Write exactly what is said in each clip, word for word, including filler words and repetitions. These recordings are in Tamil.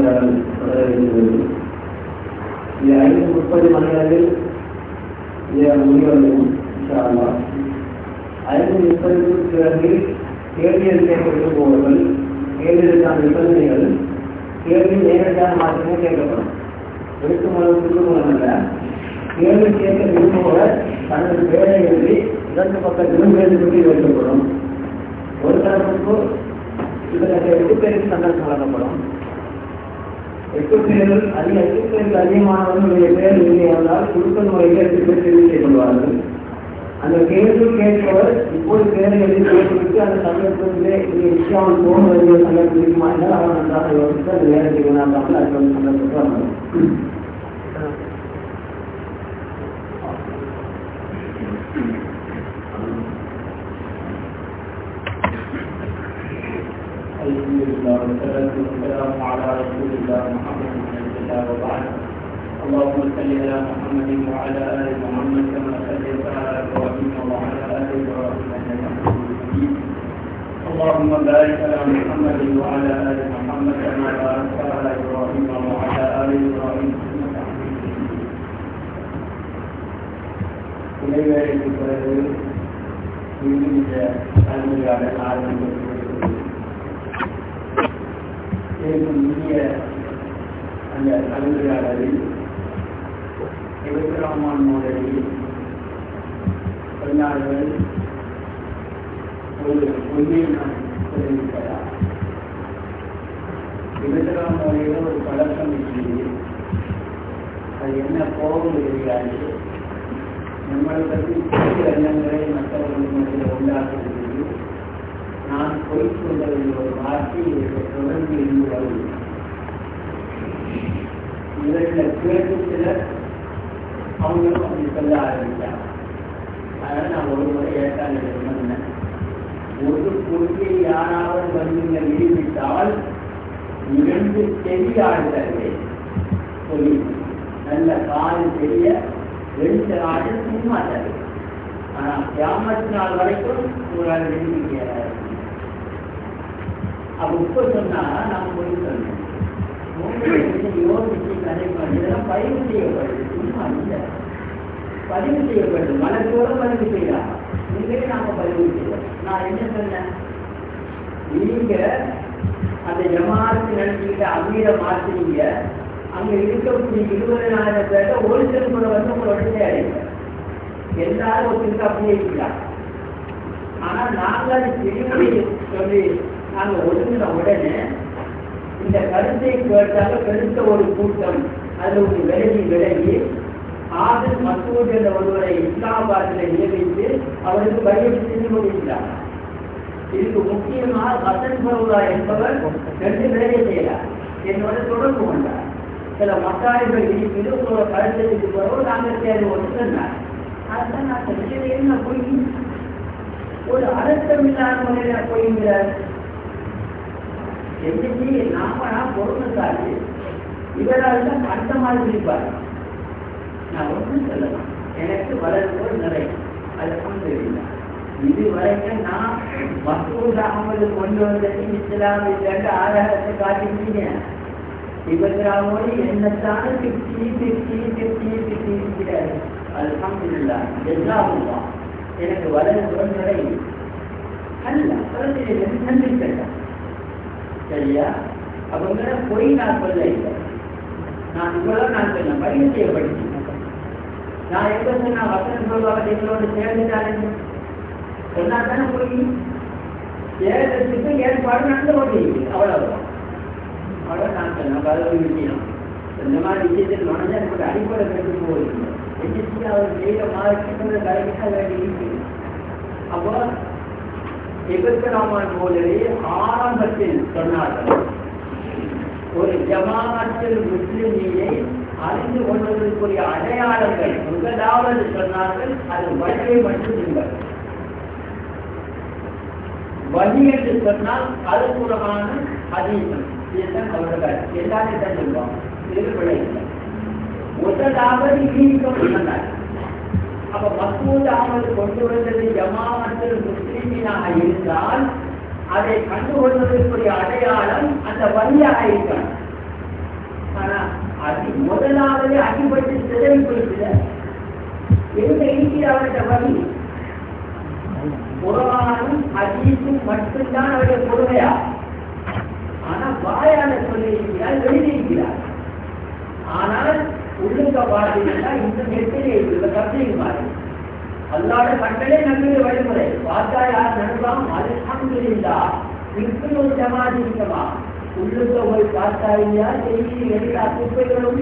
கலந்துரையாடல் தொடர இருக்கிறது. இது ஐந்து முப்பது மணிகளில் முடிவடையும். ஐந்து முப்பதுக்கு பிறகு கேள்வியில் கேட்கப்படுபவர்கள் கேள்விகளுக்கான நிபந்தனைகள் கேள்வி நேரடியாக மாற்றமே கேட்கப்படும். எடுத்து மூலம் சுற்றுமூலம் அல்ல. கேள்வி கேட்க விரும்புபவர் தனது வேலை எழுதி இரண்டு பக்கத்திலும் கேள்வி சுற்றி வைக்கப்படும். ஒரு தரப்புக்கு இதற்கு எட்டு பேருக்கு சந்தர்ப்பம் வழங்கப்படும். எட்டு பேர்கள் அதிக எட்டு பேருக்கு அதிகமானவர்களுடைய பேர் இல்லை என்றால் குழுக்கள் முறையில் எட்டு பேர் தெரிவு செய்யப்படுவார்கள். அந்த கேள்வி கேட்பவர் இப்போது பேரை எழுதி கேட்டுவிட்டு அந்த சந்தர்ப்பத்திலே இது விஷயம் போக வேண்டிய சந்தர்ப்பம் இருக்குமா என்றால் அவர் நன்றாக யோசித்து அந்த நேரத்தை வேணாமல் அது வந்து சந்தர்ப்பத்தை வரணும். والسلام على رسول الله محمد بن الله وبعد. اللهم صل على محمد وعلى ال محمد كما صليت على ابراهيم وعلى ال ابراهيم انك حميد مجيد. اللهم بارك على محمد وعلى ال محمد كما باركت على ابراهيم وعلى ال ابراهيم انك حميد مجيد. இளைவேளைக்கு பிறகு மீண்டும் இந்த கல்வியாளர் ஆரம்பித்து இந்திய அந்த கலந்துரையாடலில் இவராமான் மோதலில் வெளிநாடுகள் ஒரு கொள்கையை நான் தெரிவிக்கிறார். இவராம் மோதையில் ஒரு பழக்கம் இருக்கிறது. அது என்ன கோபம் தெரியாது. நம்மளை பற்றி புதிய எண்ணங்களை மற்றவர்களுக்கு மத்தியில் உண்டாக்குகிறது. நான் பொய்க் கொண்டதில் ஒரு வார்த்தை தொடர்ந்து இருந்து வருவது. இவர்களை கேட்டு சிலர் அவங்களும் அப்படி சொல்ல ஆரம்பித்தார். அதனால் நான் ஒரு முறை ஏற்காடு சொன்னேன், ஒரு கொள்கை யாராவது வந்து நிரூபித்தால் இரண்டு தெரியாடுதலை சொல்லி நல்ல கால் தெரிய ரெண்டு ஆடு சும்மா தரு. ஆனால் கியாமத் நாள் வரைக்கும் ஒரு ஆள் நிரூபிக்கிறார். அப்ப உப்ப சொன்னா நாம் போய் சொன்னோம். யோசிச்சு கதை இதெல்லாம் பதிவு செய்யப்படுது. சும்மா இல்லை, பதிவு செய்யப்படுது. மனத்தோட பதிவு செய்யலாம். நீங்களே நாம பதிவு செய்யலாம். நான் என்ன சொன்னேன், நீங்க அந்த ஜமாத்து நடத்திக்கிட்ட அமீரை மாற்றினீங்க. அங்க இருக்கக்கூடிய இருபதாயிரம் பேர்ட்ட ஒரு சில கூட வந்து உங்களோட சேருங்க. எல்லாரும் ஒருத்தருக்கு அப்படியே இருக்கலாம். ஆனா நாங்கள் திருமணி சொல்லி நாங்கள் ஒதுங்கின உடனே இந்த கருத்தை கேட்டாக பெருத்த ஒரு கூட்டம் அது ஒரு விலகி விலகி ஆதில் மசூத் என்ற ஒருவரை இஸ்லாமாபாத்தில் நியமித்து அவருக்கு வழியை செஞ்சு கொண்டிருக்கிறார். இதுக்கு முக்கியமாக ஹசன் பருவா என்பவர் ரெண்டு வேலையை செய்யறார். என்னோட தொடர்பு கொண்டார். சில மக்காரிகள் இருக்குது உங்களோட கருத்துக்கு பிறகு நாங்கள் தேர்வு ஒன்று சொன்னார். அதுதான் நான் விஷயம் என்ன போய் ஒரு அர்த்தம் இல்லாத முறையில போய்கிறார். என்னைக்கு நாம நான் பொருளாதாரி இவரால் தான் அந்த மாதிரி இருப்பார். நான் ஒன்றும் சொல்லலாம், எனக்கு வளர்ப்போர் நிறைய அதற்கும் தெரியல. இது வரைக்கும் நான் மசூத் அகமது கொண்டு வந்தது இஸ்லாம் இல்லைன்னு ஆதாரத்தை காட்டிட்டீங்க. இவராமோடு என்னத்தான திட்டி திட்டி திட்டி திட்டி இருக்கிறாரு. அல்ஹம்துலில்லா ஜஸாஹுல்லா எனக்கு வளர்ப்போர் நிறைய அல்ல நன்றி. சரியா? அவங்க போய் நான் சொல்ல இல்லை. நான் இவ்வளவு நான் சொன்ன பதிவு செய்யப்படுத்தி நான் எப்ப சொன்னா வசனம் சொல்வாங்க எங்களோட சேர்ந்துட்டாங்க சொன்னா தானே போய் சேர்றதுக்கு ஏற்பாடு நடந்து போட்டீங்க. அவ்வளவுதான். அவ்வளவு நான் சொன்னேன் பதவி விஷயம் இந்த மாதிரி விஷயத்தில் நுழைஞ்சா எனக்கு அடிப்படை கருத்து போயிருந்தேன். எஜிசி அவர் செய்த மாதிரி கலைக்க வேண்டி. அப்போ இபுராமான் போலவே ஆரம்பத்தில் சொன்னார்கள், ஒரு ஜமாஅத்தில் முஸ்லிமியை அறிந்து கொள்வதற்குரிய அடையாளங்கள் முதலாவது சொன்னார்கள், அது வழியை மட்டும் இல்லை. வழி என்று சொன்னால் அது மூலமான அதிகம் இதுதான் அவர்கள் எல்லாரும் தான் சொல்லுவாங்க. இது விளை இல்லை. முதலாவது ஈக்கம் சொன்னார். அப்ப மசூத் அகமது கொண்டு வந்தது ஜமாஅத்தில் முஸ்லிமினாக இருந்தால் அதை கண்டுகொள்வதற்குரிய அடையாளம் அந்த வழியாக இருக்கணும். ஆனா அது முதலாவது அடிபட்டு சிதறி போயிட்டு எங்க இருக்கிற அவருடைய வழி குர்ஆனும் ஹதீஸும் மட்டும்தான் அவருடைய பொறுமையா. ஆனா வாயால சொல்லியிருக்கிறார், எழுதியிருக்கிறார். ஆனால் உள்ளுக்க பார்த்தீங்கன்னா இந்த நெட்டிலே இருக்கிற கப்ளிங் மாதிரி அல்லாத கட்டளை நம்பிக்கை வழிமுறை பார்த்தா யார் நடுவாம் அல்ஹம்துலில்லாஹ் இப்படி ஒரு ஜமாத் இருக்கமா உள்ளுக்க போய் பார்த்தா இல்லையா செய்தி எல்லா குப்பைகளும்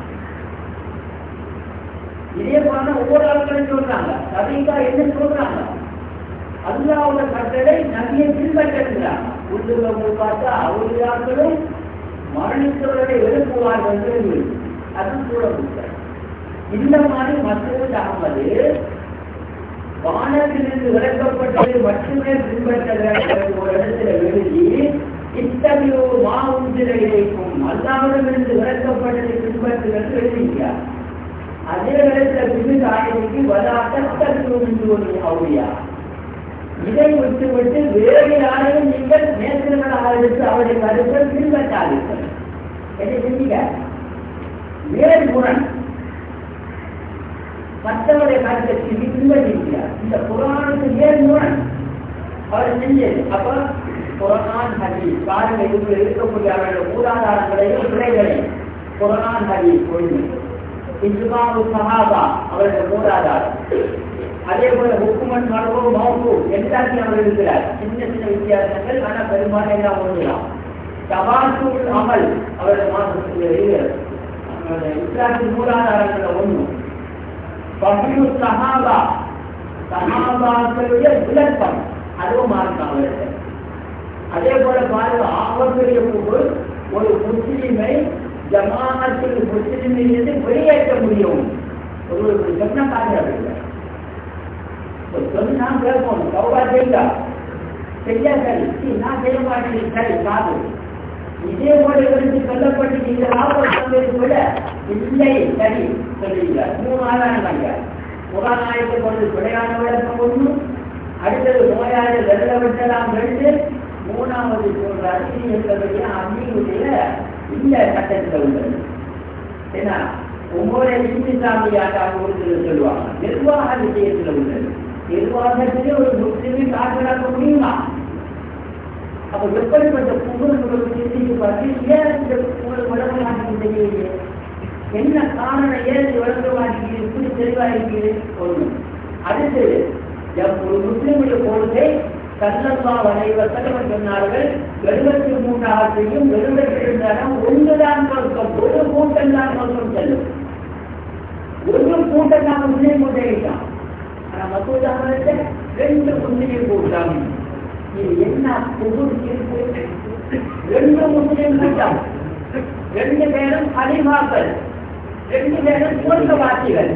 இதே போல ஒவ்வொரு ஆட்களும் சொல்றாங்க. நபிகா என்ன சொல்றாங்க? அல்லாஹ்வுடைய கட்டளை நபியை பின்பற்றுகிறாங்க. உள்ளுக்க போய் பார்த்தா அவருடைய ஆட்களும் மரணித்தவர்களை எழுப்புவார்கள் என்று அது கூறப்பட்ட இந்த மாதிரி மசூத் அகமது வானத்திலிருந்து விளக்கப்பட்டது மட்டுமே பின்பற்ற வேண்டும் ஒரு இடத்துல எழுதி இத்தகைய மா உந்திர இறைக்கும் அல்லாவிடமிருந்து விளக்கப்பட்டதை பின்பற்றுகிறது எழுதியிருக்கிறார். அதே இடத்துல பிரிவு ஆயத்துக்கு வதாட்டம் என்று ஒரு அவுளியா இதை விட்டு விட்டு வேறு யாரையும் நீங்கள் நேசர்களாக எடுத்து அவருடைய கருத்தை பின்பற்றாதீர்கள். எதை செஞ்சீங்க? வேறு முரண் மற்றவருடைய கருத்தை பின்பற்றிருக்கிறார். இந்த குர்ஆனுக்கு வேறு முரண் அவர் செஞ்சது. அப்ப குர்ஆன் ஹதீஸ் பாருங்க, இதுக்குள்ள இருக்கக்கூடிய அவருடைய மூலாதாரங்களையும் துறைகளையும் குர்ஆன் ஹதீஸ் கொள்கை இஜ்மாஉ ஸஹாபா அவருடைய மூலாதாரம். அதே போல ஹுக்குமன் மர்ஃபூ மௌகூ எல்லாத்தையும் அவர் இருக்கிறார். சின்ன சின்ன வித்தியாசங்கள் ஆனால் பெரும்பாலும் எல்லாம் ஒன்றுதான். தவாசூல் அமல் அவருடைய மாதத்தில் இஸ்லாத்தின் மூலாதாரங்கள் ஒன்று. பஹ்ரு ஸஹாபா சஹாபாக்களுடைய விளக்கம் அதுவும் மார்க்கம் அவருக்கு. அதே போல பாருங்க, அவர்களுடைய ஒரு முஸ்லிமை ஜமாஅத்தில் முஸ்லிமிலிருந்து வெளியேற்ற முடியும். ஒரு சொன்ன காரணம் சொன்னா கேட்போம், சௌபா செய்யா செய்யா சரி நான் செய்ய மாட்டேன் சரி காது. இதே போல இவருக்கு சொல்லப்பட்டு இந்த ஆபத்து விட இல்லை சரி சொல்லுகிறார். மூணு ஆதாரம் புறாநாயத்தை கொண்டு விளையாட விளக்கம் ஒன்று, அடுத்தது நோயாளி வெள்ள விட்டலாம் ரெண்டு, மூணாவது சொல்றாரு என்பதைய அன்னியுடைய இந்த சட்டத்தில் உள்ளது. ஏன்னா ஒவ்வொரு இந்துசாமியாக ஒரு சொல்லுவாங்க நிர்வாக விஷயத்தில் உள்ளது. நிர்வாகத்திலே ஒரு முஸ்லிமை காட்டலாக்க முடியுமா? அப்ப எப்படிப்பட்ட புகழ்களுக்கு சிந்திக்கு பார்த்து ஏன் இந்த புகழ் வளர்க்க மாட்டேங்குது தெரியலையே, என்ன காரணம், ஏன் வளர்க்க மாட்டேங்குது, இப்படி தெளிவாயிருக்கிறது ஒண்ணு. அடுத்து ஒரு முஸ்லிமுடைய கொள்கை ஸல்லல்லாஹு அலைஹி வஸல்லம் சொன்னார்கள், எழுபத்தி மூன்றாவதையும் எழுபத்தி இரண்டாயிரம் ஒன்றுதான் நோக்கம், ஒரு கூட்டம் தான் நோக்கம் செல்லும். ஒரு கூட்டம் தான் முஸ்லிம் கூட்டம். ஆனா மசூதாமத்தை ரெண்டு முஸ்லிம் கூட்டம். இது என்ன புகுர் இருக்கு? ரெண்டு முஸ்லிம் கூட்டம், ரெண்டு பேரும் அலிமாக்கள், ரெண்டு பேரும் சுவர்க்கவாசிகள்.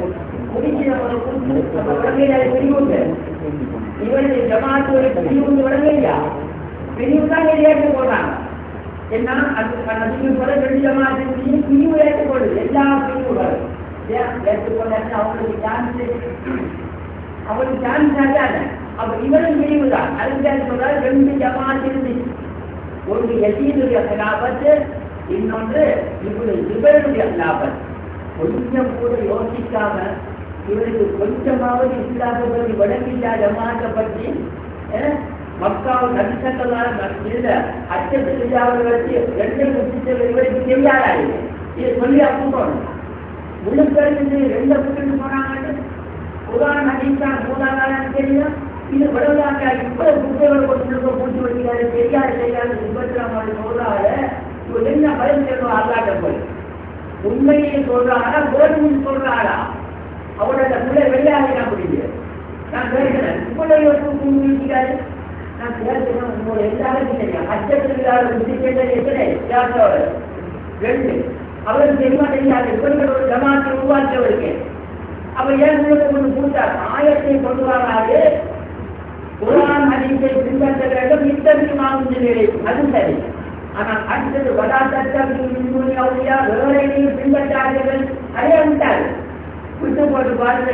இவருடைய ஜமாத்துடைய பிரிவு விளங்கலையா? பிரிவு தான் ஏற்று போடுறாங்க. என்ன அது போல ரெண்டு ஜமாத்து பிரிவு ஏற்றுக்கொள்ளுது. எல்லா பிரிவுகளும் ஏற்றுக்கொள்ள அவங்களுக்கு சான்ஸ், அவருக்கு சான்ஸ் ஆகாது. அப்ப இவரும் பிரிவு தான். அதுக்கு சொல்றாரு ரெண்டு ஜமாத்து இருந்துச்சு. ஒன்று யசீதுடைய லாபத்து, இன்னொன்று இவருடைய இவருடைய லாபத்து. கொஞ்சம் கூட யோசிக்காம இவருக்கு கொஞ்சமாவது இஸ்லாத்தை பற்றி வடக்கில்லா ஜமாத்தை பற்றி மக்காவும் நடிசங்களால் இருந்த அச்சத்தில் வச்சு ரெண்டை முக்கிய இவருக்கு தெரியாதாரு. இதை சொல்லி அப்போம் முழுப்பெருந்து ரெண்டு புட்டு போனாங்க. குர்ஆன் ஹதீஸ் மூலாதாரம் தெரியும். இது வடலாக்க இவ்வளவு புத்தகங்களை கொண்டு பூச்சி வச்சுக்காரு தெரியாது தெரியாது சுபத்திரம் சொல்றாரு. இவர் என்ன பதில் சொல்லுவோம்? அல்லாட்ட போய் உண்மையை சொல்றாரா கோதுமை சொல்றாரா? அவரோட பிள்ளை வெளியாக முடியுது. நான் கேட்கிறேன், இவ்வளவு வீழ்ச்சிக்காரு நான் கேட்கிறேன். உங்களோட எல்லாருக்கும் தெரியும் அச்சத்தில் புத்தி கேட்டது எத்தனை யாரோட ரெண்டு அவருக்கு தெரியுமா தெரியாது. இவர்கள் ஒரு ஜமாத்தை உருவாக்கியவருக்கு அவர் ஏன் கொண்டு கூட்டார் ஆயத்தை கொண்டு வராது. குர்ஆன் ஹதீஸை பின்பற்ற வேண்டும், இத்தகைய மாவுந்திலே அது சரி. ஆனால் அடுத்தது வடாத்தா விவரையையும் பின்பற்றார்கள். அதே விட்டார் விட்டு போட்டு பாருங்க.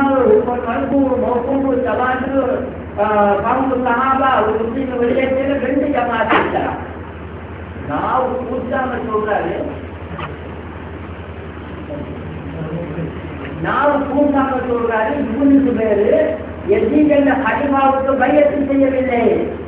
ஒரு முஸ்லீம் வெளியேற்ற ரெண்டு ஜமாத்து நான் கூட்டாம சொல்றாரு. நாலு பூசாக சொல்றாரு இவனுக்கு பேரு எதிர்கண்ட ஹலிமாவுக்கு பையத்து செய்யவில்லை.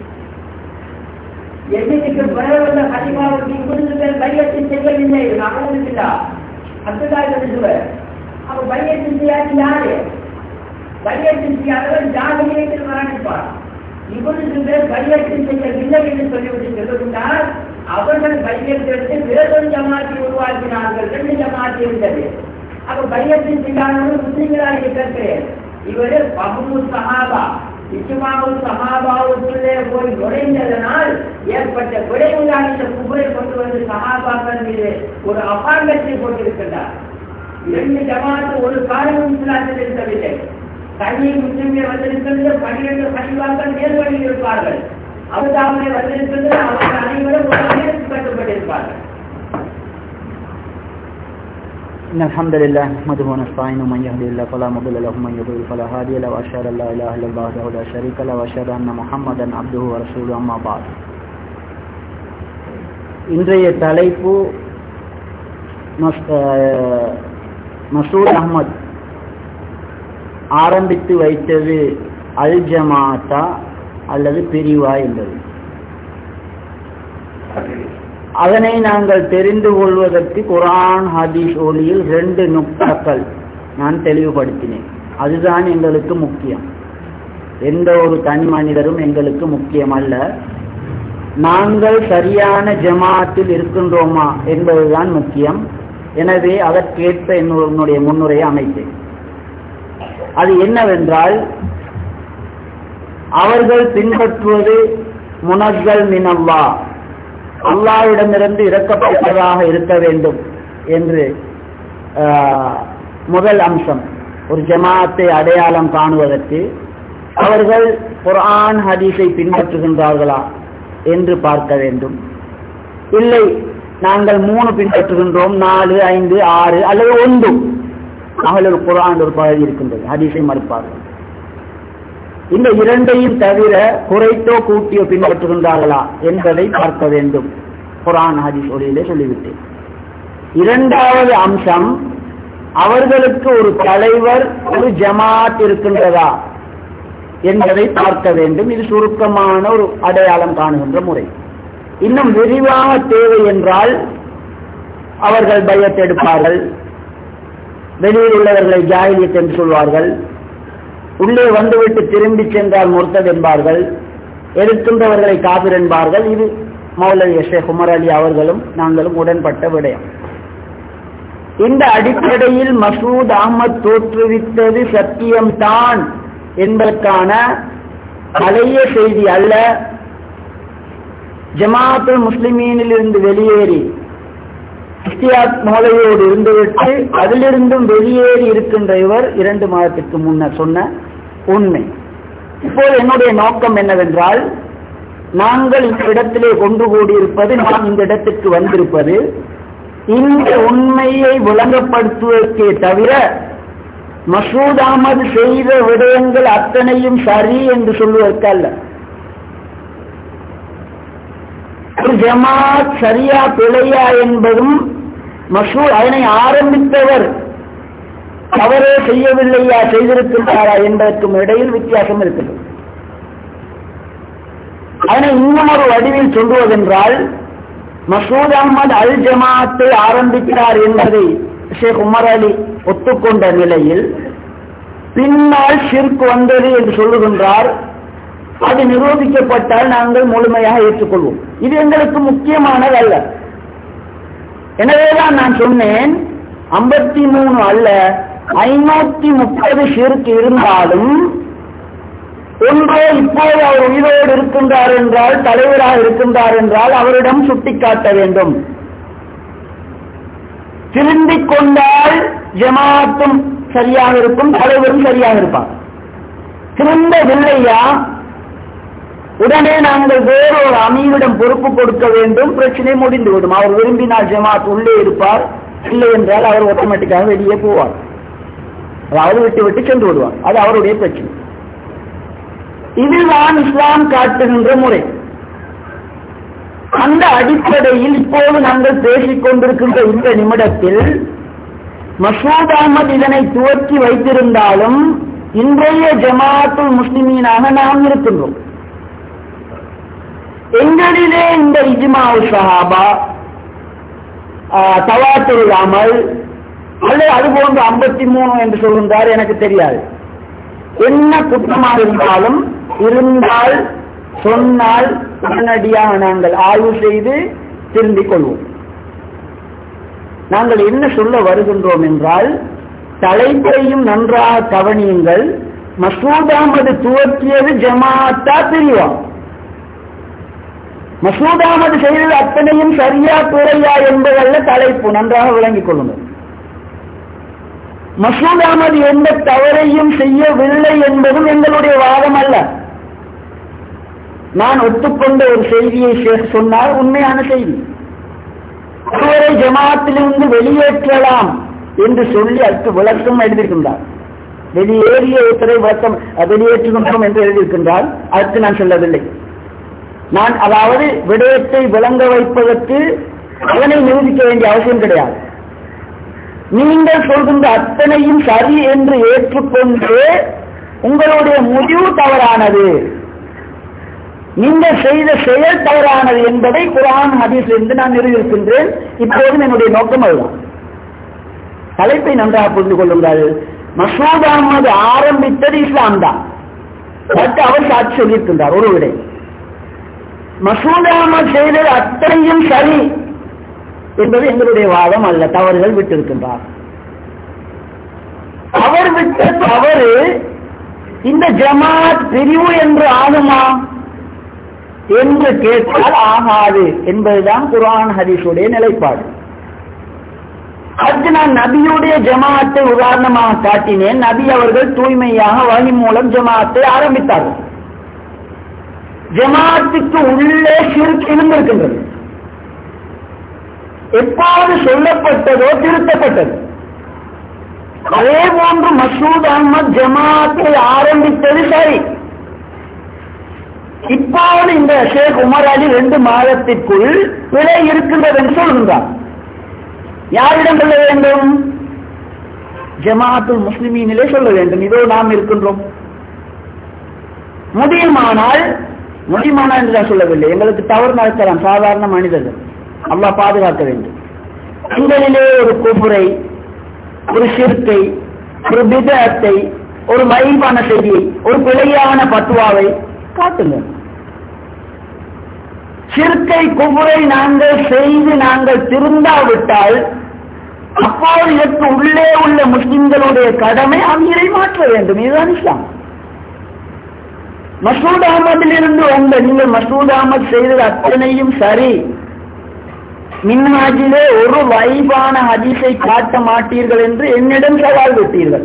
எதிர்க்கு பிறகுள்ள ஹலிமாவுக்கு இவனுக்கு பேர் பையத்து செய்யவில்லை. அவனுக்குதா அப்படிதான் சொல்லுவார். அப்ப பையத்து செய்யாது யாரு? பையத்து செய்யாதவர் ஜாகிரியத்தில் மரணிப்பார். இவனுக்கு பேர் பையத்து செய்யவில்லை என்று சொல்லிவிட்டு சொல்லுகிறார். அவர்கள் பையத்தை எடுத்து பிறகு ஜமாத்தி உருவாக்கினார்கள். ரெண்டு ஜமாத்தி இருந்தது. அப்ப பையத்தை செய்யாதவர்கள் முஸ்லிம்களாக இருக்கிறேன். இவரு பஹ்மு சஹாபா இஜ்மாஉ சஹாபாவுக்குள்ளே போய் நுழைந்ததனால் ஏற்பட்ட விளைவுதான் இந்த குபரை கொண்டு வந்து சஹாபாக்கள் மீது ஒரு அபாண்டத்தை போட்டிருக்கின்றார். இரண்டு ஜமாத்து ஒரு காரணம் இஸ்லாத்தில் இருக்கவில்லை. தனி முஸ்லிம்கள் வந்திருக்கின்ற பன்னிரண்டு ஹலீஃபாக்கள் நேர்வழியில் இருப்பார்கள். அபுதாபிலே வந்திருக்கின்ற அவர்கள் அனைவரும் ஒரு அமைப்புக்கு கட்டுப்பட்டிருப்பார்கள். إن الحمد لله نحمده ونستعينه من يهده الله فلا مضل له ومن يضلل فلا هادي له وأشهد أن لا إله إلا الله وحده لا شريك له وأشهد أن محمدا عبده ورسوله أما بعد. இன்றைய தலைப்பு மசூத் அஹ்மத் ஆரம்பித்து வைத்தது அல் ஜமாஅத்தா அல்லது பிரிவா என்பது. அதனை நாங்கள் தெரிந்து கொள்வதற்கு குர்ஆன் ஹதீஸ் ஒளியில் ரெண்டு நுக்தாக்கள் நான் தெளிவுபடுத்தினேன். அதுதான் எங்களுக்கு முக்கியம். எந்த ஒரு தனி மனிதரும் எங்களுக்கு முக்கியம் அல்ல. நாங்கள் சரியான ஜமாத்தில் இருக்கின்றோமா என்பதுதான் முக்கியம். எனவே அதற்கேற்ப என்னுடைய முன்னுரையை அமைத்தேன். அது என்னவென்றால், அவர்கள் பின்பற்றுவது முனஸ்ஸல் மினல்லாஹ், அல்லாஹ்விடமிருந்து இறக்கப்பட்டதாக இருக்க வேண்டும் என்று முதல் அம்சம். ஒரு ஜமாத்தை அடையாளம் காணுவதற்கு அவர்கள் குர்ஆன் ஹதீஸை பின்பற்றுகின்றார்களா என்று பார்க்க வேண்டும். இல்லை, நாங்கள் மூணு பின்பற்றுகின்றோம், நாலு ஐந்து ஆறு அல்லது ஒன்று, அகலுல் குர்ஆன் ஒரு பகுதி இருக்கின்றது, ஹதீஸை மறுப்பார்கள். இந்த இரண்டையும் தவிர குறைத்தோ கூட்டியோ பின்பற்றுகின்றார்களா என்பதை பார்க்க வேண்டும். குர்ஆன் ஹதீஸ் ஒளியிலே சொல்லிவிட்டேன். இரண்டாவது அம்சம், அவர்களுக்கு ஒரு தலைவர், ஒரு ஜமாத் இருக்கின்றதா என்பதை பார்க்க வேண்டும். இது சுருக்கமான ஒரு அடையாளம் காணுகின்ற முறை. இன்னும் விரிவாக தேவை என்றால் அவர்கள் பையத் எடுப்பார்கள், வெளியில் உள்ளவர்களை ஜாஹிலியத் என்று சொல்வார்கள், உள்ளே வந்துவிட்டு திரும்பி சென்றால் முர்த்தத் என்பார்கள், எதிர்க்கின்றவர்களை காபிர் என்பார்கள். இது மௌலவி ஷேக் உமர் அலி அவர்களும் நாங்களும் உடன்பட்ட விடயம். இந்த அடிப்படையில் மசூத் அஹ்மத் தோற்றுவித்தது சத்தியம்தான் என்பதற்கான பழைய செய்தி அல்ல. ஜமாஅத்துல் முஸ்லிமீனில் இருந்து வெளியேறி இஸ்தியாத் மௌலவியோடு இருந்துவிட்டு அதிலிருந்தும் வெளியேறி இருக்கின்ற இவர் இரண்டு மாதத்திற்கு முன்னர் சொன்ன உண்மை. இப்போது என்னுடைய நோக்கம் என்னவென்றால், நாங்கள் இந்த இடத்திலே கொண்டு கூடியிருப்பது, நான் இந்த இடத்திற்கு வந்திருப்பது இந்த உண்மையை விளங்கப்படுத்துவதற்கே தவிர மசூத் அஹ்மத் செய்த விடயங்கள் அத்தனையும் சரி என்று சொல்வதற்கல்ல. ஒரு ஜமாத் சரியா பிழையா என்பதும், மசூத் அதனை ஆரம்பித்தவர் அவரே செய்யவில்லையா செய்திருக்கின்றாரா என்பதற்கும் இடையில் வித்தியாசம் இருக்கிறது. அதனை இன்னும் ஒரு வடிவில் சொல்வதென்றால், மசூத் அஹ்மத் அல் ஜமாத்தை ஆரம்பிக்கிறார் என்பதை ஷேக் உமர் அலி ஒத்துக்கொண்ட நிலையில் பின்னால் ஷிர்க் வந்தது என்று சொல்லுகின்றார். அது நிரூபிக்கப்பட்டால் நாங்கள் முழுமையாக ஏற்றுக்கொள்வோம். இது எங்களுக்கு முக்கியமானது அல்ல. எனவேதான் நான் சொன்னேன், ஐம்பத்தி மூணு அல்ல ஐநூத்தி முப்பது ஷிர்க் இருந்தாலும் ஒன்றே இப்போது அவர் உயிரோடு இருக்கின்றார் என்றால், தலைவராக இருக்கின்றார் என்றால் அவரிடம் சுட்டிக்காட்ட வேண்டும். திரும்பிக் கொண்டால் ஜமாத்தும் சரியாக இருக்கும், தலைவரும் சரியாக இருப்பார். திரும்பவில்லையா, உடனே நாங்கள் வேறொரு அமீரிடம் பொறுப்பு கொடுக்க வேண்டும், பிரச்சனை முடிந்துவிடும். அவர் விரும்பினால் ஜமாத் உள்ளே இருப்பார், இல்லை என்றால் அவர் ஆட்டோமேட்டிக்காக வெளியே போவார், அதாவது விட்டு விட்டு சென்று விடுவார். அது அவருடைய பிரச்சனை. இதுதான் இஸ்லாம் காட்டுகின்ற முறை. அந்த அடிப்படையில் இப்போது நாங்கள் பேசிக் கொண்டிருக்கின்ற இந்த நிமிடத்தில் மசூத் அஹ்மத் இதனை துவக்கி வைத்திருந்தாலும் இன்றைய ஜமாத்துல் முஸ்லிமீனாக நாம் இருக்கின்றோம். எங்களிலே இந்த இஜ்மா சஹாபா, தவாத்துல் அமல் அல்லது அதுபோன்று ஐம்பத்தி மூணு என்று சொல்கின்றார், எனக்கு தெரியாது. என்ன குற்றமாக இருந்தாலும் இருந்தால் சொன்னால் உடனடியாக நாங்கள் ஆய்வு செய்து திருந்திக் கொள்வோம். நாங்கள் என்ன சொல்ல வருகின்றோம் என்றால், தலைப்பையும் நன்றாக கவனியுங்கள். மசூத் அஹ்மது துவக்கியது ஜமாத்தா பிரிவா? மசூத் அஹ்மது செய்தது அத்தனையும் சரியா பிழையா என்பதல்ல தலைப்பு, நன்றாக விளங்கிக் கொள்ளுங்கள். மசூத் அஹ்மது எந்த தவறையும் செய்யவில்லை என்பதும் எங்களுடைய வாதம் அல்ல. நான் ஒத்துக்கொண்ட ஒரு செய்தியை சொன்னால் உண்மையான செய்தி. ஒருவரை ஜமாத்திலிருந்து வெளியேற்றலாம் என்று சொல்லி அதற்கு விளக்கம் எழுதியிருக்கின்றார். வெளியேறிய ஒருத்தரை விளக்கம் வெளியேற்றுகின்றோம் என்று எழுதியிருக்கின்றால் அதற்கு நான் சொல்லவில்லை. நான் அதாவது விடயத்தை விளங்க வைப்பதற்கு அதனை நிரூபிக்க வேண்டிய அவசியம் கிடையாது. நீங்கள் சொல்கின்ற அத்தனையும் சரி என்று ஏற்றுக்கொண்டு உங்களுடைய முடிவு தவறானது, நீங்கள் செய்த செயல் தவறானது என்பதை குர்ஆன் ஹதீஸிலிருந்து நான் நிரூபிக்கின்றேன். இப்போதும் என்னுடைய நோக்கம் அதுதான். தலைப்பை நன்றாக புரிந்து கொள்ளுங்கள். மசூத் அஹ்மது ஆரம்பித்தது இஸ்லாம் தான், அதற்கு அவர் சாட்சி சொல்லியிருக்கின்றார். ஒரு விடை, மசூத் அஹ்மது செய்தது அத்தனையும் சரி என்பது எங்களுடைய வாதம் அல்ல, தவறுகள் விட்டிருக்கின்றார். அவர் விட்ட தவறு இந்த ஜமாத் பிரிவு என்று ஆகுமா என்று கேட்டால் ஆகாது என்பதுதான் குர்ஆன் ஹதீஸுடைய நிலைப்பாடு. அதுக்கு நான் நபியுடைய ஜமாத்தை உதாரணமாக காட்டினேன். நபி அவர்கள் தூய்மையாக வஹி மூலம் ஜமாத்தை ஆரம்பித்தார்கள். ஜமாத்துக்கு உள்ளே ஷிர்க் இருந்திருக்கின்றது. எப்போது சொல்லப்பட்டதோ திருத்தப்பட்டது. அதே போன்று மசூத் அஹ்மத் ஜமாத்தை ஆரம்பித்தது சரி. இப்போது இந்த ஷேக் உமர் அலி ரெண்டு மாதத்திற்குள் பிழை இருக்கின்றது என்று சொல்கின்றார். யாரிடம் சொல்ல வேண்டும்? ஜமாத்துல் முஸ்லிமீனிலே சொல்ல வேண்டும். இதோ நாம் இருக்கின்றோம். முடியுமானால் முடியுமானால் என்று நான் சொல்லவில்லை, எங்களுக்கு தவறு நடக்கலாம், சாதாரண மனிதர்கள், அல்லாஹ் பாதுகாக்க வேண்டும். எங்களிலே ஒரு குஃப்ரை, ஒரு ஷிர்கை, ஒரு பிதஅத்தை, ஒரு மய்பான செய்தியை, ஒரு பிழையான பத்வாவை காட்டுங்கள். ஷிர்கை குஃப்ரை நாங்கள் செய்து நாங்கள் திருந்தாவிட்டால் அப்போது இதற்கு உள்ளே உள்ள முஸ்லிம்களுடைய கடமை அமீரை மாற்ற வேண்டும். இதுதான் இஸ்லாம். மசூத் அஹ்மதிலிருந்து வந்த நீங்கள் மசூத் அஹ்மத் செய்தது அத்தனையும் சரி, மின்ஹாஜிலே ஒரு வைபான ஹதீஸை காட்ட மாட்டீர்கள் என்று என்னிடம் சவால் விட்டீர்கள்.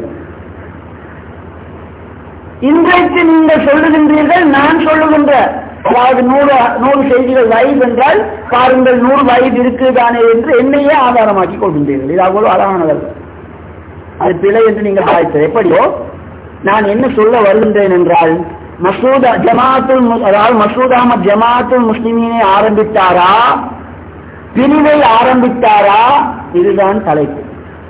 இன்றைக்கு நீங்கள் சொல்லுகின்றீர்கள், நான் சொல்லுகின்ற அதாவது நூறு நூறு செய்திகள் வைப் என்றால் பாருங்கள் நூறு வைப் இருக்குதானே என்று என்னையே ஆதாரமாக்கி கொள்கின்றீர்கள். இது அவ்வளவு அழகானதல்ல, அது பிழை என்று நீங்கள் பாய்த்தது. எப்படியோ நான் என்ன சொல்ல வருகின்றேன் என்றால், மசூத் ஜமாத்துல் அதாவது மசூத் அஹ்மத் ஜமாத்துல் முஸ்லிமீனை ஆரம்பித்தாரா, பிரிவை ஆரம்பித்தாரா? இதுதான் தலைப்பு.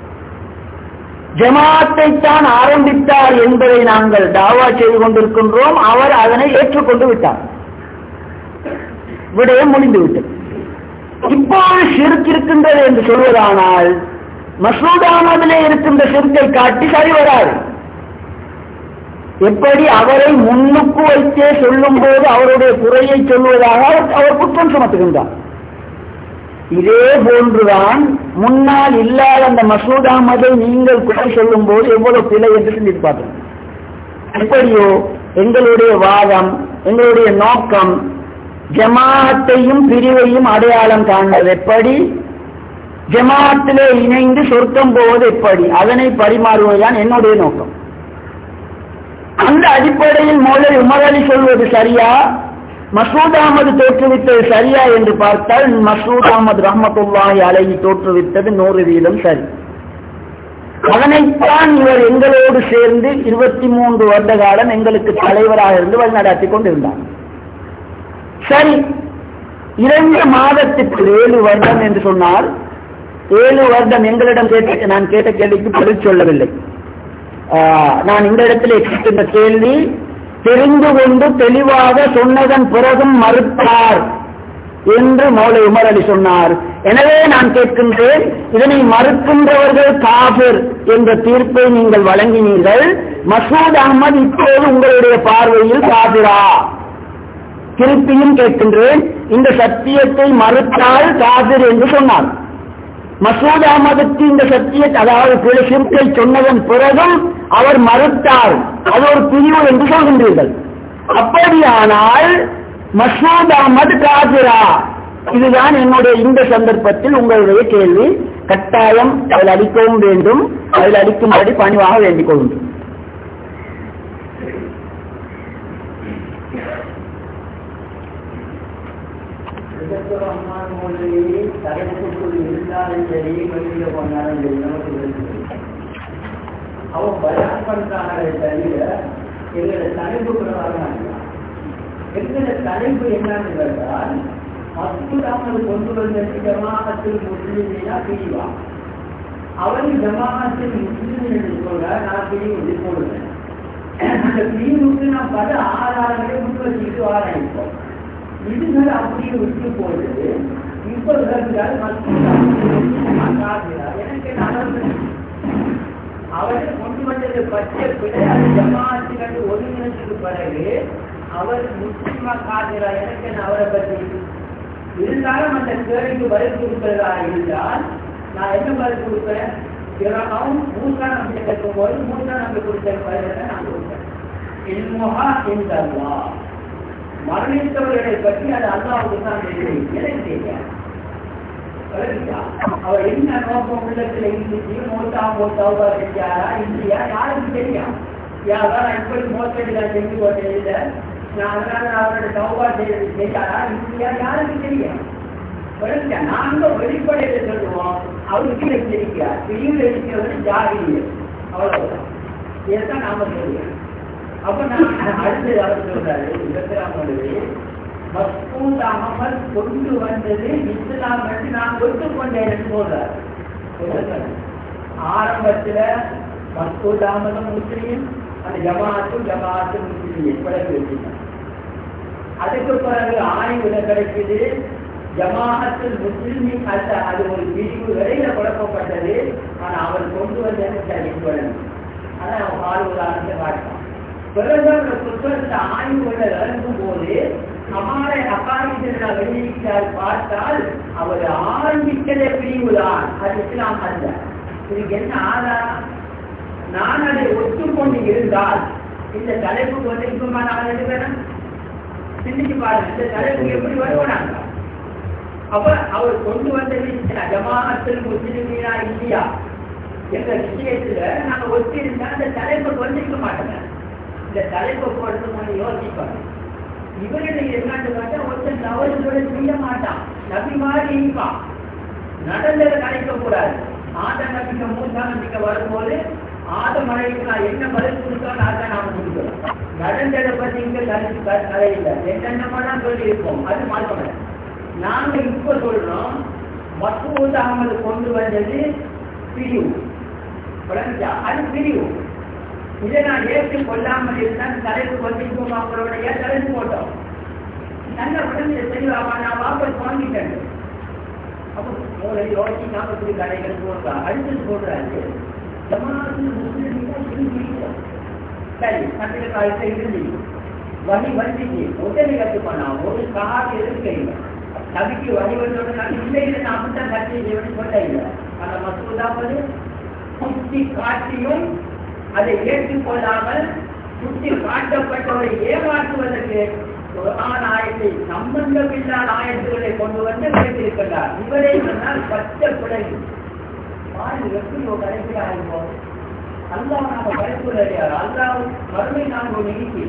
ஜமாத்தை தான் ஆரம்பித்தார் என்பதை நாங்கள் தாவா செய்து கொண்டிருக்கின்றோம். அவர் அதனை ஏற்றுக்கொண்டு விட்டார். விடயம் முடிந்துவிட்டது. இப்போது ஷிர்க் இருக்கின்றது என்று சொல்வதானால் மசூத் அஹ்மதிலே இருக்கின்ற ஷிர்க்கை காட்டி சரி வராது. எப்படி அவரை முன்னுக்கு வைத்தே சொல்லும் போது அவருடைய குறையை சொல்வதாக அவர் குற்றம் சுமத்துகின்றார். இதே போன்றுதான் முன்னால் இல்லாத அந்த மசூத் அஹ்மதை நீங்கள் குறை சொல்லும் போது எவ்வளவு பிழை என்று சிந்தித்து பார்த்தோம். எப்படியோ எங்களுடைய வாதம், எங்களுடைய நோக்கம் ஜமாத்தையும் பிரிவையும் அடையாளம் காண்பது எப்படி, ஜமாத்திலே இணைந்து சொர்க்கம் போவது எப்படி, அதனை பரிமாறுவதுதான் என்னுடைய நோக்கம். அந்த அடிப்படையில் மௌலவி உமர் அலி சொல்வது சரியா, மசூத் அஹ்மது தோற்றுவித்தது சரியா என்று பார்த்தால் மசூத் அஹ்மது ரஹ்மத்துல்லாஹி அலைஹி தோற்றுவித்தது நூறு வீதம் சரி. அதனைத்தான் இவர் எங்களோடு சேர்ந்து இருபத்தி மூன்று வருட காலம் எங்களுக்கு தலைவராக இருந்து வழிநடாத்தி கொண்டிருந்தார். சரி, இரண்டு மாதத்திற்கு ஏழு வருடம் என்று சொன்னால் ஏழு வருடம் எங்களிடம் கேட்ட நான் கேட்ட கேள்விக்கு பதில் சொல்லவில்லை. நான் இந்த இடத்துல கேட்கின்ற கேள்வி தெரிந்து கொண்டு தெளிவாக சொன்னதன் பிறகும் மறுத்தார் என்று மௌலை உமர் அலி சொன்னார். எனவே நான் கேட்கின்றேன், இதனை மறுக்கின்றவர்கள் காபிர் என்ற தீர்ப்பை நீங்கள் வழங்கினீர்கள். மசூத் அகமது இப்போது உங்களுடைய பார்வையில் காபிரா? திருப்பியும் கேட்கின்றேன், இந்த சத்தியத்தை மறுத்தால் காபிர் என்று சொன்னார். மசூத் அகமதுக்கு இந்த சத்தியத்தை, அதாவது பிற சிறுக்கை சொன்னதன் பிறகும் அவர் மறுத்தார், அது ஒரு பிரிவு என்று சொல்கின்றீர்கள். அப்படியானால் மசூத் அகமது காபிரா? இதுதான் என்னுடைய இந்த சந்தர்ப்பத்தில் உங்களுடைய கேள்வி. கட்டாயம் அதில் அளிக்கவும் வேண்டும், அதில் அளிக்கும்படி பணிவாக வேண்டிக் கொள்கின்றோம். இருந்தாலும் சரி, வெளியில போனாலும் சரி, நமக்கு அவன் பயான் பண்றாங்களே தவிர எங்களோட தலைப்பு பிரகாரம் எங்களோட தலைப்பு என்னன்னு கேட்டால், மசூத் கொண்டு வந்த ஜமாஅத்துல் முஸ்லிமீனா பிரிவா. அவன் ஜமாஅத்துல் முஸ்லிமீன் என்று சொல்ற, நான் பிரிவு போடுவேன். அந்த பிரிவுக்கு நான் பல ஆதாரங்களை முன்வச்சிட்டு ஆரம்பிப்போம். இதுகள் அப்படியே விட்டு போடுது. இப்ப எனக்கு அவரை கொண்டு வந்தது பச்சை பிழை. அது ஜமாஅத்துகள் ஒருங்கிணைச்சதுக்கு பிறகு அவர் முஸ்லிமா காதிரா? எனக்கு அவரை பற்றி இருந்தாலும் அந்த கேள்விக்கு பதில் கொடுக்கிறதா இருந்தால் நான் என்ன பதில் கொடுப்பேன்? அவன் மூசா நம்பி கேட்கும் போது மூசா நம்பி கொடுத்த பதிலை நான் கொடுப்பேன். இன்முகா இந்தல்லா, மரணித்தவர்களை பற்றி அது அல்லாவுக்கு தான் தெரியும், எனக்கு தெரியாது. அவர் என்ன நோக்கம் உள்ளத்தில் இருந்துச்சு, மோட்டா மோட்டாவா செஞ்சாரா இல்லையா யாருக்கு தெரியும்? யாரா இப்படி மோசடி நான் செஞ்சு போட்டேன் இல்லை, நான் அதனால அவரோட தௌபா செய்யறது செய்யாரா இல்லையா யாருக்கு தெரியும்? நாங்க வெளிப்படையில சொல்லுவோம், அவருக்கு தெரிவிக்கிறார், பிரிவில் இருக்கிறவரு ஜாகிரிய, அவ்வளவுதான். இதைத்தான் நாம சொல்லுவோம். அப்ப நான் அடுத்து அவர் சொல்றாரு, மசூத் அகமது கொண்டு வந்தது இஸ்லாம் என்று நான் ஒத்துக்கொண்டேன் என்று சொல்றாரு. ஆரம்பத்துல மசூத் அகமது முஸ்லீம், அந்த ஜமாஅத்து ஜமாஅத்து முஸ்லீம் பிறகு வச்சுட்டாங்க. அதுக்கு பிறகு ஆய்வுல கிடைக்குது ஜமாஅத்து முஸ்லிமின் அல்ல, அது ஒரு பிரிவு வரையில குழப்பப்பட்டது. ஆனா அவர் கொண்டு வந்தது சரிப்படணும். அதான் அவன் ஆளுவதான காட்டான். பிறகு அந்த புத்தகத்தை ஆய்வுகளை இறங்கும் போது நம்மளை அகாரிகள் வெளியிட்டால் பார்த்தால் அவர் ஆரம்பிக்கதே பிரிவுதான், அது இஸ்லாம் அல்ல. இதுக்கு என்ன ஆதாரம்? நான் அதை ஒத்துக்கொண்டு இருந்தால் இந்த தலைப்புக்கு வந்து இப்ப நான் எழுதுவேன். சிந்திச்சு பாருங்க, இந்த தலைப்பு எப்படி வருவாங்க? அப்ப அவர் கொண்டு வந்தது ஜமாஅத்துல் முஸ்லிமீனா இல்லையா என்ற விஷயத்துல நாங்க ஒத்தி இருந்தா அந்த தலைப்புக்கு வந்திருக்க மாட்டோங்க. இந்த தலைப்பை போடுறது கொஞ்சம் யோசிப்பாங்க. இவர்கள் என்னன்னு பார்த்தா ஒருத்தன் தவறுகளை செய்ய மாட்டான், நபி மாதிரி இருப்பான். நடந்ததை கலைக்க கூடாது. ஆத நம்பிக்கை மூசா நம்பிக்கை வரும்போது ஆத மழைக்கு நான் என்ன பதில் கொடுத்தாலும் அதான் நாம கொடுக்கிறோம். நடந்ததை பத்தி இங்க கதை இல்லை, என்னென்னமெல்லாம் சொல்லி இருப்போம், அது மாற்றம். நாங்க இப்ப சொல்றோம் மசூத் அகமது கொண்டு வந்தது பிரிவு, அது பிரிவு. இதை நான் ஏற்றுக் கொள்ளாமல் இருந்தால் தலைப்பு வந்திருக்கோம், அவங்களுடைய தலைப்பு போட்டோம். நல்ல உடனே தெளிவாக நான் வாபஸ் வாங்கிட்டேன். அப்போ உங்களை யோசிச்சு நாற்பத்தி கடைகள் போடுறா, அடுத்தது போடுறாரு ஜமாஅத்துல் முஸ்லிமீனா இருந்து சரி கட்டிட காலத்தை இருந்து வழி வந்துச்சு உடனே கட்டு பண்ணா ஒரு கார் இருக்கையில் நபிக்கு வழி வந்தோட நான் இல்லை நான் அப்படித்தான் கட்டி சொல்ல இல்லை. அந்த மசூதாவது சுத்தி காட்டியும் அதை ஏற்றுக்கொள்ளாமல் சுட்டி காட்டப்பட்டவரை ஏமாற்றுவதற்கு குர்ஆன் ஆயத்தை சம்பந்தமில்லாத ஆயத்துக்களை கொண்டு வந்து வைத்திருக்கிறார். இவரை சொன்னால் பச்சை பிழை பாருங்க எப்படி ஒரு கடைசியாக ஆயிருப்போம். அல்லாஹ் நாம பயப்படுறார், அல்லாஹ் மறுமை நாம நீக்கி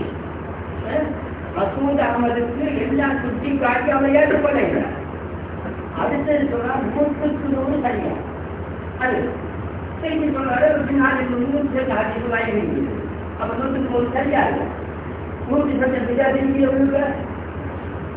மசூத் அகமதுக்கு எல்லாம் சுட்டி காட்டி அவரை ஏற்றுக்கொள்ள. அடுத்தது சொன்னால் நூற்றுக்கு நூறு சரியா அது செய்தி சொல்றாரு. நாளைக்கு நூற்றி ஆட்சிக்கு வாங்கி அப்ப நூற்றுக்கு நூறு சரியா இல்லை. நூற்றி பட்சம்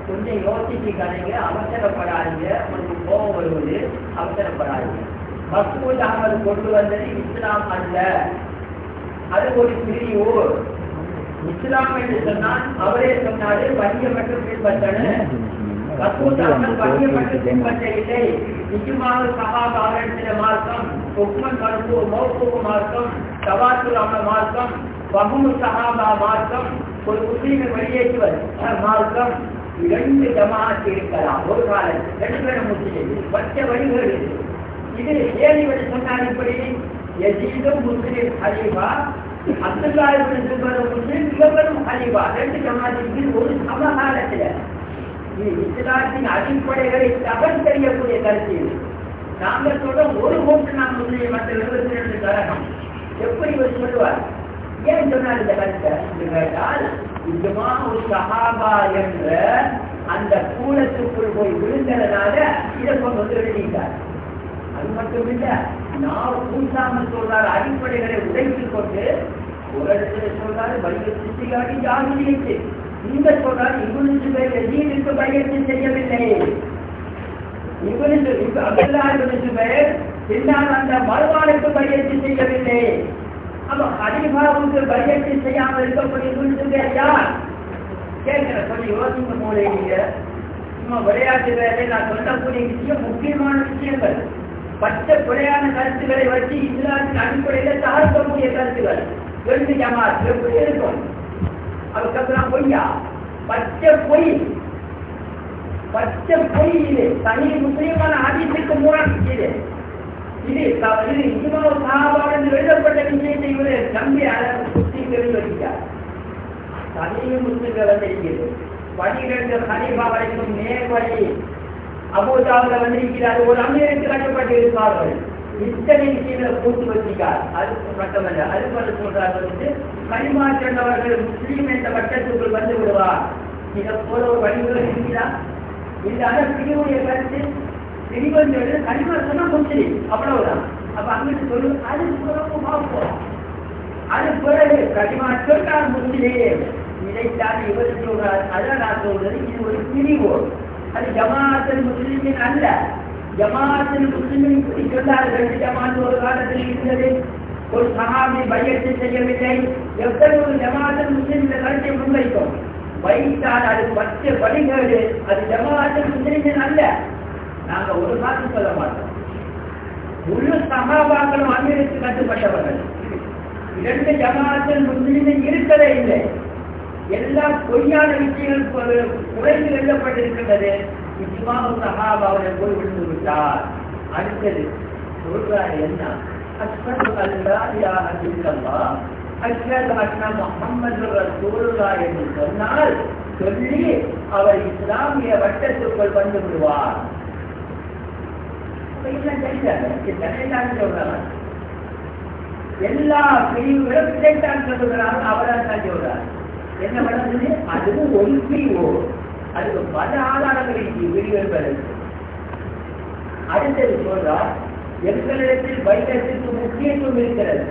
கொஞ்சம் யோசிச்சு கதைங்க, அவசரப்படாதீங்க. உங்களுக்கு கோபம் வருவது, அவசரப்படாதீங்க. மசூத் அகமது கொண்டு வந்தது இஸ்லாம் அல்ல, அது ஒரு பிரிவு. இஸ்லாம் என்று சொன்னால் அவரே சொன்னாரு வணிக மற்றும் பின்பற்றணும். மசூத் அகமது வணிக மற்றும் பின்பற்றவில்லை. நிஜமாக சகாபாரத்தின மார்க்கம், உக்மன் மருத்துவ மௌத்துவ மார்க்கம், தவாத்துலான மார்க்கம், வகுமு சகாபா மார்க்கம், ஒரு முஸ்லீமை வெளியேற்றுவது மார்க்கம். இரண்டு ஜமாத் இருக்கலாம் ஒரு காலத்தில், ரெண்டு பேரும் முஸ்லீம் மற்ற வழிகள் இருக்கு. இது ஏழு வழி சொன்னால் இப்படி யசீதும் முஸ்லீம் ஹலீஃபா, அப்துல்லா இப்னு ஜுபைர் முஸ்லீம், இவர்களும் ஹலீஃபா. ரெண்டு ஜமாத்துக்கு ஒரு சமகாலத்தில் இது இஸ்லாத்தின் அடிப்படைகளை தகவல் தெரியக்கூடிய கருத்து. நாங்கள் சொல்ற ஒரு மூன்று நாம் முஸ்லீம் மற்ற எழுபத்தி ரெண்டு கழகம் எப்படி இவர் சொல்லுவார்? ஏன் சொன்னார் இந்த கருத்தை என்று கேட்டால், இஜ்மா ஒரு சஹாபா என்ற அந்த கூலத்துக்குள் போய் விழுந்ததுனால இதை கொண்டு வந்து எழுதிட்டார். அது மட்டும் இல்ல, நான் பூசாமல் சொல்றாரு அடிப்படைகளை உடைத்துக் கொண்டு ஒரு இடத்துல சொல்றாரு வலிய சித்திகாடி ஜாகிலிட்டு, இந்த சொல்றாரு இவனுக்கு பேர் எதீனுக்கு பயிற்சி செய்யவில்லை. இவனுக்கு அப்துல்லா இப்னு பேர் பின்னால் அந்த மறுவாளுக்கு பயிற்சி செய்யவில்லை. அப்ப ஹலீஃபாவுக்கு பயிற்சி செய்யாமல் இருக்கக்கூடிய இவனுக்கு பேர் யார் கேட்கிற கொஞ்சம் யோசிக்க போல நீங்க சும்மா விளையாட்டு வேலை. நான் சொல்லக்கூடிய விஷயம் முக்கியமான விஷயங்கள், பச்சை பிழையான கருத்துக்களை வச்சு இஸ்லாத்தின் அடிப்படையில தகர்க்கக்கூடிய கருத்துக்கள். ரெண்டு ஜமாத் எப்படி இருக்கும்? அதுக்கப்புறம் பொய்யா, பச்சை பொய், பச்சை பொய். இது தனி முஸ்லீமான ஹதீஸுக்கு மூலம் இது இது இது இஜ்மா சஹாபாவின் எழுதப்பட்ட விஷயத்தை இவரு நம்பி அளவு சுத்தி வெளிவடித்தார். தனி முஸ்லிம்கள் வந்திருக்கிறது பனிரெண்டு ஹலீஃபா வரைக்கும் நேர்வழி அபூதாவுல வந்திருக்கிறார். ஒரு அமீருக்கு கட்டப்பட்டு இருப்பார்கள். இத்தனை விஷயங்களை கூட்டு வச்சிருக்கார். அது மட்டுமல்ல, அது மட்டும் சொல்றாரு வந்து கலிமா சென்றவர்கள் முஸ்லீம் என்ற வட்டத்துக்குள் வந்து விடுவார். இதை போல ஒரு வழிமுறை இருக்கிறா? இந்த பிரிவுடைய கருத்து பிரிவு கலிமா சொன்னா முஸ்லீம் அவ்வளவுதான். அப்ப அங்கிட்டு சொல்லு அது பார்ப்போம். அது பிறகு கலிமா சொன்னால் முஸ்லீம், இதைத்தான் இவர் சொல்றார். அதான் நான் சொல்றது, இது ஒரு பிரிவு. அது ஜமாஅத்துல் முஸ்லிமின் அல்ல. ஜமாஅத்துல் முஸ்லிமின் இப்படி சொன்னார்கள். ஜமாஅத் ஒரு காலத்தில் இருந்தது, ஒரு சஹாபி பையத்தை செய்யவில்லை. எவ்வளவு ஜமாஅத்துல் முஸ்லிம் இந்த கருத்தை முன்வைக்கும் வைத்தால் அது பச்சை வழிகேடு. அது ஜமாஅத்துல் முஸ்லிமின் அல்ல. நாங்க ஒரு காலம் சொல்ல மாட்டோம். முழு சஹாபாக்களும் அமீருக்கு கட்டுப்பட்டவர்கள். இரண்டு ஜமாஅத்துல் முஸ்லிமின் இருக்கவே இல்லை. எல்லா பொய்யான விஷயங்கள் குறைந்து எழுதப்பட்டிருக்கின்றது. இஜ்மா சஹாபாவுடன் போய் விழுந்து விட்டார். அடுத்தது சொல்றாரு என்ன? அஷ்ஹது அல்லா இலாஹ இல்லல்லாஹ் அஷ்ஹது அன்ன முஹம்மது ரசூலுல்லாஹ் என்று சொன்னால் சொல்லி அவர் இஸ்லாமிய வட்டத்துக்குள் வந்து விடுவார். எல்லா பிரிவுகளும் இதைத்தான் சொல்லுகிறார்கள். அவரால் தான் சொல்றார். என்ன நடந்தது? அதுவும் ஒரு பிரிவோ, அதுக்கு பல ஆதாரங்கள் விரிவென்பது. அடுத்தது சொல்றார், எங்களிடத்தில் வைத்தியத்திற்கு முக்கியத்துவம் இருக்கிறது.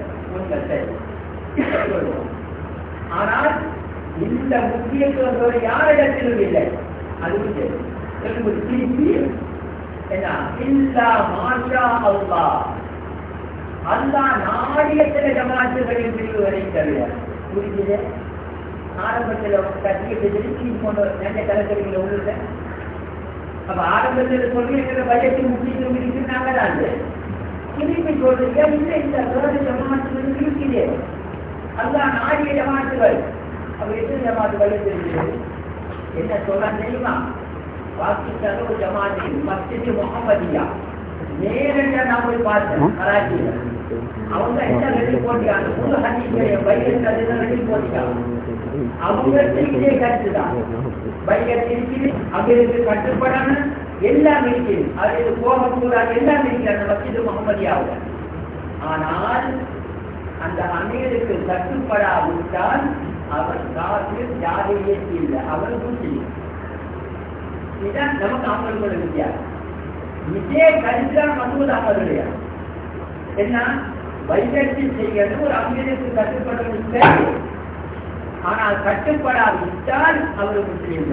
ஆனால் இந்த முக்கியத்துவம் யாரிடத்திலும் இல்லை. அதுவும் திருப்பி என்ன இல்லா மாஷா அல்லாஹ், அல்லாஹ் நாடிய சில ஜமாத்துகளின் பிரிவுகளை தவிர. புரிஞ்சது? ஆரம்பத்தில் கட்டியத்தை திருச்சி போன்ற நல்ல கலக்கறிகளை உள்ள அப்ப ஆரம்பத்தில் சொல்லியிருக்கிற பட்ஜெட்டு முக்கியத்துவம் இருக்கிறாங்க தான். திருப்பி சொல்றீங்க இல்லை, இந்த வேறு ஜமாத்துகள் இருக்குது. அல்லாஹ் நாடிய ஜமாத்துகள். அப்ப எத்தனை ஜமாத்துகள் இருக்கிறது? என்ன சொல்ல தெரியுமா? பாகிஸ்தான் ஒரு ஜமாத்து மஸ்ஜித் முஹம்மதியா நேரடியா நான் போய் பார்த்தேன் கராச்சியில. அவங்க என்ன ரெடி போட்டியாங்க, முழு ஹதீஸுடைய பையன் ரெடி போட்டிட்டாங்க. அவங்க இதே கருத்துதான். பையன் இருக்குது, அங்கிருந்து கட்டுப்படணும், எல்லாம் இருக்குது. அது போகக்கூடாது, எல்லாம் இருக்குது அந்த மஸ்ஜித் முஹம்மதியாவுல. ஆனால் அந்த அமீருக்கு கட்டுப்படாவிட்டால் அவர் காஃபிர், ஜாஹிலியத் இல்லை, அவர் முஸ்லிம். இதுதான் நமக்கு அவங்களோட வித்தியாசம். இதே கருத்தான் மசூத் அகமதுடைய என்ன வைகட்சி செய்யணும், ஒரு அமீருக்கு கட்டுப்படணும். ஆனால் கட்டுப்படாவிட்டால் அவர் முஸ்லிம் தான்.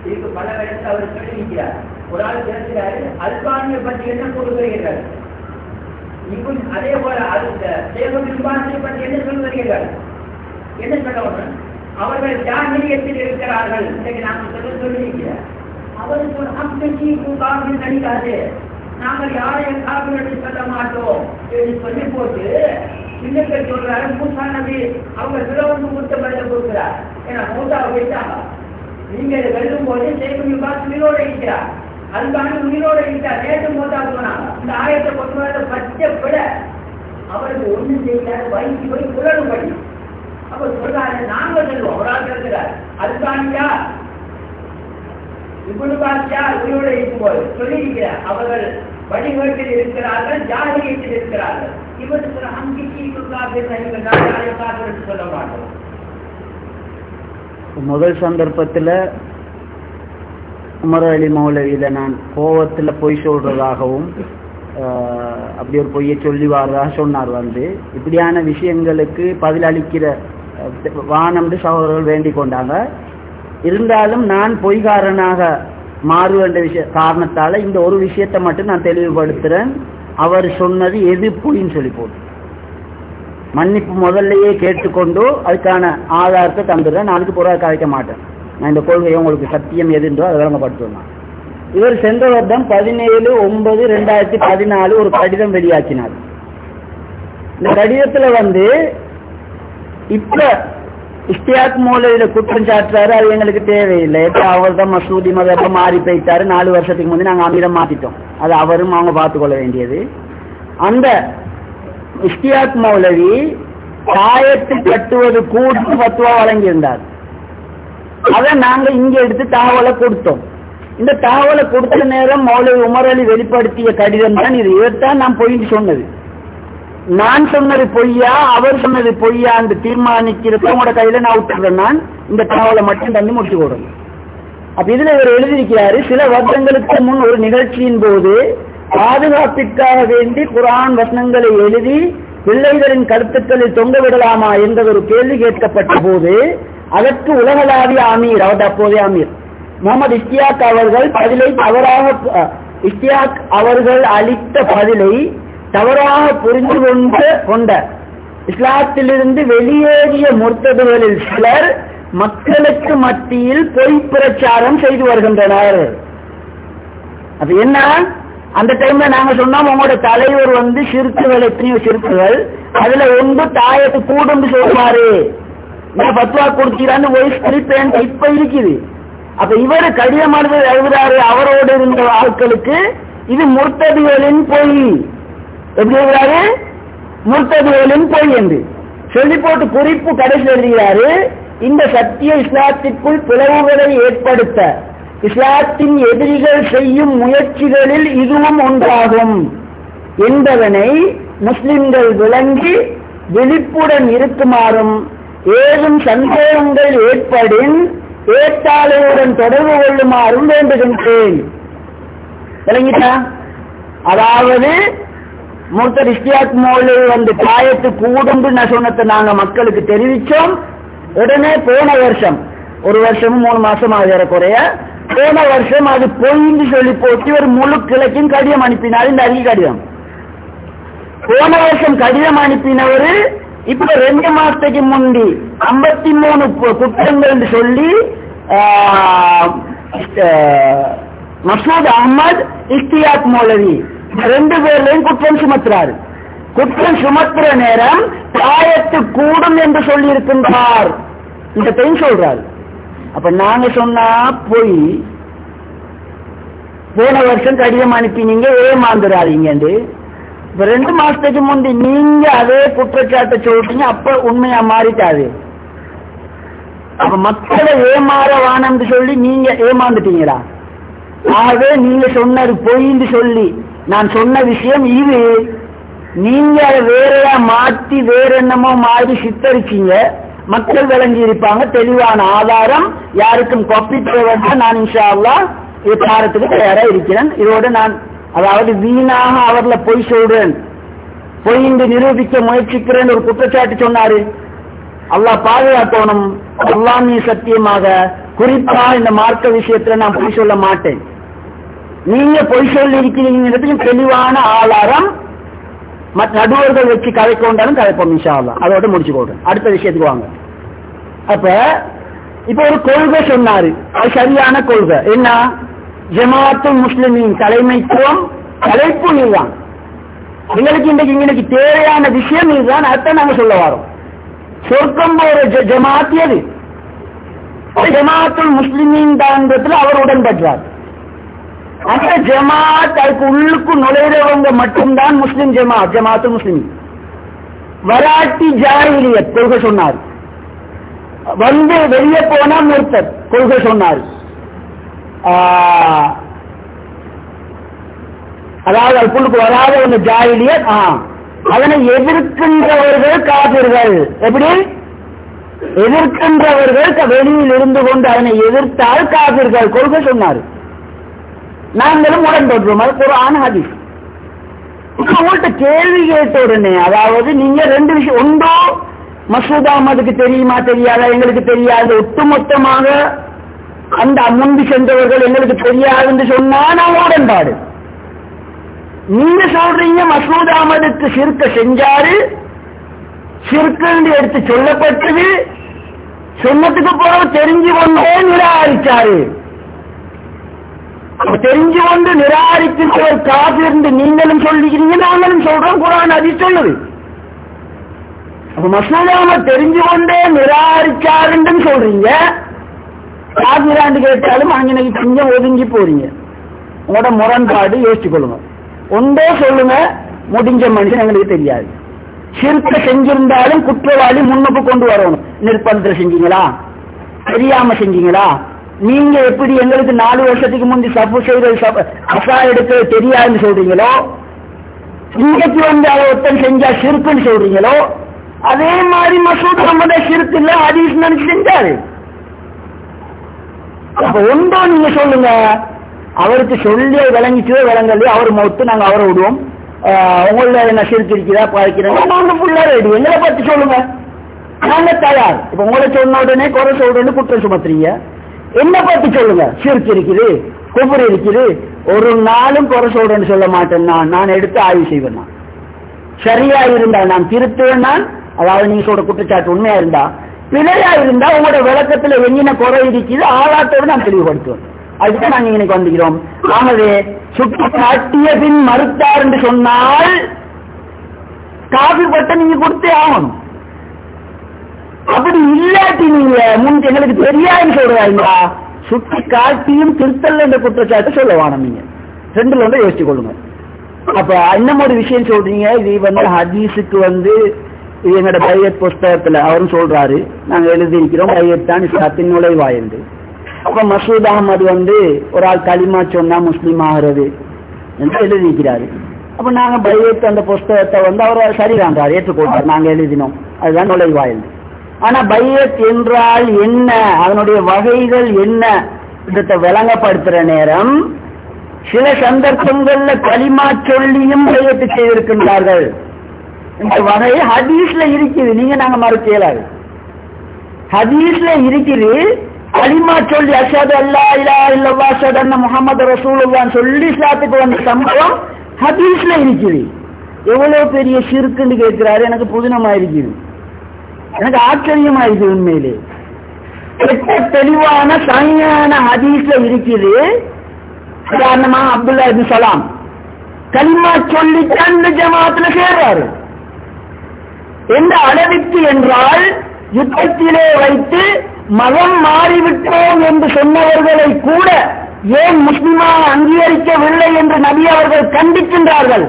இதுக்கு பல இடத்துல அவர் சொல்லியிருக்கிறார். ஒரு ஆள் பேசுகிறாரு, அல்பானிய பற்றி என்ன சொல்லுகிறார், இப்ப அதே போல தேவபாசை பற்றி என்ன சொல்லுகிறார்கள், என்ன சொல்ல அவர்கள் ஜாகிரியத்தில் இருக்கிறார்கள். இன்னைக்கு நாங்கள் சொல்ல சொல்லியிருக்கிறார். அவருக்கு அம்பி காவிரி நடிக்காது, நாங்கள் யாரையும் காவிரி சொல்ல மாட்டோம் என்று சொல்லி போட்டு இன்னைக்கு சொல்றாரு மூசா நபி அவங்க சிலவந்து கொடுத்த பதில கொடுக்கிறார். ஏன்னா மூசாவை வைத்தாங்க, நீங்க வெல்லும் போது சேகுமி பாஸ் உயிரோட இருக்கிறார், அல்பானி உயிரோட இருக்கிறார், நேற்று மூத்தா போனாங்க. இந்த ஆயத்தை கொண்டு வர பச்சைப்பட அவருக்கு ஒண்ணு செய்யறாரு, வயிற்று போய் குரல் படி அப்ப சொல்றாரு, நாங்க சொல்லுவோம் ஒரு ஆள் இருக்கிறார் அல்பானியா இப்படி பாத்தியா உயிரோட இருக்கும்போது சொல்லியிருக்கிறார் அவர்கள் வழிபாட்டில் இருக்கிறார்கள், ஜாகிரியத்தில் இருக்கிறார்கள். இவருக்கு அங்கிக்கு சொல்ல மாட்டோம். முதல் சந்தர்ப்பத்துல உமர் அலி மௌலவியில நான் கோவத்துல பொய் சொல்றதாகவும் அப்படி ஒரு பொய்யை சொல்லி வர்றதாக சொன்னார். வந்து இப்படியான விஷயங்களுக்கு பதிலளிக்கிற வானம்னு சகோதரர்கள் வேண்டிக் கொண்டாங்க. இருந்தாலும் நான் பொய்காரனாக மாறுவேண்ட விஷய காரணத்தால இந்த ஒரு விஷயத்தை மட்டும் நான் தெளிவுபடுத்துறேன். அவர் சொன்னது எது பொய்ன்னு சொல்லி போட்டு மன்னிப்பு முதல்லையே கேட்டுக்கொண்டு அதுக்கான ஆதாரத்தை தந்துடுறேன். நான் அதுக்கு புறா கலைக்க மாட்டேன். நான் இந்த கொள்கையை உங்களுக்கு சத்தியம் எதுன்றோ அதை விளங்கப்படுத்துவேன். இவர் சென்ற வருடம் பதினேழு ஒன்பது ரெண்டாயிரத்தி பதினாலு ஒரு கடிதம் வெளியாக்கினார். இந்த கடிதத்துல வந்து இப்ப இஸ்தியாக் மௌலவியில குற்றம் சாட்டுறாரு, அது எங்களுக்கு தேவையில்லை. அவர் தான் மசூதி மதப்ப மாறி போயிட்டாரு, நாலு வருஷத்துக்கு முந்தைய நாங்கள் அமீரம் மாத்திட்டோம், அது அவரும் அவங்க பார்த்துக்கொள்ள வேண்டியது. அந்த இஸ்தியாக் மௌலவி தாயத்து கட்டுவது கூட்டு பத்துவா வழங்கியிருந்தார். அதை நாங்க இங்க எடுத்து தகவலை கொடுத்தோம். இந்த தகவலை கொடுத்த நேரம் மௌலவி உமர் அலி வெளிப்படுத்திய கடிதம் தான் இது. இதைத்தான் நான் பொய்ன்னு சொன்னது. நான் சொன்னது பொய்யா அவர் சொன்னது பொய்யா என்று தீர்மானிக்கிறது உங்களோட கையில நான் விட்டுறேன். நான் இந்த தகவலை மட்டும் தந்து முடிச்சு கொடுங்க. அப்ப இதுல இவர் எழுதியிருக்கிறாரு, சில வருடங்களுக்கு முன் ஒரு நிகழ்ச்சியின் போது பாதுகாப்பிற்காக வேண்டி குர்ஆன் வசனங்களை எழுதி பிள்ளைகளின் கருத்துக்களில் தொங்க விடலாமா என்ற ஒரு கேள்வி கேட்கப்பட்ட போது அதற்கு உலகளாவிய அமீர், அவர் அப்போதைய அமீர் முகமது இஸ்தியாக் அவர்கள் பதிலை தவறாக இஸ்தியாக் அவர்கள் அளித்த பதிலை தவறாக புரிந்து கொண்டு கொண்ட இஸ்லாத்திலிருந்து வெளியேறிய முர்த்ததுகளில் சிலர் மக்களுக்கு மத்தியில் பொய் பிரச்சாரம் செய்து வருகின்றனர். அது என்ன? அந்த டைம்ல நாங்க சொன்னோம், உங்களோட தலைவர் வந்து சிறுக்குகள் எத்தனையோ சிறுக்குகள், அதுல ஒன்று தாயத்து கூடும் சொல்லுவாரு, பத்துவா கொடுக்கிறான்னு வயசு கிளிப்பேன் இப்ப இருக்குது. அப்ப இவரு கடிதமானது எழுதுறாரு அவரோடு இருந்த ஆட்களுக்கு, இது முர்த்ததுகளின் பொய். எப்படி எழுதுறாரு? முர்த்ததுகளின் பொய் என்று சொல்லி போட்டு குறிப்பு கடைசி எழுதுகிறாரு, இந்த சத்திய இஸ்லாத்திற்குள் பிளவுகளை ஏற்படுத்த இஸ்லாத்தின் எதிரிகள் செய்யும் முயற்சிகளில் இதுவும் ஒன்றாகும் என்பதனை முஸ்லிம்கள் விளங்கி விழிப்புடன் இருக்குமாறும், ஏதும் சந்தேகங்கள் ஏற்படின் ஏற்றாளையுடன் தொடர்பு கொள்ளுமாறும் வேண்டுகின்றேன். விளங்கிட்டா? அதாவது முர்த்தத் இஸ்தியாக் மௌலவி வந்து தாயத்து கூடும் நான் சொன்னதை நாங்க மக்களுக்கு தெரிவிச்சோம். உடனே போன வருஷம் ஒரு வருஷமும் மூணு மாசம் ஆகிற குறைய போன வருஷம் அது பொய்ன்னு சொல்லி போட்டு ஒரு முழு கிழக்கும் கடிதம் அனுப்பினார். இந்த அறிக்கை கடிதம் போன வருஷம் கடிதம் அனுப்பினவர் இப்ப ரெண்டு மாசத்துக்கு முந்தி ஐம்பத்தி மூணு குற்றங்கள் சொல்லி மசூத் அஹமத் இஸ்தியாக் மௌலவி ரெண்டு பேர்லையும் குற்றம் சுமத்துறாரு. குற்றம் சுமத்துற நேரம் தாயத்து கூடும் என்று சொல்லி இருக்கின்றார். இந்த டைம் சொல்றாரு. அப்ப நாங்க சொன்னா போய் போன வருஷம் கடிதம் அனுப்பினீங்க ஏமாந்துடாதீங்க. இப்ப ரெண்டு மாசத்துக்கு முந்தி நீங்க அதே குற்றச்சாட்டை சொல்றீங்க, அப்ப உண்மையா மாறிட்டாது. அப்ப மக்களை ஏமாற வானம்னு சொல்லி நீங்க ஏமாந்துட்டீங்களா? ஆகவே நீங்க சொன்னது பொய்ன்னு சொல்லி நான் சொன்ன விஷயம் இது. நீங்க அதை வேறையா மாற்றி வேற என்னமோ மாறி சித்தரிச்சீங்க, மக்கள் விளங்கி இருப்பாங்க. தெளிவான ஆதாரம் யாருக்கும் காப்பி தேவைன்னா நான் இன்ஷா அல்லாஹ் இது பாரத்துக்கு தயாரா இருக்கிறேன். இதோட நான் அதாவது வீணாக அவர்ல பொய் சொல்றேன், பொய் என்று நிரூபிக்க முயற்சிக்கிறேன் ஒரு குற்றச்சாட்டு சொன்னாரு. அல்லாஹ் பாதுகாக்கணும். அல்லாஹ் நீ சத்தியமாக குறிப்பா இந்த மார்க்க விஷயத்துல நான் பொய் சொல்ல மாட்டேன். நீங்க பொய் சொல்லி இருக்கிறீங்கிறதுக்கு தெளிவான ஆதாரம் மற்ற நடுவர்கள் வச்சு கதை கொண்டாலும் கதைப்போம் இன்ஷா அல்லாஹ். அதோட முடிச்சு போடுறேன். அடுத்த விஷயத்துக்கு வாங்க. அப்ப இப்ப ஒரு கொள்கை சொன்னாரு, அது சரியான கொள்கை. என்ன? ஜமாத்துல் முஸ்லிமின் தலைமைத்துவம் தலைப்பு இதுதான். எங்களுக்கு இன்றைக்கு இன்னைக்கு தேவையான விஷயம் இதுதான். அதான் நாங்க சொல்ல வரோம். சொர்க்கம் போற ஜமாத் எது? ஜமாத்துல் முஸ்லிமின் தான்றதுல அவர் உடன்பட்டார். அந்த ஜமாத் அதுக்கு உள்ளுக்கு நுழைறவங்க மட்டும்தான் முஸ்லிம் ஜமாத், ஜமாத்துல் முஸ்லிமின். வராட்டி ஜாஹிலியத் கொள்கை சொன்னார். வந்து வெளியே போனா முர்த்தத் கொள்கை சொன்னார். அதாவது அதுக்குள்ளுக்கு வராத ஒரு ஜாஹிலியத், அதனை எதிர்க்கின்றவர்கள் காபிர்கள். எப்படி எதிர்க்கின்றவர்கள் வெளியில் இருந்து கொண்டு அதனை எதிர்த்தால் காபிர்கள் கொள்கை சொன்னார். நாங்களும் உடன்படுறோம். அது குர்ஆன் ஹதீஸ். உங்கள்கிட்ட கேள்வி கேட்ட உடனே, அதாவது நீங்க ரெண்டு விஷயம், ஒன்றோ மசூத் அஹ்மதுக்கு தெரியுமா தெரியாதா, எங்களுக்கு தெரியாது, ஒட்டுமொத்தமாக அந்த முன்பு சென்றவர்கள் எங்களுக்கு தெரியாதுன்னு சொன்னா நான் உடன்பாடு. நீங்க சொல்றீங்க மசூத் அஹ்மதுக்கு ஷிர்க செஞ்சாரு, ஷிர்க்கு எடுத்து சொல்லப்பட்டது, சொன்னதுக்கு பிறகு தெரிஞ்சு கொண்டே நிராகரிச்சாரு. தெரிஞ்சு கொண்டு நிராகரிக்கின்றவர் காபிர் நீங்களும் சொல்லிக்கிறீங்க, நாங்களும் சொல்றோம். குர்ஆன் ஹதீஸ் சொல்லுது. அப்ப மசூத் அஹ்மத் தெரிஞ்சு கொண்டே நிராகரிச்சாருன்னு சொல்றீங்க, காபிராண்டு கேட்டாலும் அங்கே கொஞ்சம் ஒதுங்கி போறீங்க. உங்களோட முரண்பாடு யோசிச்சு கொள்ளுங்க. ஒன்றே சொல்லுங்க, முடிஞ்ச மனுஷன் எங்களுக்கு தெரியாது. ஷிர்க செஞ்சிருந்தாலும் குற்றவாளி முன்னுக்கு கொண்டு வரணும். நிர்பந்தம் செஞ்சீங்களா, தெரியாம செஞ்சீங்களா? நீங்க எப்படி எங்களுக்கு நாலு வருஷத்துக்கு முந்தி சப்பு செய்த அசா எடுக்க தெரியாதுன்னு சொல்றீங்களோ, இன்றைக்கு வந்து அதை ஒருத்தன் செஞ்சா ஷிர்க்குன்னு சொல்றீங்களோ, அதே மாதிரி மசூத் அஹ்மத் ஷிர்க் இல்ல ஹதீஸ் நினைச்சு செஞ்சாரு. அப்ப ஒன்றோ நீங்க சொல்லுங்க, அவருக்கு சொல்லி விளங்கிச்சோ விளங்கலையோ அவர் மொத்து நாங்க அவரை விடுவோம். உங்கள என்ன ஷிர்க் இருக்கிறதா பாய்க்கிறோம், நாங்க ஃபுல்லா ரெடி. எங்களை பத்தி சொல்லுங்க, நாங்க தயார். இப்ப உங்களை சொன்ன உடனே குறை சொல்றேன்னு குற்றம் சுமத்துறீங்க. என்ன பத்தி சொல்லுங்க, ஷிர்க் இருக்குது, குஃப்ர் இருக்குது. ஒரு நாளும் குறை சொல்றேன்னு சொல்ல மாட்டேன். நான் நான் எடுத்து ஆய்வு செய்வேன். நான் சரியா இருந்தா நான் திருத்துவேன். நான் அதாவது நீங்க சொல்ற குற்றச்சாட்டு உண்மையா இருந்தா, பிழையா இருந்தா உங்களோட விளக்கத்துல எங்கின குறை இருக்குது ஆளாட்டோடு நான் தெளிவுபடுத்துவேன். அதுக்கு நாங்க இன்னைக்கு வந்துக்கிறோம். ஆகவே சுட்டி காட்டிய பின் மறுத்தார் என்று சொன்னால் காபி பட்ட நீங்க கொடுத்தே ஆகணும். அப்படி இல்லாட்டி நீங்க முன் எங்களுக்கு தெரியாதுன்னு சொல்றாங்களா, சுட்டி காட்டியும் திருத்தல் என்ற குற்றச்சாட்டு சொல்ல வேணும். நீங்க ரெண்டுல வந்து யோசிச்சு கொள்ளுங்க. அப்ப இன்னும் ஒரு விஷயம் சொல்றீங்க, இது வந்து ஹதீஸுக்கு வந்து இது எங்களோட பையத் புஸ்தகத்துல அவரும் சொல்றாரு, நாங்க எழுதியிருக்கிறோம் பையத் தான் இஸ்லாத்தின் நுழைவாயிருந்து. அப்ப மசூத் அஹ்மது வந்து ஒரு ஆள் களிமா சொன்னா முஸ்லீம் ஆகிறது என்று எழுதிக்கிறாரு. அப்ப நாங்க பையத் அந்த புஸ்தகத்தை வந்து அவர் சரிதான்றார், ஏற்றுக்கொண்டார். நாங்க எழுதினோம், அதுதான் நுழைவாயில். ஆனா பையத் என்றால் என்ன, அதனுடைய வகைகள் என்ன இதை விளங்கப்படுத்துற நேரம் சில சந்தர்ப்பங்கள்ல களிமா சொல்லியும் பையத்து செய்திருக்கின்றார்கள். இந்த வகை ஹதீஸ்ல இருக்குது, நீங்க நாங்க மறுக்கலாது. ஹதீஸ்ல இருக்குது, களிமா சொல்லி அஷ்ஹது அல்லா இலாஹா இல்லல்லாஹ் அஷ்ஹது அன்ன முஹம்மது ரசூலுல்லாஹ் சொல்லி இஸ்லாத்துக்கு வந்த சம்பவம் ஹதீஸ்ல இருக்குது. எவ்வளவு பெரிய ஷிர்க்குன்னு கேட்கிறாரு, எனக்கு புதினமா இருக்குது, எனக்கு ஆச்சரியமா இருக்குது. உண்மையிலே தெளிவான சஹீஹான ஹதீஸ்ல இருக்குது. உதாரணமா அப்துல்லா இப்னு சலாம் களிமா சொல்லி கண்டு ஜமாத்துல சேர்றாரு. எந்த அளவிற்கு என்றால் யுத்தத்திலே வைத்து மதம் மாறிவிட்டோம் என்று சொன்னவர்களை கூட ஏன் முஸ்லிமாக அங்கீகரிக்கவில்லை என்று நபி அவர்கள் கண்டிக்கின்றார்கள்.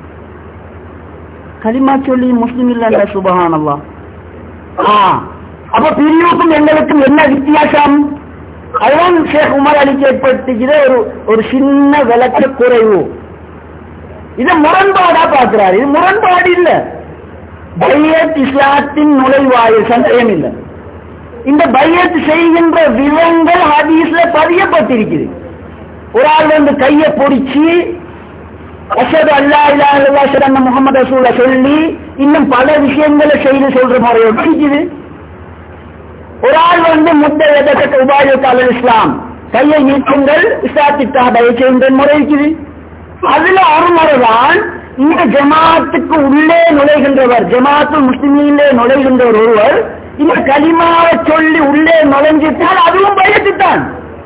களிமா சொல்லி முஸ்லிம் இல்ல, சுபஹானல்லாஹ். அப்ப பிரிவுக்கும் எங்களுக்கும் என்ன வித்தியாசம்? அதுதான் ஷேக் உமர் அலிக்கு ஏற்படுத்துகிற ஒரு ஒரு சின்ன விளக்க குறைவு. இதை முரண்பாடா பார்க்கிறார். இது முரண்பாடு இல்ல, பையத் இஸ்லாத்தின் நுழைவாயில், சந்தேகம் இல்லை. இந்த பையத் செய்கின்ற விவரங்கள் ஹதீஸ்ல பதியப்பட்டிருக்குது. ஒரு ஆள் வந்து கையை பொடிச்சு அஷ்ஹது அல்லா இலாஹா இல்லல்லாஹ் அஷ்ஹது அன்ன முஹம்மது ரசூலுல்லாஹ் சொல்லி இன்னும் பல விஷயங்களை செய்து சொல்ற முறை எப்படி இருக்குது? ஒரு ஆள் வந்து முத்த எதற்கு உபாயத்தால் இஸ்லாம் கையை நீக்குங்கள் இஸ்லாத்திற்காக தயவு முறை இருக்குது. அதுல ஒரு முறைதான் இந்த ஜமாத்துக்கு உள்ளே நுழைகின்றவர், ஜமாத்து முஸ்லிமிலே நுழைகின்றவர் ஒருவர் இந்த கலிமாவை சொல்லி உள்ளே நுழைஞ்சிட்டால் அதுவும் பயத்துத்தான்.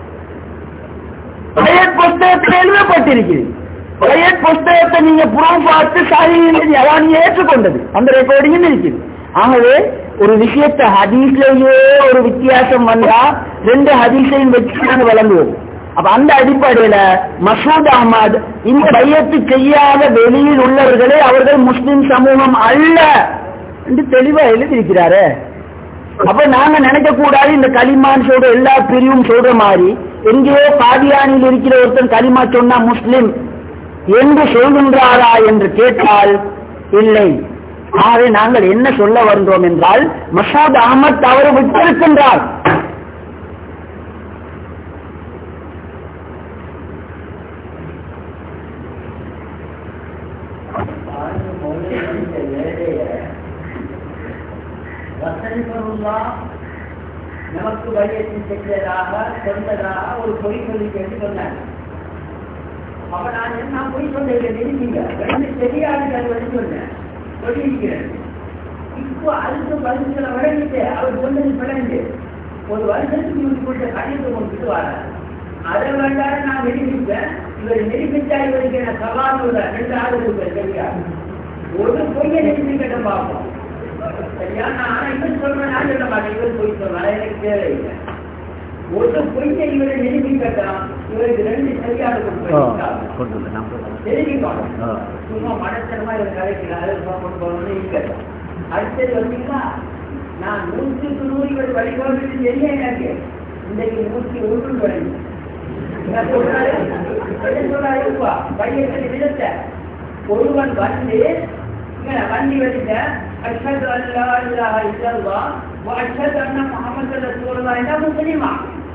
பயத் புஸ்தகத்தில் எழுதப்பட்டிருக்கிறது. பயத் புஸ்தகத்தை நீங்க புறம் பார்த்து சாதியை அதான் ஏற்றுக்கொண்டது, அந்த ரெக்கார்டிங்கும் இருக்குது. ஆகவே ஒரு விஷயத்தை ஹதீஸ்லயே ஒரு வித்தியாசம் வந்தா ரெண்டு ஹதீஸையும் வச்சு நாங்கள் வழங்குவோம். அப்ப அந்த அடிப்படையில மசூத் அஹமது இந்த பையத்து செய்யாத வெளியில் உள்ளவர்களே அவர்கள் முஸ்லிம் சமூகம் அல்ல என்று தெளிவா எழுதியிருக்கிறாரு. அப்ப நாங்க நினைக்க கூடாது இந்த களிமான் சொல்ற எல்லா பிரிவும் சொல்ற மாதிரி எங்கேயோ காதியானில் இருக்கிற ஒருத்தன் களிமா சொன்னா முஸ்லிம் என்று சொல்கின்றாரா என்று கேட்டால் இல்லை. ஆகவே நாங்கள் என்ன சொல்ல வருகிறோம் என்றால் மசூத் அஹமத் தவறு விட்டிருக்கின்றார். நமக்கு வழியத்தை செஞ்சதாக சொன்னதாக ஒரு பொய் சொல்லி கேட்டு சொன்னாங்க. அப்ப நான் நான் பொய் சொன்னீங்க தெரியாது சொன்னேன் சொல்லியிருக்கிறேன். இப்போ அதுக்கு பதில்களை வழங்கிட்டு அவர் சொன்னது பிறந்து ஒரு வருஷத்துக்கு இவருக்கு கொடுத்த கடிதத்தை கொண்டுட்டு வராரு. அதை வேண்டாரு நான் நிரூபிப்பேன். இவர் நிரூபித்தா இவருக்கு என்ன சவால் ரெண்டு ஆள் இருப்பேன். சரியா ஒரு பொய்யை நிரூபிக்கிட்ட பார்ப்போம். சரியா நான் இவர் சொல்றேன், நான் சொல்ல மாட்டேன். இவர் பொய் சொல்றேன், எனக்கு தேவையில்லை. ஒரு பொய்யை இவரை நிரூபிக்கட்டான். இவருக்கு ரெண்டு சரியான தெரிவிக்கணும். சும்மா மனத்தனமா இவர் கலைக்கிறாரு கொண்டு போகணும்னு இருக்கட்டும். அடுத்தது வந்தீங்களா நான் நூற்றுக்கு நூறு இவர் வழிபாடு தெரிய எனக்கு இன்றைக்கு நூற்றி ஒன்று வழங்கி சொல்றாருப்பா பையன் விதத்தை ஒருவன் வந்து வண்டி வலிக்க அஷ்ஹது அல்லா இலாஹ இல்லல்லாஹ் வ அஷ்ஹது அன்ன முஹம்மது ரசூலுல்லாஹ் என்ன முஸ்லிமா.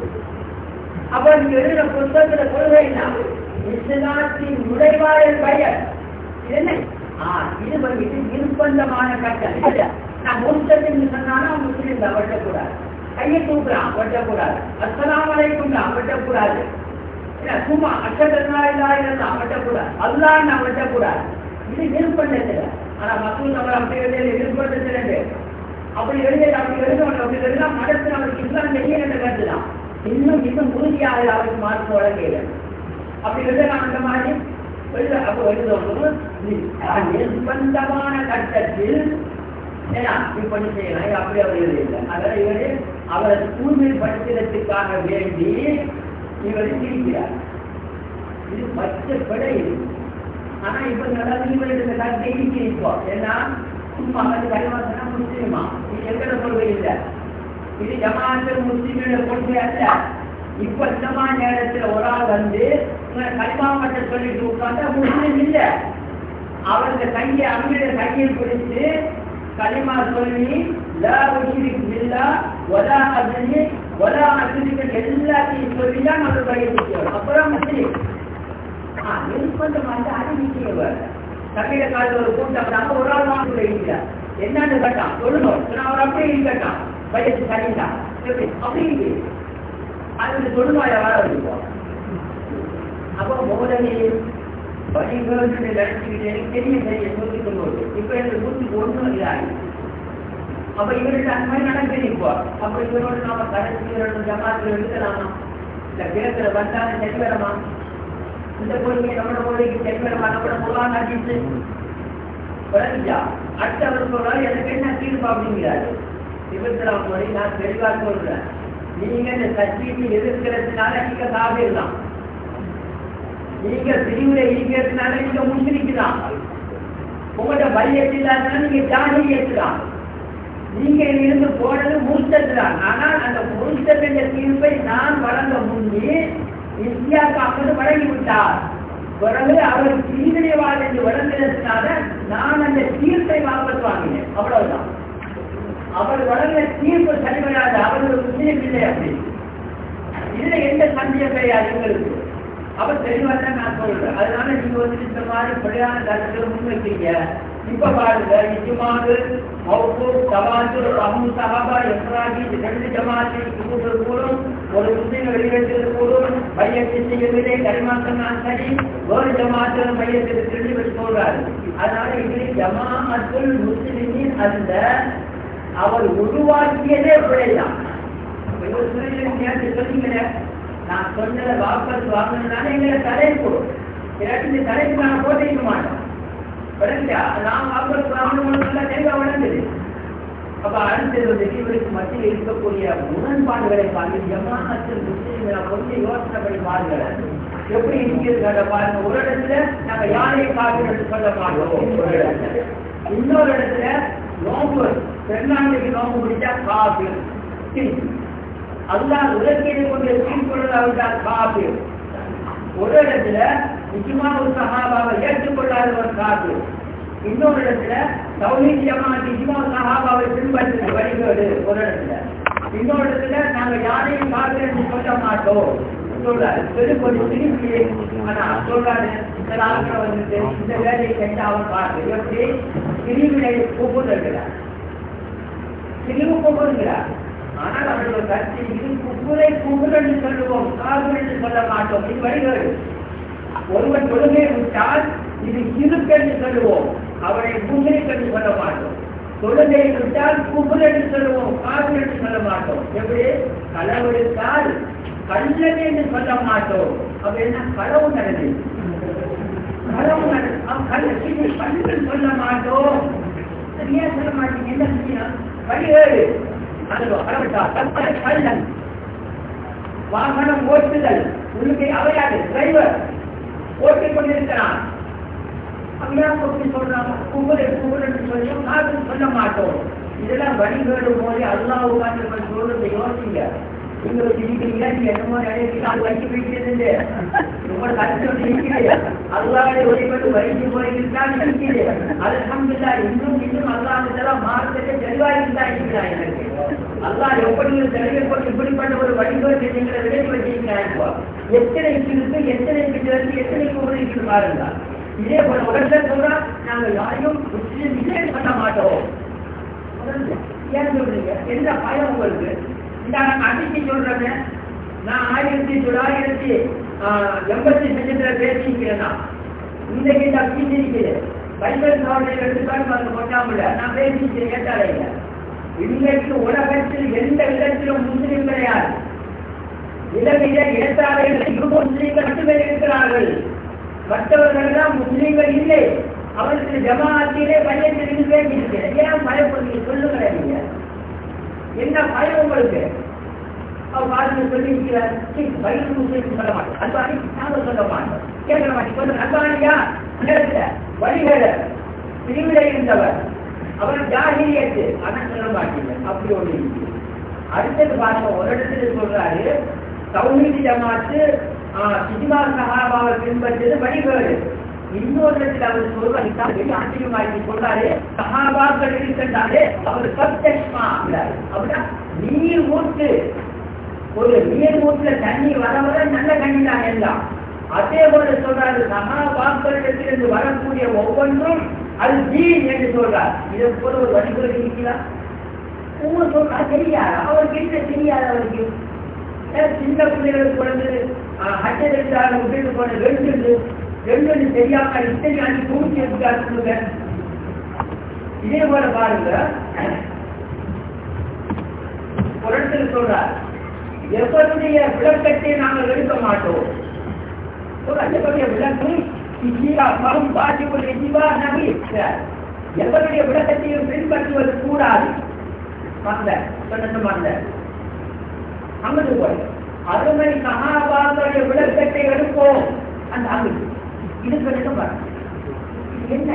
அப்ப நீங்க எழுதுற புத்தகத்துல கொள்கைன்னா இஸ்லாத்தின் நுழைவாயில் பெயர் என்ன இது வந்துட்டு நிர்பந்தமான கட்டளை. நான் முஸ்லிம் சொன்னாலும் முஸ்லிம் தான் வெட்டக்கூடாது, கையை தூக்குறான் வெட்டக்கூடாது, அஸ்ஸலாமு அலைக்கும் தான் வெட்டக்கூடாது, சும்மா அஷ்ஹது அல்லா இலாஹ இல்லல்லாஹ் வெட்டக்கூடாது, அல்லாஹ் நான் வெட்டக்கூடாது. இது நிர்பந்தத்தில். ஆனா மக்கள் நம்ம அப்படி எழுதிய நிர்பந்தத்தில் அப்படி எழுதிய அப்படி எழுதணும். அப்படி எழுதினா மனத்தில் அவருக்கு இஸ்லாம் தெரிய என்ற கருத்துதான். இன்னும் இன்னும் உறுதியாக அவருக்கு மார்க் வழங்கல. அப்படி எழுத அந்த மாதிரி எழுத அப்போ எழுதணும். நிர்பந்தமான கட்டத்தில் இப்படி செய்யலாம். அப்படி அவர் எழுதியிருக்க அதனால இவரு அவரை தூய்மைப்படுத்துவதற்காக வேண்டி இவர் இருக்கிறார். இது பச்சைப்படை. ஆனா இப்ப நடந்து இவருடைய கருத்தை இருக்கிறோம். ஏன்னா சும்மா வந்து கைவாசனா முஸ்லிமா இது எங்கட கொள்கை இல்லை. இது ஜமாஅத்துல் முஸ்லிமீன கொள்கை அல்ல. இப்ப இந்த நேரத்தில் ஒரு ஆள் வந்து கலிமா மட்டும் சொல்லிட்டு உட்கார்ந்தா முஸ்லிம் இல்லை. அவருடைய கையை அவங்களுடைய கையை பிடித்து கலிமா சொல்லி லா உஷ்ரிக் பில்லாஹ் வலா அஸ்னி வலா அஸ்னிக எல்லாத்தையும் சொல்லிதான் அவர் பயிற்சி அப்புறம் முஸ்லிம். நிர்பந்தமாக அறிவிக்கிறவர் தமிழக காலத்தில் ஒரு கூட்டம் ஒரு ஆள் வாங்க இருக்கிறார். என்னன்னு கேட்டான் சொல்லணும். அவர் அப்படியே இருக்கட்டான் வயசு சரிதான் அப்படி அது தொழுவாய வர இருக்கும். அப்போ மோதலி வழிகள் நடத்திக்கிட்டே பெரிய பெரிய நூற்றி தொண்ணூறு இப்ப எனக்கு நூற்றி ஒன்று இல்லாது. அப்ப இவருக்கு அந்த மாதிரி நடக்கிறீங்க. அப்ப இவரோட நாம கடைசி ஜமாத்தில் எடுக்கலாமா இல்ல கிழக்கில் வந்தாலும் சரி வரமா இந்த கொள்கை நம்மளோட கொள்கைக்கு செல்வரமா நம்மளோட முகான் அடிச்சு வளர்ந்தா அடுத்த அவர் சொல்றாரு எனக்கு என்ன தீர்ப்பு அப்படிங்கிறாரு. இருபத்தெட்டாம் மொழி நான் தெளிவா சொல்றேன். நீங்க இந்த சர்ச்சைக்கு எதிர்க்கிறதுனால நீங்க சாப்பிடலாம். நீங்க பிரிவுல இருக்கிறதுனால நீங்க முஸ்லிம்தான். உங்களோட பையத்து இல்லாதனால நீங்க ஜாதி ஏற்றுதான். நீங்க இருந்து போனது முழுத்ததுதான். ஆனால் அந்த முழுத்தத்தின் தீர்ப்பை நான் வழங்க முன்னே இந்தியாவுக்கு அப்போது வழங்கிவிட்டார். பிறகு அவர் தீவிரவாத என்று வழங்கினதுனால நான் அந்த தீர்ப்பை வாபஸ் வாங்கினேன். அவ்வளவுதான். அவர் வழங்க தீர்ப்பு சரிவராது. அவர் ஒரு முஸ்லீம் இல்லை. அப்படி இதுல எந்த சந்தேகம் கிடையாது எங்களுக்கு. அவர் தெளிவாக நான் சொல்றேன். அதனால நீங்க வந்து இந்த மாதிரி பிழையான கருத்துக்களை முன்வைக்கிறீங்க. இப்ப பாருங்க இஜ்மாது மௌகூப் தவாத்துர் அஹ்மு சஹாபா இஸ்ராஜி ரெண்டு ஜமாஅத்தை கூடுதல் கூடும் ஒரு முஸ்லிம் வெளியேற்றது கூடும் பையத்தை செய்யவில்லை கரிமாசன் சரி ஒரு ஜமாஅத்தில் பையத்தை திருடி வச்சு சொல்றாரு. அதனால இது ஜமாஅத்துல் முஸ்லிமின் அல்ல, அவர் உருவாக்கியதே பிழைதான். சொன்னீங்களே நான் சொன்னதை வாபஸ் வாங்கினால எங்களை தலைப்பு இந்த தலைப்பு நான் போட்டிருக்க மாட்டோம். நாம் வாபஸ் வாங்கணும்னு தெளிவா வளர்ந்தது. அப்ப அடுத்தது வந்து இவருக்கு மத்தியில் இருக்கக்கூடிய முரண்பாடுகளை பார்த்து ஜமாஅத்துல் முஸ்லிம்களை கொஞ்சம் யோசனை பண்ணி பாருங்க எப்படி இருக்கிறத பாருங்க. ஒரு இடத்துல நாங்க யாரையை காப்பீடு சொல்ல மாட்டோம், ஒரு இடத்துல இன்னொரு இடத்துல நோம்பு பெருநாளைக்கு நோம்பு பிடிச்சா காப்பீடு அல்லாஹ் உலகிலே கொண்டு தீர்ப்புள்ளதால் காப்பீடு. ஒரு இடத்துல நிச்சயமா ஒரு சஹாபாவை ஏற்றுக்கொள்ளாதவர் காப்பீடு. இன்னொரு இடத்துல தௌஹீத் ஜமாஅத் நிச்சயமா சஹாபாவை பின்பற்ற வழிகேடு. ஒரு இடத்துல இன்னொரு இடத்துல நாங்க யாரையும் காப்பீடு என்று சொல்ல மாட்டோம் சொல்றாரு. கொஞ்சம் திருப்பி ஆனா சொல்றாரு இந்த ஆட்கள் வந்துட்டு இந்த வேலையை செஞ்சு அவன் பார்த்து எப்படி பிரிவினை கூப்பிடுகிறார், பிரிவு கூப்பிடுகிறார். ஆனால் அவர்கள் கட்சி இது குப்புரை குப்புர் என்று சொல்லுவோம், காதல் என்று சொல்ல மாட்டோம். இது வழிகேடு. ஒருவன் தொழுகை விட்டால் இது கிறுக்கு என்று சொல்லுவோம், அவனை குமுறைக்கு என்று சொல்ல மாட்டோம். தொழுகை விட்டால் குப்புர் என்று சொல்லுவோம், காதல் என்று சொல்ல மாட்டோம். எப்படி களவெடுத்தால் கல்லணை என்று சொல்ல மாட்டோம். அப்ப என்ன களவு நடந்து களவு நடந்து கல்லுன்னு சொல்ல மாட்டோம். சரியா சொல்ல மாட்டீங்க. என்ன செய்யணும்? வழிகேடு. வாகனம் ஓட்டுதல் உள்ளுக்கே அவையாது டிரைவர் ஓட்டிக் கொண்டிருக்கிறான். சொல்றாங்க கும்பலை கும்பல் சொல்லியும் காதல் சொல்ல மாட்டோம். இதெல்லாம் வழிகேடு போய் அல்லாஹ் சொல்றது யோசிங்க. உங்களுக்கு இருக்கிறீங்க என்னமோ நினைக்கிறாங்க வைக்க வைக்கிறது உங்களுக்கு அர்த்தம் இருக்கிறது. அல்லாஹ்வை வழிபட்டு வைத்து போயிருந்தான் இருக்கிறது. அல்ஹம்துலில்லாஹ் இன்னும் இன்னும் அல்லாஹ் மார்க்கத்தை தெளிவாக இருக்கிறார். எனக்கு அல்லாஹ் எப்படி தெளிவுபட்டு இப்படிப்பட்ட ஒரு வழிபாடு நீங்களை விளைவு வச்சிருக்கிறாங்க. எத்தனை இருக்கு எத்தனை இருக்கு எத்தனை கூப்பிட்டு பாருங்க. இதே போல உடனே சொல்றா நாங்கள் யாரையும் முஸ்லீம் இல்லை பண்ண மாட்டோம். ஏன் சொல்றீங்க? எந்த பயம் உங்களுக்கு? இந்த அடிச்சு சொல்றேன். நான் ஆயிரத்தி தொள்ளாயிரத்தி எண்பத்தி செஞ்சுல பேசிக்கிறேன்னா இன்றைக்கு இந்த அப்படிச்சிருக்கிறேன். பைபிள் சாவனை எடுத்துக்காட்டு அங்க கொண்டாமல நான் பேசிக்கிறேன். கேட்டாலே இல்லை. இன்றைக்கு உலகத்தில் எந்த இடத்திலும் முஸ்லீம் கிடையாது. இலங்கையில ஏற்றாளர்கள் முஸ்லீம்கள் மட்டுமே இருக்கிறார்கள். மற்றவர்கள் தான் முஸ்லீம்கள் இல்லை. அவருக்கு ஜமாஅத்திலே பையத்திற்கு பேசியிருக்கிறேன். ஏன் பயப்படுறீங்க? சொல்லுங்க. நீங்க என்ன பயம் உங்களுக்கு? அவர் பாருங்க சொல்லியிருக்கிறார். பைபிள் முஸ்லீம் சொல்ல மாட்டோம், அல்பானி நாங்கள் சொல்ல மாட்டோம், கேட்க மாட்டேன். சொல்லுங்க அல்பானியா வழிகேட பிரிவிலை இருந்தவர், அவர் ஜாஹிலியத்து ஆனா சொல்ல மாட்டீங்க. அப்படி ஒண்ணு இருக்கு. அடுத்தது பாருங்க ஒரு இடத்துல சொல்றாரு தௌஹீத் ஜமாஅத்து இஜ்மா சஹாபாவை பின்பற்றது வழிகேடு. இன்னொரு இடத்துல அவர் சொல்றாரு ஆச்சரியமாக்கி சொல்றாரு சஹாபாக்கள் இருக்கின்றாரு அவர் சப்தஷ்மா அப்படின்னா நீர் ஊற்று. ஒரு நீர் ஊற்றுல தண்ணீர் வர வர நல்ல தண்ணி தான் எல்லாம். அதே போல சொல்றாரு சஹாபாக்களிடத்திலிருந்து வரக்கூடிய ஒவ்வொன்றும் அது தீன் என்று சொல்றார். இதை போல ஒரு வழிமுறை இருக்கிறார். உங்க சொல்றா தெரியாது, அவருக்கு என்ன தெரியாது? அவருக்கு சின்ன பிள்ளைகளுக்கு குழந்தை ஹஜ்ஜில் விட்டுட்டு போன ரெண்டு ரெண்டு தெரியாம இத்தனை அஞ்சு தூக்கி எடுத்துக்காங்க. இதே போல பாருங்க ஒரு இடத்துல சொல்றார் எவருடைய விளக்கத்தை நாங்கள் எடுக்க மாட்டோம். எவருடைய விளக்கம் எவருடைய விளக்கத்தையும் பின்பற்றுவது கூடாது. அங்கு போய் அருமை சகாபாக்களுடைய விளக்கத்தை எடுப்போம். அந்த அங்கு இது என்ன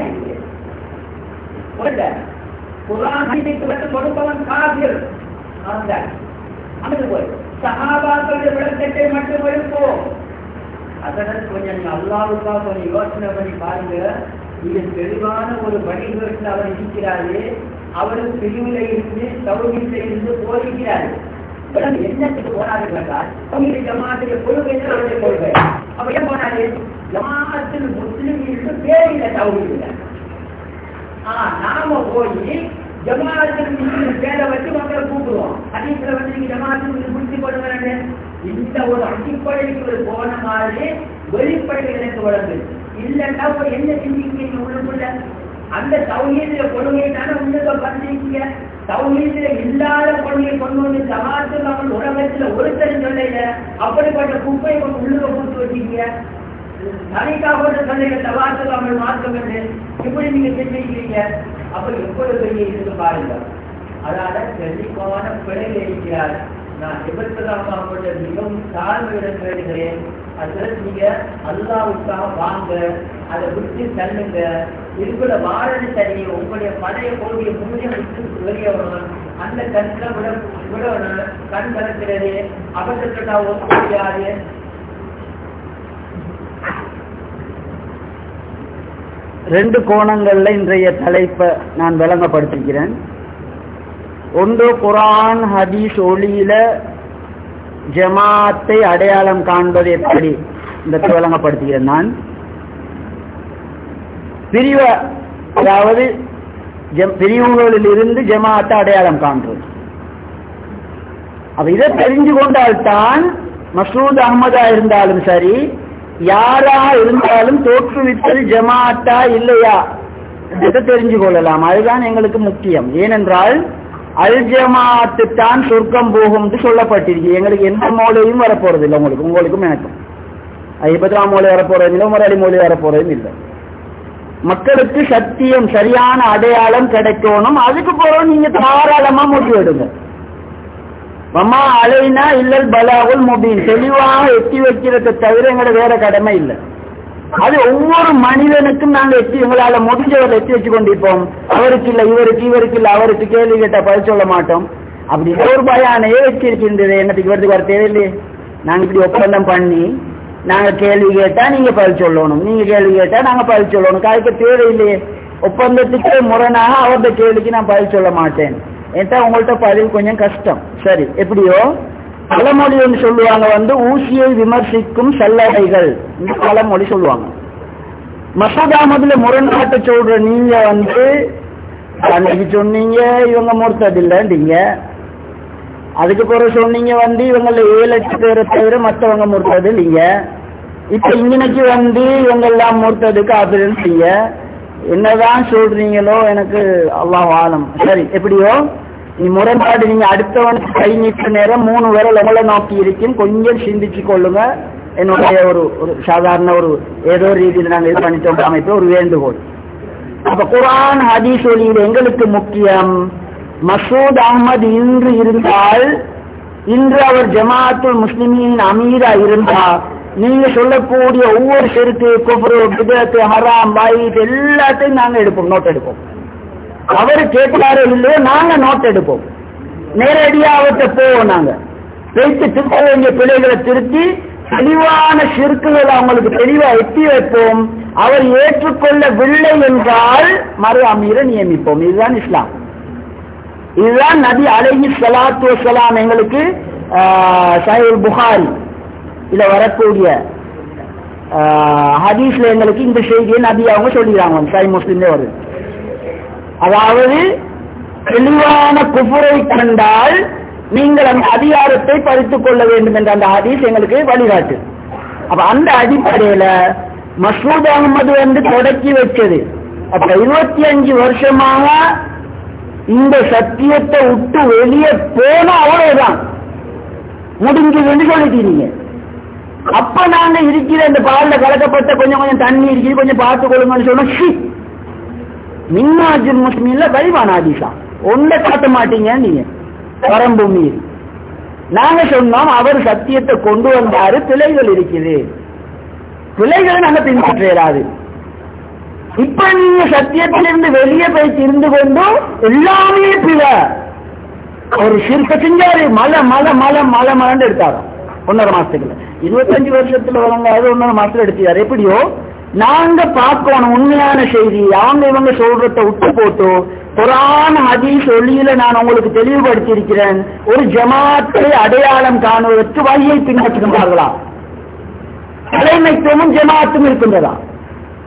கொடுப்பவன் காவியர் அங்கு போய் சகாபாக்களுடைய விளக்கத்தை மட்டும் எடுப்போம். அதனால் கொஞ்சம் அல்லாஹ்வுக்காக கொஞ்சம் யோசனை பண்ணி பாருங்க. இது தெளிவான ஒரு வழிகாட்டில் அவர் இருக்கிறாரு. அவரும் பிரிவுல இருந்து தௌஹீத்ல இருந்து போகிறாரு. என்னத்துக்கு போனாரு என்றால் தௌஹீத் ஜமாஅத்துடைய கொள்கை அவருடைய கொள்கை. அப்ப ஏன் போனாரு? ஜமாஅத்துல் முஸ்லிமீன் பேரில தௌஹீத் இல்லை. நாம போய் ஜமாஅத்துக்கு பேரை வச்சு மக்களை கூப்பிடுவோம். ஹதீஸ்ல வந்து நீங்க ஜமாஅத்துக்கு முடிச்சு போடுங்க. இந்த ஒரு அடிப்படைக்கு போன மாதிரி வெளிப்படைகளுக்கு வளர்ந்து இல்லைன்னா என்ன செஞ்சீங்க உள்ளுக்குள்ள அந்த தௌஹீதுல கொள்கையை தானே உள்ளுக்க பண்ணிருக்கீங்க. தௌஹீதுல இல்லாத கொள்கையை கொண்டு வந்து ஜமாஅத்துல அவங்க உலகத்துல ஒருத்தர் சொல்லல. அப்படிப்பட்ட குப்பையை கொண்டு உள்ளுக்க போட்டு வச்சிருக்கீங்க. தனிக்காக சொல்லுங்க ஜமாஅத்துல அவங்க மாற்றம் என்று இப்படி நீங்க செஞ்சிருக்கீங்க. அப்ப எப்பொழுது பெரிய இருக்கு பாருங்க. அதனால தெளிவான பிழைகள் இருக்கிறார். நான் விபத்துலாமாவுடைய மிகவும் தாழ்மையுடன் கேட்கிறேன். அதுல நீங்க அல்லாவுக்காக வாங்க, அதை விட்டு தள்ளுங்க. இருக்கிற வாழை சரி உங்களுடைய பழைய கோடிய மூலிய விட்டு வெளியே வரணும். அந்த கண்களை விட விடணும். கண் கலக்கிறது அபத்தா ஒத்து முடியாது. ரெண்டு கோணங்கள்ல இன்றைய தலைப்பை நான் விளங்கப்படுத்திக்கிறேன். ஒன்று குர்ஆன் ஹதீஸ் ஒளியில ஜமாத்தை அடையாளம் காண்பது எப்படி இந்த விளங்கப்படுத்துகிறேன். நான் பிரிவ அதாவது பிரிவுகளில் இருந்து ஜமாத்தை அடையாளம் காண்றது. அப்ப இதை தெரிஞ்சு கொண்டால்தான் மசூத் அஹ்மதா இருந்தாலும் சரி யாரா இருந்தாலும் தோற்றுவித்தல் ஜமாத்தா இல்லையா இதை தெரிஞ்சு கொள்ளலாம். அதுதான் எங்களுக்கு முக்கியம். ஏனென்றால் அல் ஜமாத்து தான் சொர்க்கம் போகும் சொல்லப்பட்டிருக்கு. எங்களுக்கு எந்த மோலையும் வரப்போறது இல்லை. உங்களுக்கு உங்களுக்கும் எனக்கும் ஐம்பதாம் மோலை வரப்போறதும் இல்லை, முரளி மொழி வரப்போறதும் இல்லை. மக்களுக்கு சத்தியம் சரியான அடையாளம் கிடைக்கணும். அதுக்கு போறோம் நீங்க தாராளமா முடிவு எடுங்க. வமா அலைனா இல்லல் பலாகுல் முபீன், தெளிவாக எட்டி வைக்கிறத தவிர எங்களோட வேற கடமை இல்லை. அது ஒவ்வொரு மனிதனுக்கும் நாங்க எட்டி எங்களால முடிஞ்சவரை எட்டி வச்சு கொண்டிருப்போம். அவருக்கு இல்ல இவருக்கு, இவருக்கு இல்ல அவருக்கு, கேள்வி கேட்டா பதில் சொல்ல மாட்டோம். அப்படி ஒரு பயானையே வச்சிருக்கின்றது. என்னத்துக்கு இவருக்கு வர தேவையில்லையே. நாங்க இப்படி ஒப்பந்தம் பண்ணி நாங்க கேள்வி கேட்டா நீங்க பதில் சொல்லணும், நீங்க கேள்வி கேட்டா நாங்க பதில் சொல்லணும். காய்க்க தேவையில்லையே. ஒப்பந்தத்துக்கு முரணாக அவருடைய கேள்விக்கு நான் பதில் சொல்ல மாட்டேன். ஏன்டா உங்கள்கிட்ட பதில் கொஞ்சம் கஷ்டம். சரி, எப்படியோ பழமொழி ஒன்று சொல்லுவாங்க, வந்து ஊசியை விமர்சிக்கும் சல்லடைகள் இந்த பழமொழி சொல்லுவாங்க. மசூத் அஹ்மதுல முரண்பாட்டை சொல்ற நீங்க வந்து அன்னைக்கு சொன்னீங்க இவங்க முர்த்ததில்லைன்றீங்க. அதுக்கு பிறகு சொன்னீங்க வந்து இவங்கள ஏழு லட்சம் பேரை தவிர மற்றவங்க முர்த்தது இல்லைங்க. இப்ப இன்னைக்கு வந்து இவங்க எல்லாம் முர்த்தது காப்பிடுறீங்க. என்னதான் சொல்றீங்களோ எனக்கு அல்லாஹ் ஆலம். சரி, எப்படியோ நீ முரண்பாடு நீங்க அடுத்தவன் கை நீட்ட நேரம் மூணு விரல் உங்களை நோக்கி இருக்கும். கொஞ்சம் சிந்திச்சு கொள்ளுங்க. என்னுடைய ஒரு ஒரு சாதாரண ஒரு ஏதோ ரீதியில் நாங்கள் இது பண்ணிட்டோம் அமைப்பு ஒரு வேண்டுகோள். அப்ப குர்ஆன் ஹதீஸ் ஒளியில் எங்களுக்கு முக்கியம். மசூத் அஹ்மது இன்று இருந்தால், இன்று அவர் ஜமாஅத்துல் முஸ்லிமீன் அமீரா இருந்தா, நீங்க சொல்லக்கூடிய ஒவ்வொரு ஷிர்கு, குஃப்ரு, பித்அத், ஹராம், பாயித் எல்லாத்தையும் நாங்க எடுப்போம், நோட் எடுப்போம். அவரு கேட்கிறாரோ இல்லையோ நாங்க நோட் எடுப்போம். நேரடியா அவர்கிட்ட போவோம். நாங்க பேச்சு திருத்த வேண்டிய பிள்ளைகளை திருத்தி தெளிவான ஷிர்குகளை அவங்களுக்கு தெளிவா எட்டி வைப்போம். அவர் ஏற்றுக்கொள்ளவில்லை என்றால் மறு அமீரை நியமிப்போம். இதுதான் இஸ்லாம். இதுதான் நபி அலைஹி ஸலாத்து வஸலாம் எங்களுக்கு சஹீஹ் புகாரி இல்ல வரக்கூடிய ஹதீஸ்ல எங்களுக்கு இந்த செய்தியை நபி அவங்க சொல்லிடுறாங்க. சஹீஹ் முஸ்லிம்ல வருது. அதாவது தெளிவான குஃபரை கண்டால் நீங்கள் அந்த அதிகாரத்தை பறித்துக் கொள்ள வேண்டும் என்ற அந்த ஹதீஸ் எங்களுக்கு வழிகாட்டு. அப்ப அந்த அடிப்படையில மசூத் அஹ்மது வந்து தொடக்கி வச்சது. அப்ப இருபத்தி அஞ்சு வருஷமாக இந்த சத்தியத்தை விட்டு வெளியே போன அவ்வளவுதான் முடிஞ்சதுன்னு சொல்லிட்டீங்க. அப்ப நாங்க இருக்கிற இந்த பாலில் கலக்கப்பட்ட கொஞ்சம் கொஞ்சம் தண்ணி இருக்குது, கொஞ்சம் பார்த்துக் கொள்ளுங்கன்னு சொன்னோம். மின்னாஜுல் முஸ்லிம்ல கழிவான ஹதீஸா ஒன்றை காட்ட மாட்டீங்க நீங்க வரம்பு மீறி. நாங்க சொன்னோம் அவர் சத்தியத்தை கொண்டு வந்தாரு, பிழைகள் இருக்குது, பிழைகளை நாங்க பின்பற்றாது. இப்ப நீங்க சத்தியத்திலிருந்து வெளியே போய் திருந்து கொண்டு எல்லாமே பிழை. ஒரு சிறுக்க செஞ்சாரு மலை மலை மலை மலை மலண்டு எடுத்தாரு ஒன்னரை மாசத்துக்குள்ள. இருபத்தஞ்சு வருஷத்துல வழங்காது ஒன்னரை மாசத்துல எடுத்தாரு. எப்படியோ நாங்க பார்க்கணும் உண்மையான செய்தி. அவங்க இவங்க சொல்றத விட்டு போட்டு குர்ஆன் ஹதீஸ் ஒளியில நான் உங்களுக்கு தெளிவுபடுத்தி இருக்கிறேன். ஒரு ஜமாத்தை அடையாளம் காணுவதற்கு வழியை பின்பற்றுகின்றார்களா? தலைமைத்துவமும் ஜமாத்தும் இருக்கின்றதா?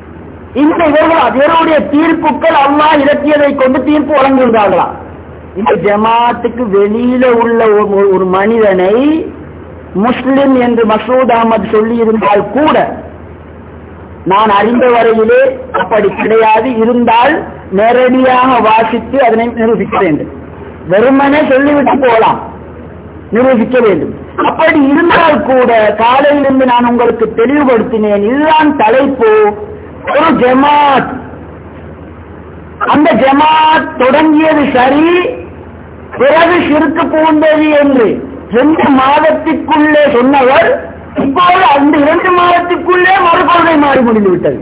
இந்த இவர்கள் அதனுடைய தீர்ப்புகள் அல்லாஹ் இறக்கியதை கொண்டு தீர்ப்பு வழங்குகின்றார்களா? இந்த ஜமாத்துக்கு வெளியில உள்ள ஒரு மனிதனை முஸ்லிம் என்று மசூத் அகமது சொல்லி இருந்தால் கூட நான் அறிந்த வரையிலே அப்படி கிடையாது. இருந்தால் நேரடியாக வாசித்து அதனை நிரூபிக்க வேண்டும். வெறுமனே சொல்லிவிட்டு போகலாம், நிரூபிக்க வேண்டும். அப்படி இருந்தால் கூட காலையிலிருந்து நான் உங்களுக்கு தெளிவுபடுத்தினேன். இதுதான் தலைப்பு. ஒரு ஜமாத், அந்த ஜமாத் தொடங்கியது சரி, பிறகு சிறுக்கு பூண்டது என்று ரெண்டு மாதத்திற்குள்ளே சொன்னவர் இப்போது அந்த இரண்டு மாதத்துக்குள்ளே மறுகொள்கை மாறி முடிந்துவிட்டது.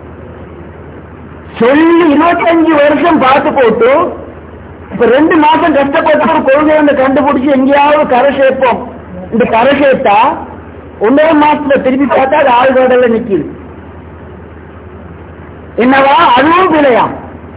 சொல்லி இருபத்தஞ்சு வருஷம் பார்த்து போட்டு இப்ப ரெண்டு மாசம் கஷ்டப்பட்டு ஒரு கொள்கை வந்து கண்டுபிடிச்சு எங்கேயாவது கரை சேர்ப்போம். இந்த கரை சேர்த்தா ஒன்றரை மாசத்துல திருப்பி பார்த்தா அது ஆழ்கடல நிக்குது. என்னவா அதுவும் விளையாம்.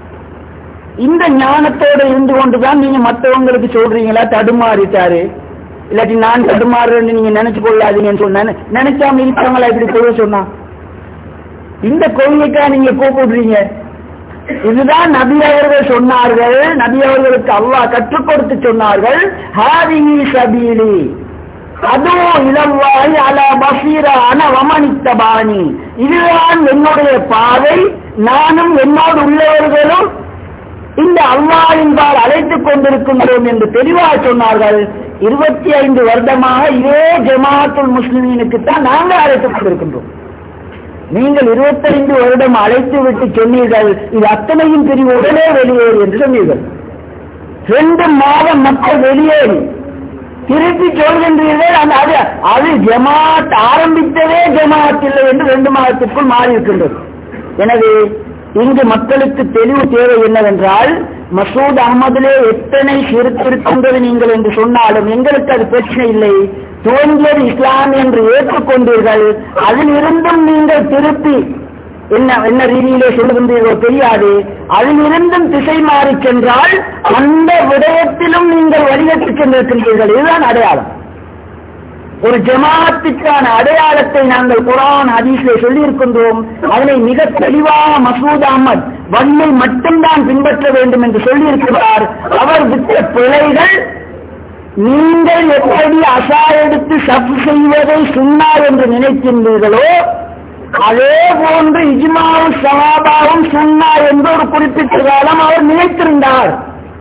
இந்த ஞானத்தோட இருந்து கொண்டுதான் நீங்க மற்றவங்களுக்கு சொல்றீங்களா தடுமாறிட்டாரு, இல்லாட்டி நான் தடுமாறுறேன்னு நீங்க நினைச்சு கொள்ளாதீங்கன்னு சொன்ன நினைக்காம இருக்காங்களா? இப்படி சொல்ல சொன்னா இந்த கொள்கைக்கா நீங்க கூப்பிடுறீங்க? இதுதான் நபி அவர்கள் சொன்னார்கள். நபி அவர்களுக்கு அல்லாஹ் கற்றுக் கொடுத்து சொன்னார்கள், ஹாதிஹி சபீலி அதுவும் இலவாய் அலா பசீரா அன வமனித்தபாணி, இதுதான் என்னுடைய பாதை, நானும் என்னோடு உள்ளவர்களும் இந்த அல்லாஹ்வின்பால் அழைத்துக் கொண்டிருக்கின்றோம் என்று தெளிவாக சொன்னார்கள். இருபத்தி ஐந்து வருடமாக இதே ஜமாத்துல் முஸ்லிமீனுக்கு தான் நாங்கள் அழைத்துக் கொண்டிருக்கின்றோம். நீங்கள் இருபத்தைந்து வருடம் அழைத்து விட்டு சொன்னீர்கள் இது அத்தனையும் பிரிவு உடனே வெளியேறு என்று சொன்னீர்கள். ரெண்டு மாதம் மக்கள் வெளியேறி திருப்பி சொல்கின்றீர்கள் அது அது ஜமாத் ஆரம்பித்ததே ஜமாத் இல்லை என்று ரெண்டு மாதத்திற்குள் மாறி இருக்கின்றது. எனவே இங்கு மக்களுக்கு தெளிவு தேவை என்னவென்றால், மசூத் அகமதிலே எத்தனை சிறுக்கு இருக்கின்றது நீங்கள் என்று சொன்னாலும் எங்களுக்கு அது பிரச்சனை இல்லை. துவங்கியது இஸ்லாம் என்று ஏற்றுக்கொண்டீர்கள், அதில் இருந்தும் நீங்கள் திருப்பி என்ன என்ன ரீதியிலே சொல்லுகின்றீர்களோ தெரியாது, அதில் இருந்தும் திசை மாறி சென்றால் அந்த விடயத்திலும் நீங்கள் வழிகட்டு சென்றிருக்கின்றீர்கள். இதுதான் அடையாளம். ஒரு ஜமாத்துக்கான அடையாளத்தை நாங்கள் குர்ஆன் ஹதீஸிலே சொல்லி இருக்கின்றோம். அதனை மிக தெளிவாக மசூத் அஹ்மத் வன்மை மட்டும்தான் பின்பற்ற வேண்டும் என்று சொல்லி இருக்கிறார். அவர் விட்ட பிழைகள், நீங்கள் எப்படி அசா எடுத்து சஃப் செய்வதை சுன்னா என்று நினைக்கின்றீர்களோ அதே போன்று இஜ்மாவும் சஹாபாவும் சுன்னா என்று ஒரு குறிப்பிட்ட காலம் அவர் நினைத்திருந்தார்.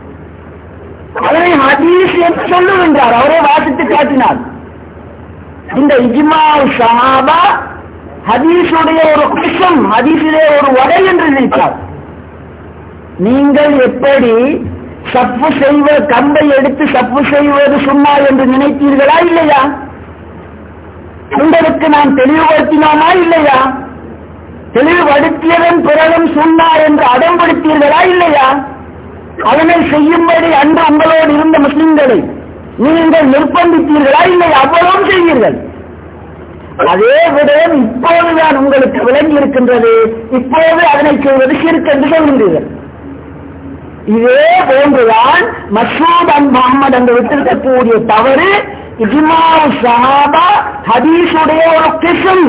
அதனை ஹதீஸ் என்று சொல்லுகின்றார், அவரே வாசித்து காட்டினார். இந்த இஜ்மா சஹாபா ஹதீஸுடைய ஒரு கிஷம், ஹதீஸிலே ஒரு வடை என்று நினைத்தார். நீங்கள் எப்படி சப்பு செய்வ கம்பை எடுத்து சப்பு செய்வது சுன்னா என்று நினைத்தீர்களா இல்லையா? உங்களுக்கு நாம் தெளிவுபடுத்தினோமா இல்லையா? தெளிவுபடுத்தியதன் பிறகும் சுன்னா என்று அடம்படுத்தீர்களா இல்லையா? அதனை செய்யும்படி அன்று உங்களோடு இருந்த முஸ்லிம்களை நீங்கள் நிர்பந்தித்தீர்களா இல்லையா? அவ்வளவும் செய்வீர்கள். அதே விடயம் இப்போதுதான் உங்களுக்கு விளங்கி இருக்கின்றது. இப்போது அதனை செய்வது ஷிர்க் என்று சொல்கின்றீர்கள். இதே போன்றுதான் மசூத் முஹம்மது என்று விட்டிருக்கக்கூடிய தவறு இஜ்மா சஹாபா ஹதீஸுடைய ஒரு கிஸ்ம்,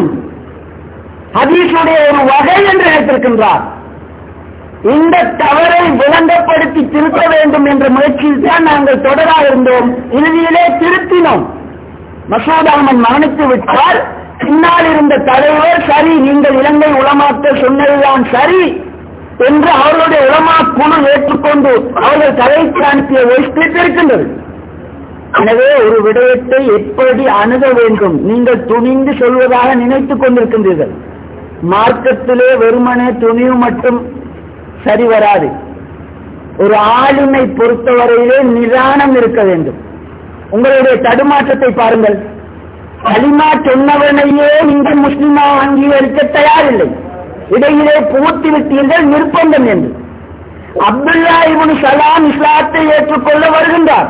ஹதீஸுடைய ஒரு வகை என்று நினைத்திருக்கின்றார். இந்த தவறை விளங்கப்படுத்தி திருத்த வேண்டும் என்ற முயற்சியில் தான் நாங்கள் தொடரா இருந்தோம். இறுதியிலே திருத்தினோம். மசூத் அஹ்மத் மரணித்து விட்டால் பின்னால் இருந்த தலைவர் சரி, நீங்கள் இலங்கை உலமாக்கள் சொன்னதுதான் சரி என்று அவர்களுடைய உலமா குழு ஏற்றுக்கொண்டு அவர்கள் கலைக்கு அனுப்பிய வயசு இருக்கின்றது. எனவே ஒரு விடயத்தை எப்படி அணுக வேண்டும் நீங்கள் துணிந்து சொல்வதாக நினைத்துக் கொண்டிருக்கின்றீர்கள். மார்க்கத்திலே வெறுமனே துணிவு மட்டும் சரி வராது. ஒரு ஆளுமை பொறுத்தவரையிலே நிதானம் இருக்க வேண்டும். உங்களுடைய தடுமாற்றத்தை பாருங்கள். கலிமா சொன்னவனையே நீங்கள் முஸ்லிமா அங்கீகரிக்க தயாரில்லை, இடையிலே புகுத்தி விட்டீர்கள் நிர்பந்தம் என்று. அப்துல்லா இப்னு சலாம் இஸ்லாத்தை ஏற்றுக்கொள்ள வருகின்றார்.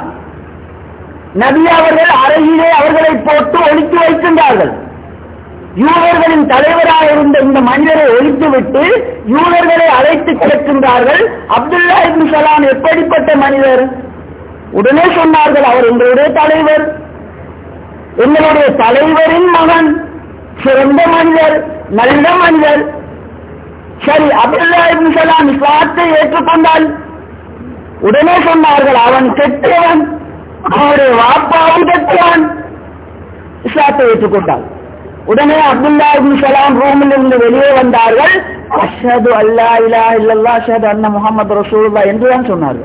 நபி அவர்கள் அறையிலே அவர்களை போட்டு ஒழித்து வைக்கின்றார்கள். யூதர்களின் தலைவராக இருந்த இந்த மனிதரை ஒழித்துவிட்டு யூதர்களை அழைத்து கிடக்கின்றார்கள். அப்துல்லா இப்னு சலாம் எப்படிப்பட்ட மனிதர்? உடனே சொன்னார்கள், அவர் எங்களுடைய தலைவர், எங்களுடைய தலைவரின் மகன், சிறந்த மனிதர், நல்ல மனிதர். சரி, அப்துல்லா இப்னு சலாம் இஸ்லாத்தை ஏற்றுக்கொண்டால் உடனே சொன்னார்கள் அவன் கெட்டவன், அவனுடைய வாப்பாவும் கெட்டவன். இஸ்லாத்தை ஏற்றுக்கொண்டால் உடனே அப்துல்லா இப்னு சலாம் ரூமில் இருந்து வெளியே வந்தார்கள். அஷ்ஹது அல்லா இலாஹ இல்லல்லாஹ் அஷ்ஹது அன்ன முஹம்மது ரசூலுல்லாஹ் என்றுதான் சொன்னார்கள்.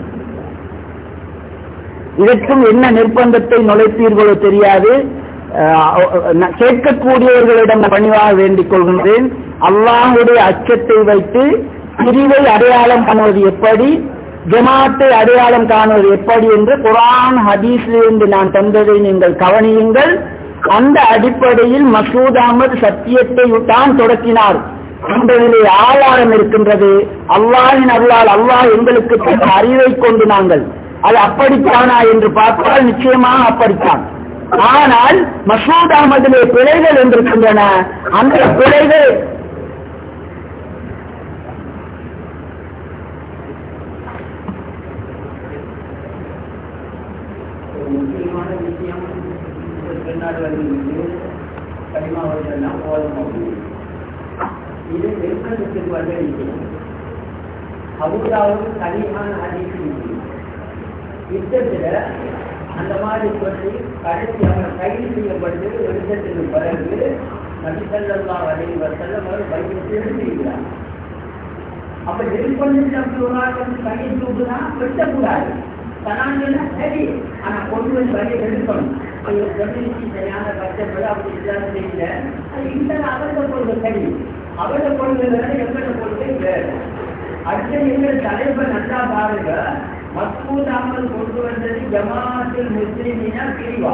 இதற்கும் என்ன நிர்பந்தத்தை நுழைப்பீர்களோ தெரியாது. கேட்கக்கூடியவர்களிடம் பணிவாக வேண்டிக் கொள்கின்றேன். அல்லாஹுடைய அச்சத்தை வைத்து பிரிவை அடையாளம் காணுவது எப்படி, ஜமாத்தை அடையாளம் காணுவது எப்படி என்று குர்ஆன் ஹதீஸிலிருந்து நான் தந்ததை நீங்கள் கவனியுங்கள். அந்த அடிப்படையில் மசூத் அஹ்மத் சத்தியத்தை தான் தொடக்கினார் என்பதிலே ஆதாரம் இருக்கின்றது. அல்லாஹின் அருளால் அல்லாஹ் எங்களுக்கு தந்த அறிவை கொண்டு நாங்கள் அது அப்படித்தானா என்று பார்த்தால் நிச்சயமாக அப்படித்தான். ஆனால் மசூத் அஹ்மதிலே பிழைகள் என்றிருக்கின்றன. அந்த பிழைகள் முக்கியமான விஷயம் கனிமாவதெல்லாம் போதும். இது நிர்பந்தத்திற்கு வந்த விஷயம். அபூதாவுக்கு தனியான ஹதீஸ் யுத்தத்தில் அந்த மாதிரி சொல்லி கடைசி அவர் கைது செய்யப்பட்டு யுத்தத்திற்கு பிறகு நபி ஸல்லல்லாஹு அலைஹி வஸல்லம் அவர் பையத்தை எழுதியிருக்கிறார். அப்ப நிர்பந்தம் ஒரு நாள் வந்து கையை தூக்குனா வெட்டக்கூடாது. தனாங்கன்னா சரி, ஆனா கொண்டு வந்து வழியை எடுக்கணும். சரியான கஷ்டப்பட அப்படி இல்லாத தெரியல. அது இந்த அவരുടെ கொள்கை சரி, அவരുടെ கொள்கை வேற, எங்களோட கொள்கை வேற. அடுத்த எங்கள் தலைவர் நல்லா பாருங்க, மசூத் அஹ்மத் கொண்டு வந்தது ஜமாஅத்துல் முஸ்லிமீனா பிரிவா.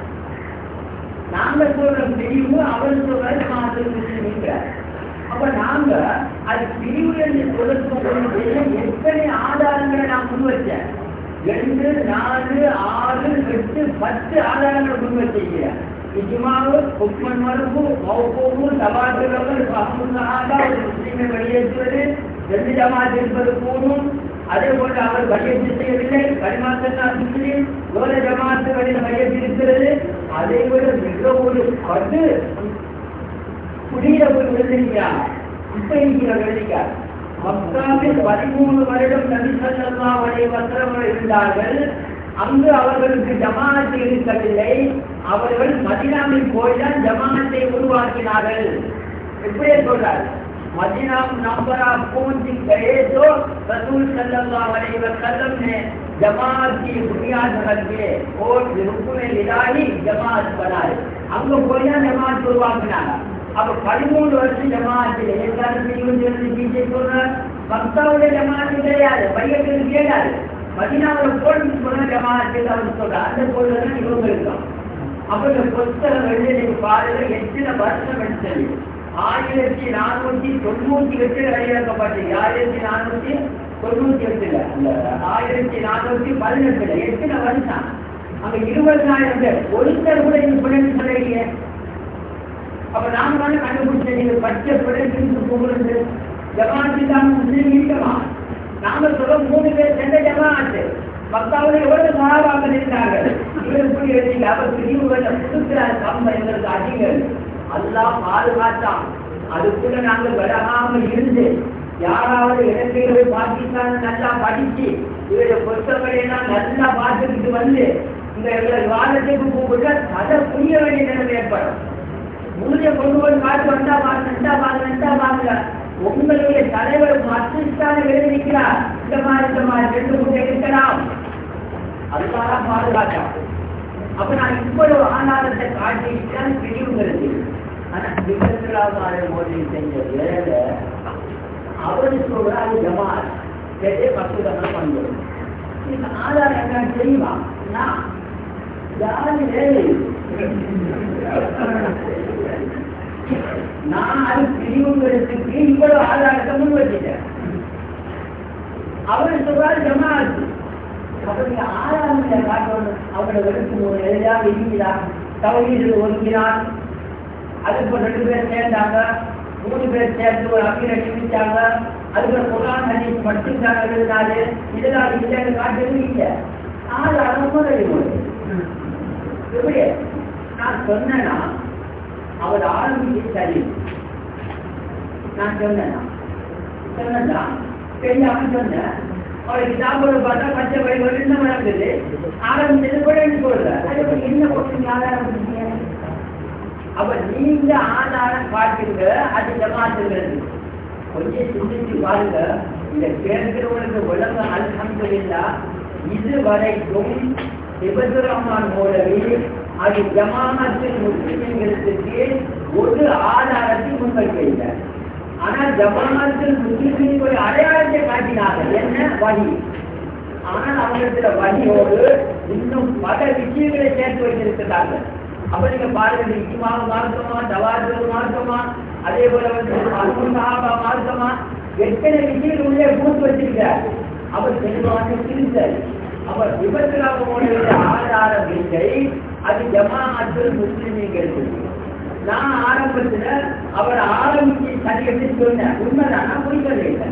நாங்க சொல்ற பிரிவு, அவர் சொல்ற ஜமாஅத்துல் முஸ்லிமீன். அப்ப நாங்க அது பிரிவு என்று சொல்லக்கூடிய எத்தனை ஆதாரங்களை நான் முன் வச்சேன். ரெண்டு நாலு ஆறு எட்டு பத்து ஆதாரங்களை முன் வச்சிருக்கிறேன். இஜ்மாவு, ஹுக்மன் மர்ஃபு, மௌகூஃபு, தவாத்துர்கள், ஃபஹ்முல் சஹாபா, ஒரு முஸ்லிமை வெளியேற்றுவது, ரெண்டு ஜமாத் இருப்பது கூடும். அதே போன்று அவர் வெளியேற்று செய்யவில்லை, கலிமாத்தல் முஸ்லிம், ஒரு ஜமாத்துகளில் வெளியேற்றிருக்கிறது. அதை விட மிக ஒரு பத்து குடியில போய் விழுந்திருக்கிறார். இப்ப இருக்கிற வெளிக்கார் மக்காவில் பதிமூணு வருடம் நபி ஸல்லல்லாஹு அலைஹி வஸல்லம் இருந்தார்கள். அங்கு அவர்களுக்கு ஜமாஅத் இருக்கவில்லை. அவர்கள் மதீனாவில் போய்தான் ஜமாஅத்தை உருவாக்கினார்கள். இப்படியே சொல்றார், मदीना नंबर पहुंच गए तो रसूल सल्लल्लाहु अलैहि वसल्लम ने जमात की बुनियाद रखी और रुकन इलाही जमात बनाए. हमको कोई जमात शुरुआत अब பதிமூணு வருஷம் ஜமாத்தில் எல்லாரும் பீச்சை சொல்றார். மக்காவுடைய ஜமாத்து கிடையாது, பையத்தில் கேடாது. மதீனாவில் போட்டு சொன்ன ஜமாத்தில் அவர் சொல்றார். அந்த பொருள் இவங்க இருக்கோம். அப்ப இந்த புத்தகம் எழுதி பாருங்க எத்தனை வருஷம் எடுத்தது. ஆயிரத்தி நானூத்தி தொண்ணூத்தி எட்டு வெளியிடப்பட்டது. ஆயிரத்தி நானூத்தி தொண்ணூத்தி எட்டுல ஆயிரத்தி நானூத்தி பதினெட்டுல எத்தனை வருஷம் அங்க இருபதாயிரம் பேர் ஒருத்தர் கூட இந்த பிள்ளைன்னு சொல்லியே. அப்ப நாம தானே கண்டுபிடிச்ச பச்சை பிள்ளைக்கு புகழ்ந்து ஜமாத்து தான் முஸ்லீம் இருக்கமா. நாம சொல்ல மூணு பேர் சென்ற ஜமாத்து மக்காவில் எவ்வளவு சஹாபாக்கள் இருந்தார்கள். இவர் இப்படி எழுதி அவர் பிரிவுகளை புதுக்கிறார். சம்ப எங்களுக்கு அதிகள் அல்லாஹ் பாதுகாத்தான். அதுக்குள்ள நாங்கள் விலகாமல் இருந்து யாராவது இலங்கைகளை பாகிஸ்தான் நல்லா படிச்சு இவருடைய புத்தகங்களையெல்லாம் நல்லா பார்த்துக்கிட்டு வந்து இந்த வாதத்துக்கு கூப்பிட்டு அதை புரிய வேண்டிய நிலைமை ஏற்படும். முழுதைய கொண்டு போய் காட்டு வந்தா பாருங்க, நண்டா பாருங்க, நண்டா பாருங்க. உங்களுடைய தலைவர் மத்திஸ்தான எழுதிக்கிறார். இந்த மாதிரி இந்த மாதிரி ரெண்டு முட்டை இருக்கலாம். அதுதான் பாதுகாத்தான். அப்ப நான் இவ்வளவு ஆதாரத்தை காட்டிவிட்டால் பிரிவுங்கிறது. ஆனா விபத்துலாவாத மோடி செஞ்ச வேலை அவரு சொல்ற அது ஜமாத் கேட்டே பக்குதமாக பண்ணுவோம். இந்த ஆதாரம் என்ன தெரியுமா? நான் யாரு வேலை நான் அது பிரிவுங்கிறதுக்கு இவ்வளவு ஆதாரத்தை முன் வச்சுட்டேன். அவரு சொல்றாரு ஜமாத். அப்ப நீங்க ஆறாம் காட்டணும். அவரோட வெறுப்பு எதாவது இருக்கிறா தவறு ஒதுங்கினார். அதுக்கு ரெண்டு பேர் சேர்ந்தாங்க, மூணு பேர் சேர்ந்து ஒரு அக்கீரை நிமிச்சாங்க. அதுக்கு குர்ஆன் ஹதீஸ் மட்டும்தான் எழுதினாரு. இதெல்லாம் இல்லைன்னு காட்டவே இல்லை. ஆதாரம் எப்படி நான் சொன்னேன்னா அவர் ஆரம்பிச்சு சரி நான் சொன்னேன்னா சொன்னதான் பெரிய அவன் சொன்ன அவருக்கு சாப்பிட பார்த்தா பச்சை வழிகள் என்ன நடக்குது ஆரம்பிச்சது கூட சொல்ற அது என்ன போட்டு ஆதாரம். அப்ப நீங்க ஆதாரம் பார்த்துங்க அது ஜமாத்துங்கிறது கொஞ்சம் சிந்திச்சு பாருங்க. இந்த கேட்கிறவனுக்கு உலக அல்ஹம்துலில்லாஹ் இதுவரைக்கும் இப்னு ரஹ்மான் மௌலவி அது ஜமாஅத்துல் முஸ்லிம்களுக்கு ஒரு ஆதாரத்தை முன்வைக்கவில்லை. ஆனால் ஜமாஅத்துல் முஸ்லிம்களுக்கு ஒரு அடையாளத்தை காட்டினார்கள். என்ன வழி. ஆனால் அவங்களுக்கு வழியோடு இன்னும் பல விஷயங்களை சேர்த்து வைத்திருக்கிறார்கள். அப்ப நீங்க பாருங்க இஜ்மா மார்க்கமா தவாதுல் மார்க்கமா அதே போல வந்து அல்ஹம்துலில்லாஹ் மார்க்கமா எத்தனை விஷயங்கள் உள்ளே பூத்து வச்சிருக்கார். அவர் தெளிவாக திருத்தல் அவர் விபத்துலாவோட ஆதாரம் இல்லை. அது ஜமாஅத்துல் முஸ்லிம்களுக்கு. நான் ஆரம்பத்துல அவர் ஆரம்பிச்சு சரியத்தை சொன்னேன். உண்மைதானா புரிவதே இல்லை.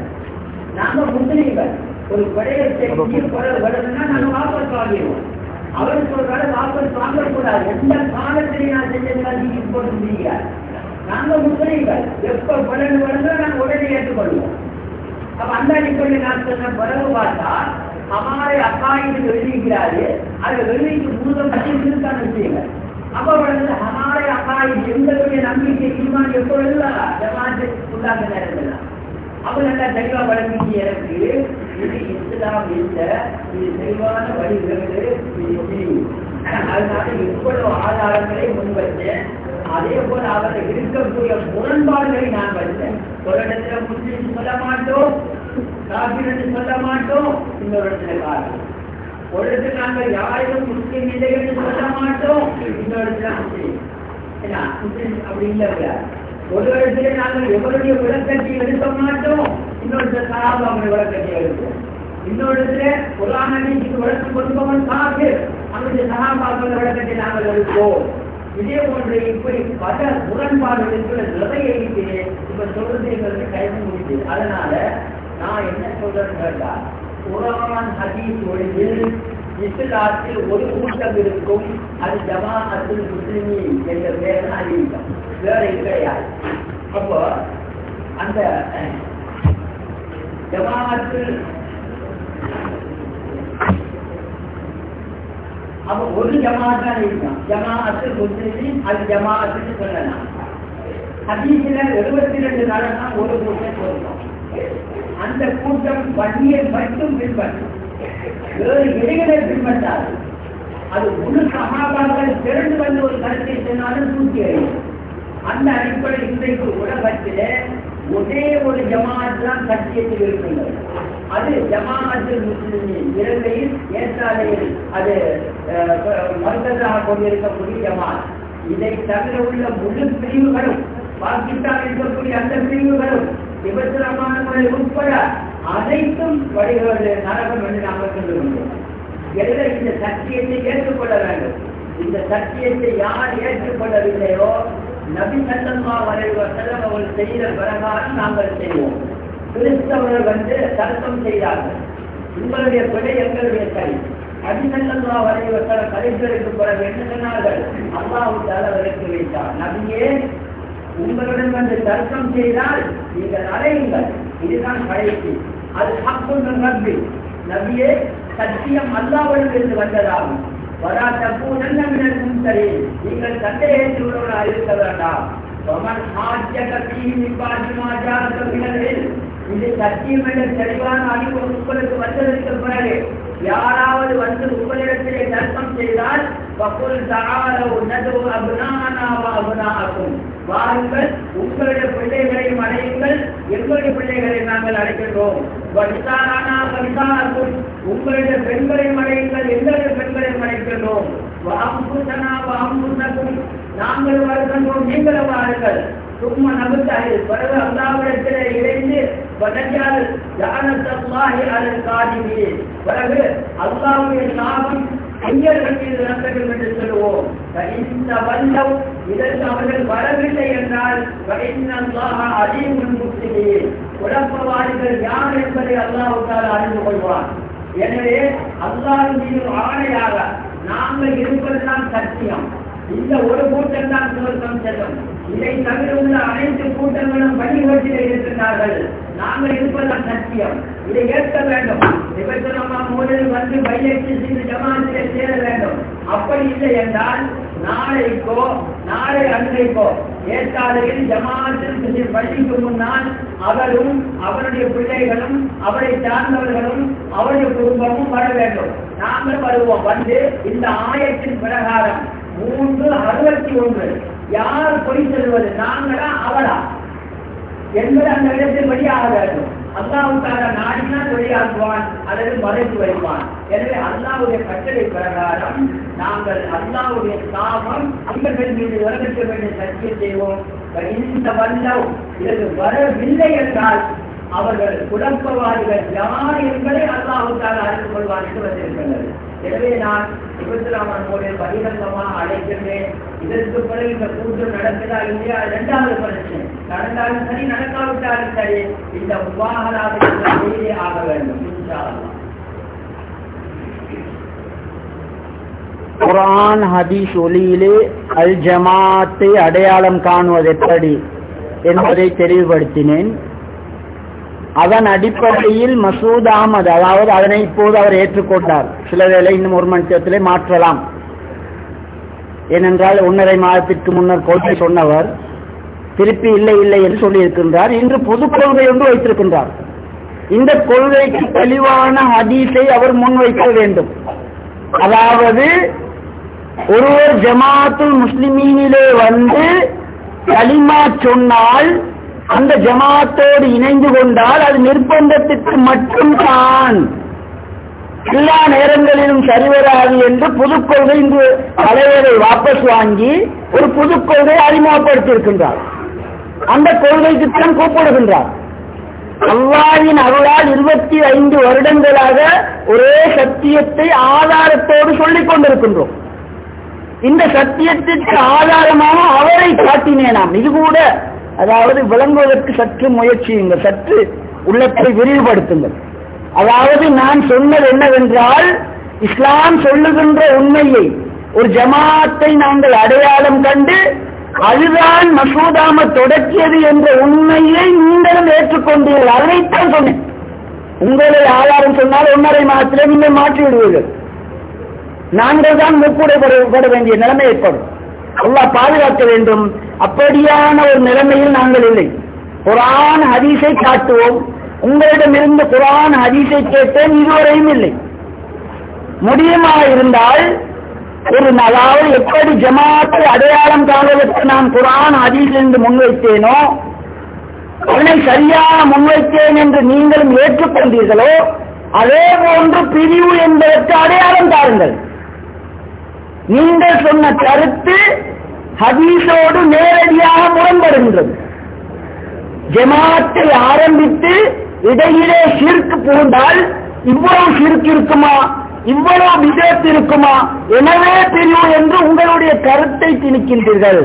நாம முஸ்லிம்கள் ஒரு விடயத்தை வருதுன்னா நாங்க வாபஸ் வாங்கிடுவோம். அவர் சொல்றாரு வாபஸ் வாங்கக்கூடாது. எந்த காலத்திலையும் நான் செஞ்சதுதான் நீங்க போட்டு முடியாது. நாங்க முஸ்லிம்கள் எப்ப பலன் வருதோ நாங்க உடனே ஏற்றுக்கொள்வோம். அப்ப அந்த அடிப்படையில் நான் சொன்ன பிறகு பார்த்தா அமாரை அக்காயிட்டு எழுதிக்கிறாரு. அது எழுதிக்கு மூலம் பற்றி இருக்கான விஷயங்கள். அப்ப வந்து அமாரை அக்காயிட்டு எங்களுடைய நம்பிக்கை ஈமான் எப்பொழுது ஜமாத்து உண்டாக்க நேரத்தில் அப்ப நல்லா தெளிவா வழங்கிச்சு. எனக்கு இது இஸ்லாம் இல்லை, இது தெளிவான வழிகிறது, இது அதனால எவ்வளவு ஆதாரங்களை முன்வைத்தேன். அதே போல அவர்கள் இருக்கக்கூடிய முரண்பாடுகளை நான் வந்தேன். ஒரு இடத்துல முஸ்லிம் சொல்ல மாட்டோம், காபீர் என்று சொல்ல மாட்டோம். இன்னொரு இடத்துல காபீர். ஒரு இடத்துல நாங்கள் யாரும் முஸ்லிம் இல்லை என்று சொல்ல மாட்டோம். இன்னொரு இடத்துல முஸ்லிம் என்ன முஸ்லிம் அப்படி இல்லை. ஒரு இடத்துல நாங்கள் எவருடைய விளக்கத்தை எடுக்க மாட்டோம். இன்னொரு சஹாபாவுடைய விளக்கத்தை எடுப்போம். இன்னொரு இடத்துல குர்ஆன் ஹதீஸுக்கு விளக்கம் கொடுப்பவன் காபீர். அந்த சஹாபாவுடைய விளக்கத்தை நாங்கள் எடுப்போம். இதே போன்று இப்படி பல முரண்பாடுகளுக்கு நிறைய இருக்கு. இப்ப சொல்றது எங்களுக்கு கைது முடிச்சு. அதனால நான் என்ன சொல்றேன்னு கேட்டா, குர்ஆன் ஹதீஸ் ஒளியில் இஸ்லாத்தில் ஒரு கூட்டம் இருக்கும். அது ஜமாஅத்துல் முஸ்லிமீன் என்ற பெயர் அறிவிக்கும். வேற கிடையாது. அப்போ அந்த ஜமாஅத்துல் அப்ப ஒரு ஜமாஅத்தான் இருக்கும். ஜமாஅத்துல் முஸ்லிமீன் அது ஜமாஅத்துன்னு சொல்லலாம். ஹதீஸ்ல எழுபத்தி ரெண்டு நாளா ஒரு கூட்டம் சொல்றோம். அந்த கூட்டம் வழியை மட்டும் பின்பற்றும். வேறு இடைகளை பின்பற்றாது. அது முழு சகாபாக்கள் திரண்டு வந்து ஒரு கருத்தை சொன்னாலும் தூக்கி அறியும். அந்த அடிப்படையில் இன்றைக்கு உலகத்திலே ஒரே ஒரு ஜமாஅத் தான் சத்தியத்தில் இருக்கின்றது. அது ஜமாஅத்துல் முஸ்லிமீன் இலங்கையில் ஏற்றாலையில் அது மர்க்கஸாக கொண்டிருக்கக்கூடிய ஜமாஅத். இதை தவிர உள்ள முழு பிரிவுகளும் பாகிஸ்தான் இருக்கக்கூடிய அந்த பிரிவுகளும் விபத்துரமான முறை உட்பட அனைத்தும் வழிகள் நரகம் என்று நாங்கள் சொல்லுகின்றோம். எனவே இந்த சத்தியத்தை ஏற்றுக்கொள்ள வேண்டும். இந்த சத்தியத்தை யார் ஏற்றுக்கொள்ளவில்லையோ நபி ஸல்லல்லாஹு அலைஹி வஸல்லம் அவர்கள் செய்த பிரகாரம் நாங்கள் செய்வோம். கிறிஸ்தவர்கள் வந்து தர்க்கம் செய்தார்கள். உங்களுடைய பிழை எங்களுடைய சரி. நபி ஸல்லல்லாஹு அலைஹி வஸல்லம் கலைஞருக்கு பிறகு என்ன சொன்னார்கள்? அல்லாஹ் தஆலா விலக்கி வைத்தார். நபியே, உங்களுடன் வந்து தர்க்கம் செய்தால் நீங்கள் அடையுங்கள். இதுதான் கடைசி. அது ஹக்குன் ரப்பி. நபியே, சத்தியம் அல்லாஹ்விடமிருந்து வந்ததாகும். வரா தக்கூனன்ன மினல் மும்தரீன். நீங்கள் சந்தேகத்தில் உள்ளவராக இருக்க வேண்டாம். வமன் ஹாஜ்ஜக ஃபீஹி மின் பஅதி மா ஜாஅக மினல் இல்ம். இது சத்தியம் என்ற தெளிவான அறிவு உங்களுக்கு வந்ததற்கு பிறகு யாராவது வந்து உங்களிடத்திலே தர்க்கம் செய்தால் ஃபகுல் தஆலவு நது அப்னானா வ அப்னாஅக்கும். வாருங்கள், உங்களுடைய பிள்ளைகளையும் அழையுங்கள், எங்களுடைய பிள்ளைகளை நாங்கள் அழைக்கின்றோம். வனிதானா வனிதாக்கும். உங்களுடைய பெண்களையும் அழையுங்கள், எங்களுடைய பெண்களையும் அழைக்கின்றோம். வஅம்புசனா வஅம்புசக்கும். நாங்கள் வருகின்றோம், நீங்களும் வாருங்கள். சும்மா நபுத்தாஹி. பிறகு அல்லாஹ்விடத்திலே இணைந்து வனஜால் ஜஅனத்துல்லாஹி அலல் காதிபீன். பிறகு அல்லாஹ்வுடைய நாமம் ஐயர்கள் மீது நடக்கும் என்று சொல்லுவோம். இந்த வல்லவ் இதற்கு அவர்கள் வரவில்லை என்றால் அலீமுல் முஃப்ஸிதீன். குழப்பவாதிகள் யார் என்பதை அல்லாஹ் தஆலா அறிந்து கொள்வான். எனவே அல்லாஹ்வின் மீது ஆணையாக நாங்கள் இருப்பதுதான் சத்தியம். இந்த ஒரு கூட்டம் தான் சொர்க்கம் செல்லும். இதை தவிர உள்ள அனைத்து கூட்டங்களும் வழிகாட்டிலே இருக்கின்றார்கள். நாங்கள் இருப்பதுதான் சத்தியம். இதை ஏற்க வேண்டும். விபத்துலமா முதலில் வந்து பையெட்டு செய்து ஜமாத்திலே சேர வேண்டும். அப்படி இல்லை என்றால் நாளைக்கோ நாளை அன்றைக்கோ ஏற்காலையில் ஜமாத்தில் பள்ளிக்கு முன்னால் அவரும் அவருடைய பிள்ளைகளும் அவரை சார்ந்தவர்களும் அவருடைய குடும்பமும் வர வேண்டும். நாங்கள் வருவோம். வந்து இந்த ஆயத்தின் பிரகாரம் மூன்று அறுபத்தி ஒன்று யார் பொய் செல்வது, நாங்களா அவளா என்பது அந்த இடத்தில் வெளியாக வேண்டும். அல்லாஹ்வுக்காக நாடினால் வெளியாக்குவான் அல்லது மறைத்து வைப்பான். எனவே அல்லாஹ்வுடைய கட்டளை பிரகாரம் நாங்கள் அல்லாஹ்வுடைய நாமம் அவர்கள் மீது வரவேற்க வேண்டிய சத்தியம் செய்வோம். இந்த வல்லவ் இதற்கு வரவில்லை என்றால் அவர்கள் குழப்பவாதிகள் யார் என்பதை அல்லாஹ்வுக்காக அறிந்து கொள்வான் என்று வந்திருக்கின்றது. எனவே நான் இருபத்திராமன் மூலம் பகிரங்கமாக அழைக்கின்றேன். இதற்கு பிறகு இந்த கூட்டம் நடக்குதா இல்லையா இரண்டாவது பிரச்சனை. நடந்தாலும் சரி நடக்காவிட்டாலும் சரி இந்த முபாகராக ஆக வேண்டும். குர்ஆன் ஹதீஸ் ஒளியிலே அல் ஜமாத்தை அடையாளம் காணுவது எப்படி என்பதை தெளிவுபடுத்தினேன். அதன் அடிப்படையில் மசூத் அஹமது, அதாவது அதனை இப்போது அவர் ஏற்றுக்கொண்டார். சில வேளை இன்னும் ஒரு மணி நேரத்திலே மாற்றலாம். ஏனென்றால் ஒன்றரை மாதத்திற்கு முன்னர் கொள்கை சொன்னவர் திருப்பி இல்லை இல்லை என்று சொல்லியிருக்கின்றார். இன்று பொது கொள்கை ஒன்று வைத்திருக்கின்றார். இந்த கொள்கைக்கு தெளிவான ஹதீஸை அவர் முன்வைக்க வேண்டும். அதாவது ஒருவர் ஜமாத்துல் முஸ்லிமீனிலே வந்து கலிமா சொன்னால் அந்த ஜமாத்தோடு இணைந்து கொண்டால் அது நிர்பந்தத்திற்கு மட்டும்தான், எல்லா நேரங்களிலும் சரிவராது என்று புதுக்கொள்கை இன்று தலைவரை வாபஸ் வாங்கி ஒரு புதுக்கொள்கை அறிமுகப்படுத்தியிருக்கின்றார். அந்த கொள்கைக்கு தான் கூப்பிடுகின்றார். அல்லாஹ்வின் அருளால் இருபத்தி ஐந்து வருடங்களாக ஒரே சத்தியத்தை ஆதாரத்தோடு சொல்லிக் கொண்டிருக்கின்றோம். இந்த சத்தியத்திற்கு ஆதாரமாக அவரை காட்டினேனாம். இது கூட அதாவது விளங்குவதற்கு சற்று முயற்சியுங்கள், சற்று உள்ளத்தை விரிவுபடுத்துங்கள். அதாவது நான் சொன்னது என்னவென்றால், இஸ்லாம் சொல்லுகின்ற உண்மையை ஒரு ஜமாத்தை நாங்கள் அடையாளம் கண்டு அதுதான் மசூதாம தொடக்கியது என்ற உண்மையை நீங்களும் ஏற்றுக்கொண்டீர்கள். அதனைத்தான் சொன்னேன். உங்களை ஆதாரம் சொன்னால் ஒன்றரை மாதத்திலே நீங்கள் மாற்றி விடுவீர்கள். நாங்கள் தான் முக்கூடப்பட வேண்டிய நிலைமை ஏற்படும். அல்லாஹ் பாதுகாக்க வேண்டும். அப்படியான ஒரு நிலைமையில் நாங்கள் இல்லை. குர்ஆன் ஹதீஸை காட்டுவோம். உங்களிடம் இருந்து குர்ஆன் ஹதீஸை கேட்டேன், இதுவரையும் இல்லை. முடியுமா இருந்தால் ஒரு அதாவது எப்படி ஜமாத்தை அடையாளம் காணுவதற்கு நான் குர்ஆன் ஹதீஸிலிருந்து முன்வைத்தேனோ அதனை சரியாக முன்வைத்தேன் என்று நீங்களும் ஏற்றுக்கொண்டீர்களோ அதே போன்று பிரிவு என்பதற்கு அடையாளம் தாருங்கள். நீங்கள் சொன்ன கருத்து ஹதீஸோடு நேரடியாக முரண்படுகின்றது. ஜமாத்தை ஆரம்பித்து இடையிலே ஷிர்க் புகுந்தால் இவ்வளவு ஷிர்க் இருக்குமா, இவ்வளவு பிதஅத் இருக்குமா, எனவே பிரிவு என்று உங்களுடைய கருத்தை திணிக்கின்றீர்கள்.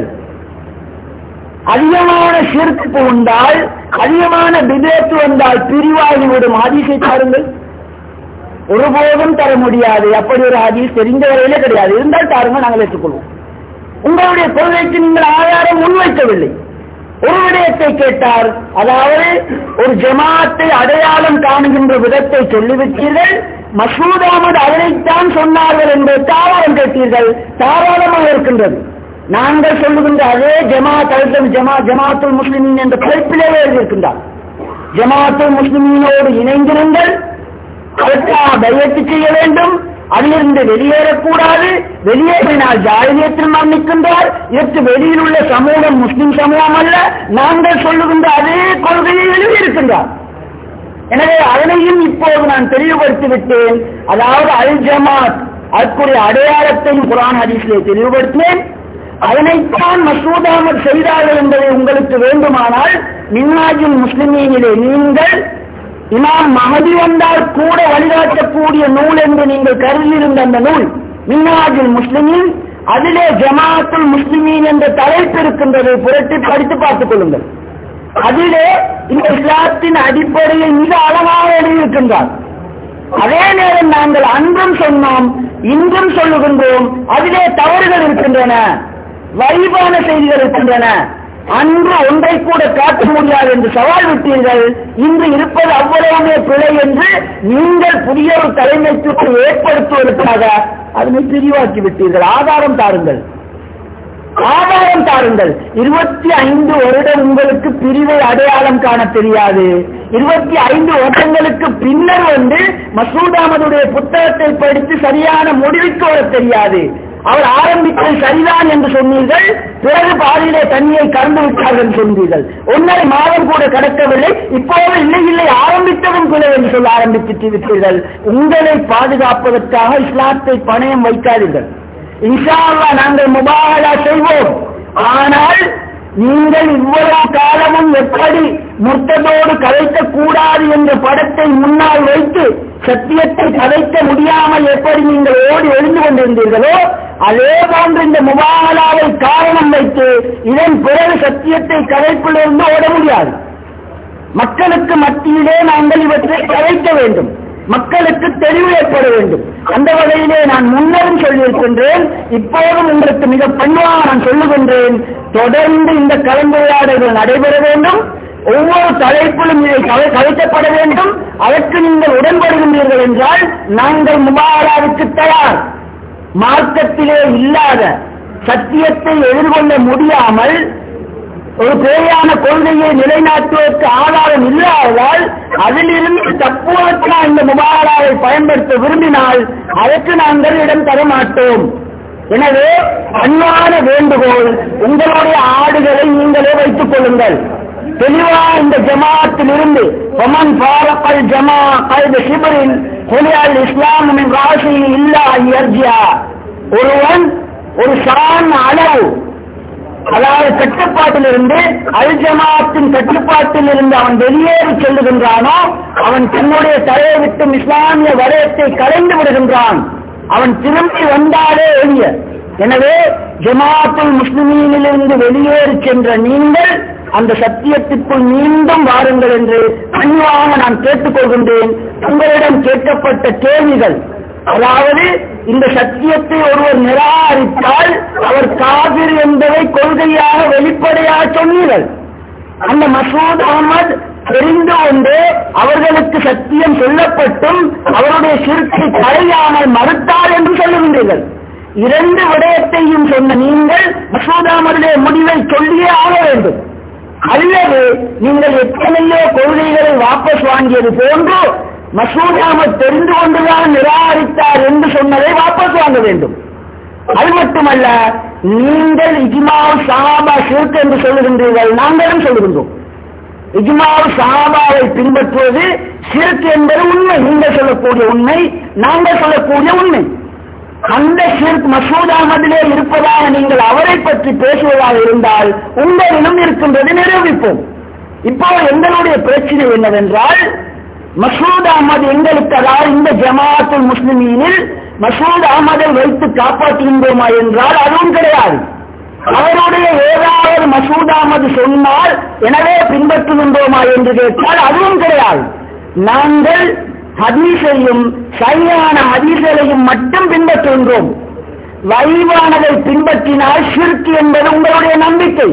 அதிகமான ஷிர்க் புகுந்தால் அதிகமான பிதஅத் வந்தால் பிரிவாகிவிடும். ஹதீஸை தாருங்கள். ஒருபோதும் தர முடியாது. அப்படி ஒரு ஹதீஸ் தெரிந்த வரையிலே கிடையாது. இருந்தால் தாருங்கள், நாங்கள் ஏற்றுக்கொள்வோம். உங்களுடைய கொள்கைக்கு நீங்கள் ஆதாரம் முன்வைக்கவில்லை. ஒரு விடயத்தை கேட்டார், அதாவது ஒரு ஜமாத்தை அடையாளம் காணுகின்ற விதத்தை சொல்லிவிட்டீர்கள். மசூத் அஹமது அதனைத்தான் சொன்னார்கள் என்பதை தாராளம் கேட்டீர்கள். தாராளமாக இருக்கின்றது. நாங்கள் சொல்லுகின்ற அதே ஜமாத் அல் ஜமா ஜமாத்துல் முஸ்லிமீன் என்ற தலைப்பிலேயே எழுதியிருக்கின்றார். ஜமாத்துல் முஸ்லிமீனோடு இணைந்திருங்கள், அதற்காக பையத்து செய்ய வேண்டும், அதிலிருந்து வெளியேறக்கூடாது, வெளியேறினால் ஜாஹிலியத்தில் மரணிக்கின்றார். இதற்கு வெளியில் உள்ள சமூகம் முஸ்லிம் சமூகம் அல்ல, நாங்கள் சொல்லுகின்ற அதே கொள்கையை எழுதியிருக்கின்றார். எனவே அதனையும் இப்போது நான் தெளிவுபடுத்தி விட்டேன். அதாவது அல் ஜமாத் அதற்குரிய அடையாளத்தையும் குர்ஆன் ஹதீஸிலே தெளிவுபடுத்தினேன். அதனைத்தான் மசூத் அஹமது செய்தார்கள் என்பதை உங்களுக்கு வேண்டுமானால் மின்ஹாஜுல் முஸ்லிமீனிலே நீங்கள் இமாம் மஹதி வந்தால் கூட வழிகாட்டக்கூடிய நூல் என்று நீங்கள் கருதியிருந்த அந்த நூல் மின்ஹாஜுல் முஸ்லிமீன், அதிலே ஜமாத்துல் முஸ்லிமீன் என்ற தலைப்பு இருக்கின்றது. புரட்டி படித்து பார்த்துக் கொள்ளுங்கள். அதிலே இந்த இஸ்லாத்தின் அடிப்படையை மிக அழகாக எழுதியிருக்கின்றார். அதே நேரம் நாங்கள் அன்றும் சொன்னோம், இன்றும் சொல்லுகின்றோம், அதிலே தவறுகள் இருக்கின்றன, வைபான செய்திகள் இருக்கின்றன. அன்று ஒன்றை கூட காட்ட முடியாது என்று சவால் விட்டீர்கள். இன்று இருப்பது அவ்வளவுமே பிழை என்று நீங்கள் புதிய ஒரு தலைமைத்துவத்தை ஏற்படுத்துவதற்காக அதனை பிரிவாக்கி விட்டீர்கள். ஆதாரம் தாருங்கள், ஆதாரம் தாருங்கள். இருபத்தி ஐந்து வருடம் உங்களுக்கு பிரிவை அடையாளம் காண தெரியாது. இருபத்தி ஐந்து வருடங்களுக்கு பின்னர் வந்து மசூத் அஹமதுடைய புத்தகத்தை படித்து சரியான முடிவுக்கு வர தெரியாது. அவர் ஆரம்பித்தது சரிதான் என்று சொன்னீர்கள், பிறகு பாதியிலே தண்ணியை கறந்து விட்டார்கள் என்று சொன்னீர்கள். ஒன்றரை மாதம் கூட கடக்கவில்லை, இப்போது இல்லை இல்லை ஆரம்பித்ததும் பிழை என்று சொல்ல ஆரம்பித்து விட்டீர்கள். உங்களை பாதுகாப்பதற்காக இஸ்லாத்தை பணயம் வைக்காதீர்கள். இன்ஷா அல்லாஹ் நாங்கள் முபாஹலா செய்வோம். ஆனால் நீங்கள் இவ்வளவு காலமும் எப்படி முர்த்ததோடு கலைக்க கூடாது என்ற படத்தை முன்னால் வைத்து சத்தியத்தை கலைக்க முடியாமல் எப்படி நீங்கள் ஓடி எழுந்து கொண்டிருந்தீர்களோ அதே போன்று இந்த முபாஹலாவை காரணம் வைத்து இதன் பிறகு சத்தியத்தை கலைப்பிலிருந்து ஓட முடியாது. மக்களுக்கு மத்தியிலே நாங்கள் இவற்றை கலைக்க வேண்டும், மக்களுக்கு தெளிவு ஏற்பட வேண்டும். அந்த வகையிலே நான் முன்னரும் சொல்லியிருக்கின்றேன், இப்போதும் உங்களுக்கு மிக பணிவாக நான் சொல்லுகின்றேன், தொடர்ந்து இந்த கலந்துரையாடல்கள் நடைபெற வேண்டும். ஒவ்வொரு தலைப்பிலும் இதை கலைக்கப்பட வேண்டும். அதற்கு நீங்கள் உடன்படுகின்றீர்கள் என்றால் நாங்கள் முபாஹலாவுக்கு தயார். மார்க்கத்திலே இல்லாத சத்தியத்தை எதிர்கொள்ள முடியாமல் ஒரு தேவையான கொள்கையை நிலைநாட்டுவதற்கு ஆதாரம் இல்லாததால் அதிலிருந்து தப்புவதற்கு நான் இந்த முபாஹலாவை பயன்படுத்த விரும்பினால் அதற்கு நாங்கள் இடம் தர மாட்டோம். எனவே அன்பான வேண்டுகோள், உங்களுடைய ஆடுகளை நீங்களே வைத்துக் கொள்ளுங்கள். தெளிவா இந்த ஜமாத்தில் இருந்து ஒமன் பாரப்பல் ஜமா கைது சிபரின் ஹுலியால் இஸ்லாமின் ராசி இல்லா இயர்ஜியா, ஒருவன் ஒரு சான் அளவு அதாவது கட்டுப்பாட்டில் இருந்து அல் ஜமாத்தின் கட்டுப்பாட்டில் இருந்து அவன் வெளியேறி செல்லுகின்றானோ அவன் தன்னுடைய தலையை விட்டு இஸ்லாமிய வலயத்தை கலைந்து விடுகின்றான். அவன் திரும்பி வந்தாலே எளிய. எனவே ஜமாத்துல் முஸ்லிமீனிலிருந்து வெளியேறி சென்ற நீங்கள் அந்த சத்தியத்திற்குள் மீண்டும் வாருங்கள் என்று பணிவாக நான் கேட்டுக்கொள்கின்றேன். உங்களிடம் கேட்கப்பட்ட கேள்விகள், அதாவது இந்த சத்தியத்தை ஒருவர் நிராகரித்தால் அவர் காபிர் என்பதை கொள்கையாக வெளிப்படையாக சொன்னீர்கள். அந்த மசூத் அஹமது தெரிந்து கொண்டு அவர்களுக்கு சத்தியம் சொல்லப்பட்டும் அவருடைய சிறுக்கை களையாமல் மறுத்தார் என்று சொல்லுகின்றீர்கள். இரண்டு விடயத்தையும் சொன்ன நீங்கள் மசூத் அஹமதுடைய முடிவை சொல்லியே ஆக வேண்டும். அல்லது நீங்கள் எத்தனையோ கொள்கைகளை வாபஸ் வாங்கியது போன்று மசூத் அஹமது தெரிந்து கொண்டுதான் நிராகரித்தார் என்று சொன்னதை வாபஸ் வாங்க வேண்டும். அது மட்டுமல்ல, நீங்கள் இஜ்மாஉ ஸஹாபா ஷிர்க் என்று சொல்லுகின்றீர்கள், நாங்களும் சொல்லுகின்றோம். இஜ்மாஉ ஸஹாபாவை பின்பற்றுவது ஷிர்க் என்பது உண்மை, நீங்கள் சொல்லக்கூடிய உண்மை, நாங்கள் சொல்லக்கூடிய உண்மை. அந்த ஷிர்க் மசூத் அஹமதிலே இருப்பதாக நீங்கள் அவரை பற்றி பேசுவதாக இருந்தால் உங்களிடம் இருக்கின்றது நிரூபிப்போம். இப்போ எங்களுடைய பிரச்சனை என்னவென்றால், மசூத் அஹமது எங்களுக்கு, அதாவது இந்த ஜமாஅத்துல் முஸ்லிமீனில் மசூத் அஹமதை வைத்து காப்பாற்றுகின்றோமா என்றால் அதுவும் கிடையாது. அவருடைய ஏதாவது மசூத் அஹமது சொன்னால் எனவே பின்பற்றுகின்றோமா என்று கேட்டால் அதுவும் கிடையாது. நாங்கள் ஹதீஸையும் சரியான ஹதீஸையும் மட்டும் பின்பற்றுகின்றோம். வைவானதை பின்பற்றினால் ஷிர்க் என்பது உங்களுடைய நம்பிக்கை.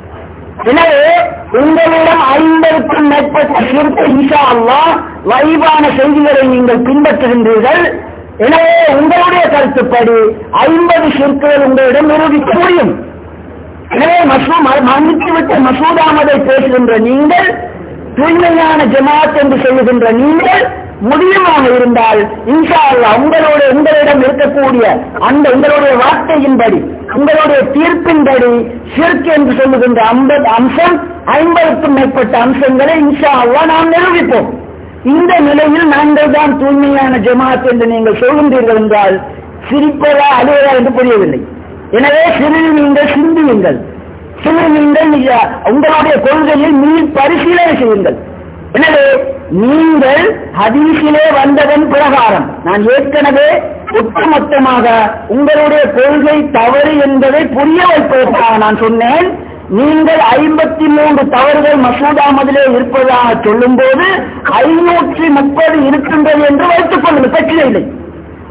எனவே உங்களிடம் ஐம்பதுக்கும் மேற்பட்ட ஷிர்க் இன்ஷா அல்லாஹ் வைவான செய்திகளை நீங்கள் பின்பற்றுகின்றீர்கள். எனவே உங்களுடைய கருத்துப்படி ஐம்பது ஷிர்க்குகள் உங்களிடம் நிரூபிக்க முடியும். எனவே மன்னித்துவிட்ட மசூத் அஹமதை பேசுகின்ற நீங்கள், தூய்மையான ஜமாத் என்று சொல்லுகின்ற நீங்கள் முடியுமாக இருந்தால் இன்ஷா அல்லாஹ் உங்களோட உங்களிடம் இருக்கக்கூடிய அந்த உங்களுடைய வார்த்தையின்படி உங்களுடைய தீர்ப்பின்படி ஷிர்க் என்று சொல்லுகின்ற ஐம்பது அம்சம் ஐம்பதுக்கும் மேற்பட்ட அம்சங்களை இன்ஷா அல்லாஹ் நாம் நிரூபிப்போம். இந்த நிலையில் நாங்கள் தான் தூய்மையான ஜமாத் என்று நீங்கள் சொல்கின்றீர்கள் என்றால் சிரிப்பதா அழுவதா என்று புரியவில்லை. எனவே சிறிது நீங்கள் சிந்தியுங்கள், சிறிது நீங்கள் உங்களுடைய கொள்கையில் மீள் பரிசீலனை செய்யுங்கள். எனவே நீங்கள் ஹதீஸிலே வந்ததன் பிரகாரம் நான் ஏற்கனவே ஒட்டுமொத்தமாக உங்களுடைய கொள்கை தவறு என்பதை புரிய வைப்பதற்காக நான் சொன்னேன். நீங்கள் ஐம்பத்தி மூன்று தவறுகள் மசூத் அஹமதிலே இருப்பதாக சொல்லும் போது ஐநூற்றி முப்பது இருக்கின்றது என்று வைத்துக் கொள்ளுங்கள், பிரச்சனை இல்லை.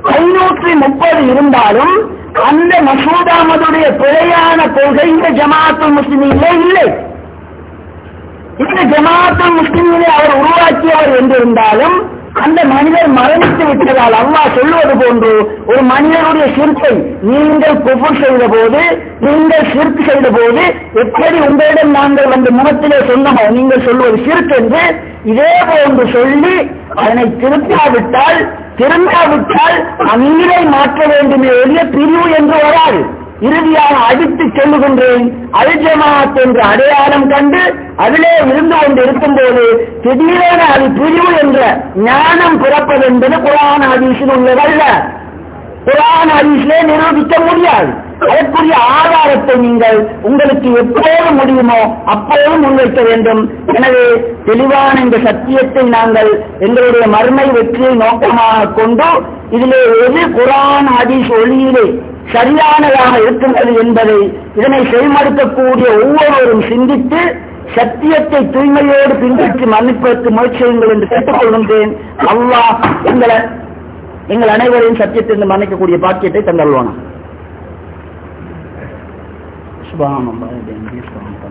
ஐநூற்றி முப்பது இருந்தாலும் அந்த மசூத் அஹ்மதுடைய பிழையான கொள்கை இந்த ஜமாஅத்துல் முஸ்லிமீனிலே இல்லை. இந்த ஜமாஅத்துல் முஸ்லிமீனை அவர் உருவாக்கியவர் என்றிருந்தாலும் அந்த மனிதர் மரணித்து விட்டதால் அல்லாஹ் சொல்லுவது போன்று ஒரு மனிதனுடைய சிறுக்கை நீங்கள் குஃப்ர் செய்த போது, நீங்கள் சிறுக்கு செய்த போது எப்படி உங்களிடம் நாங்கள் வந்து முகத்திலே சொன்னமோ நீங்கள் சொல்வது சிறுக்கு என்று இதே போன்று சொல்லி அதனை திருத்தாவிட்டால் திருந்தாவிட்டால் அமீரை மாற்ற வேண்டுமே ஒழிய பிரிவு என்று வராது. இறுதியாக அடித்து சொல்லுகின்றேன், அல் ஜமாஅத் என்ற அடையாளம் கண்டு அதிலே இருந்து கொண்டு இருக்கும் போது திடீரென அது பிரிவு என்ற ஞானம் பிறப்பது என்பது குர்ஆன் ஹதீஸில் உள்ளதல்ல. குர்ஆன் ஹதீஸிலே நிரூபிக்க முடியாது. அதற்குரிய ஆதாரத்தை நீங்கள் உங்களுக்கு எப்போது முடியுமோ அப்போது முன்வைக்க வேண்டும். எனவே தெளிவான இந்த சத்தியத்தை நாங்கள் எங்களுடைய மறுமை வெற்றியை நோக்கமாக கொண்டு இதிலே எது குர்ஆன் ஹதீஸ் ஒளியிலே சரியானதாக இருக்கின்றது என்பதை இதனை செயல்படுத்தக்கூடிய ஒவ்வொருவரும் சிந்தித்து சத்தியத்தை தூய்மையோடு பின்பற்றி மன்னிப்பதற்கு முயற்சி செய்யுங்கள் என்று கேட்டுக்கொள்கின்றேன். அல்லாஹ் எங்களை எங்கள் அனைவரையும் சத்தியத்திலிருந்து மன்னிக்கக்கூடிய பாக்கியத்தை தந்தருவானா. சுப்ஹானல்லாஹ்.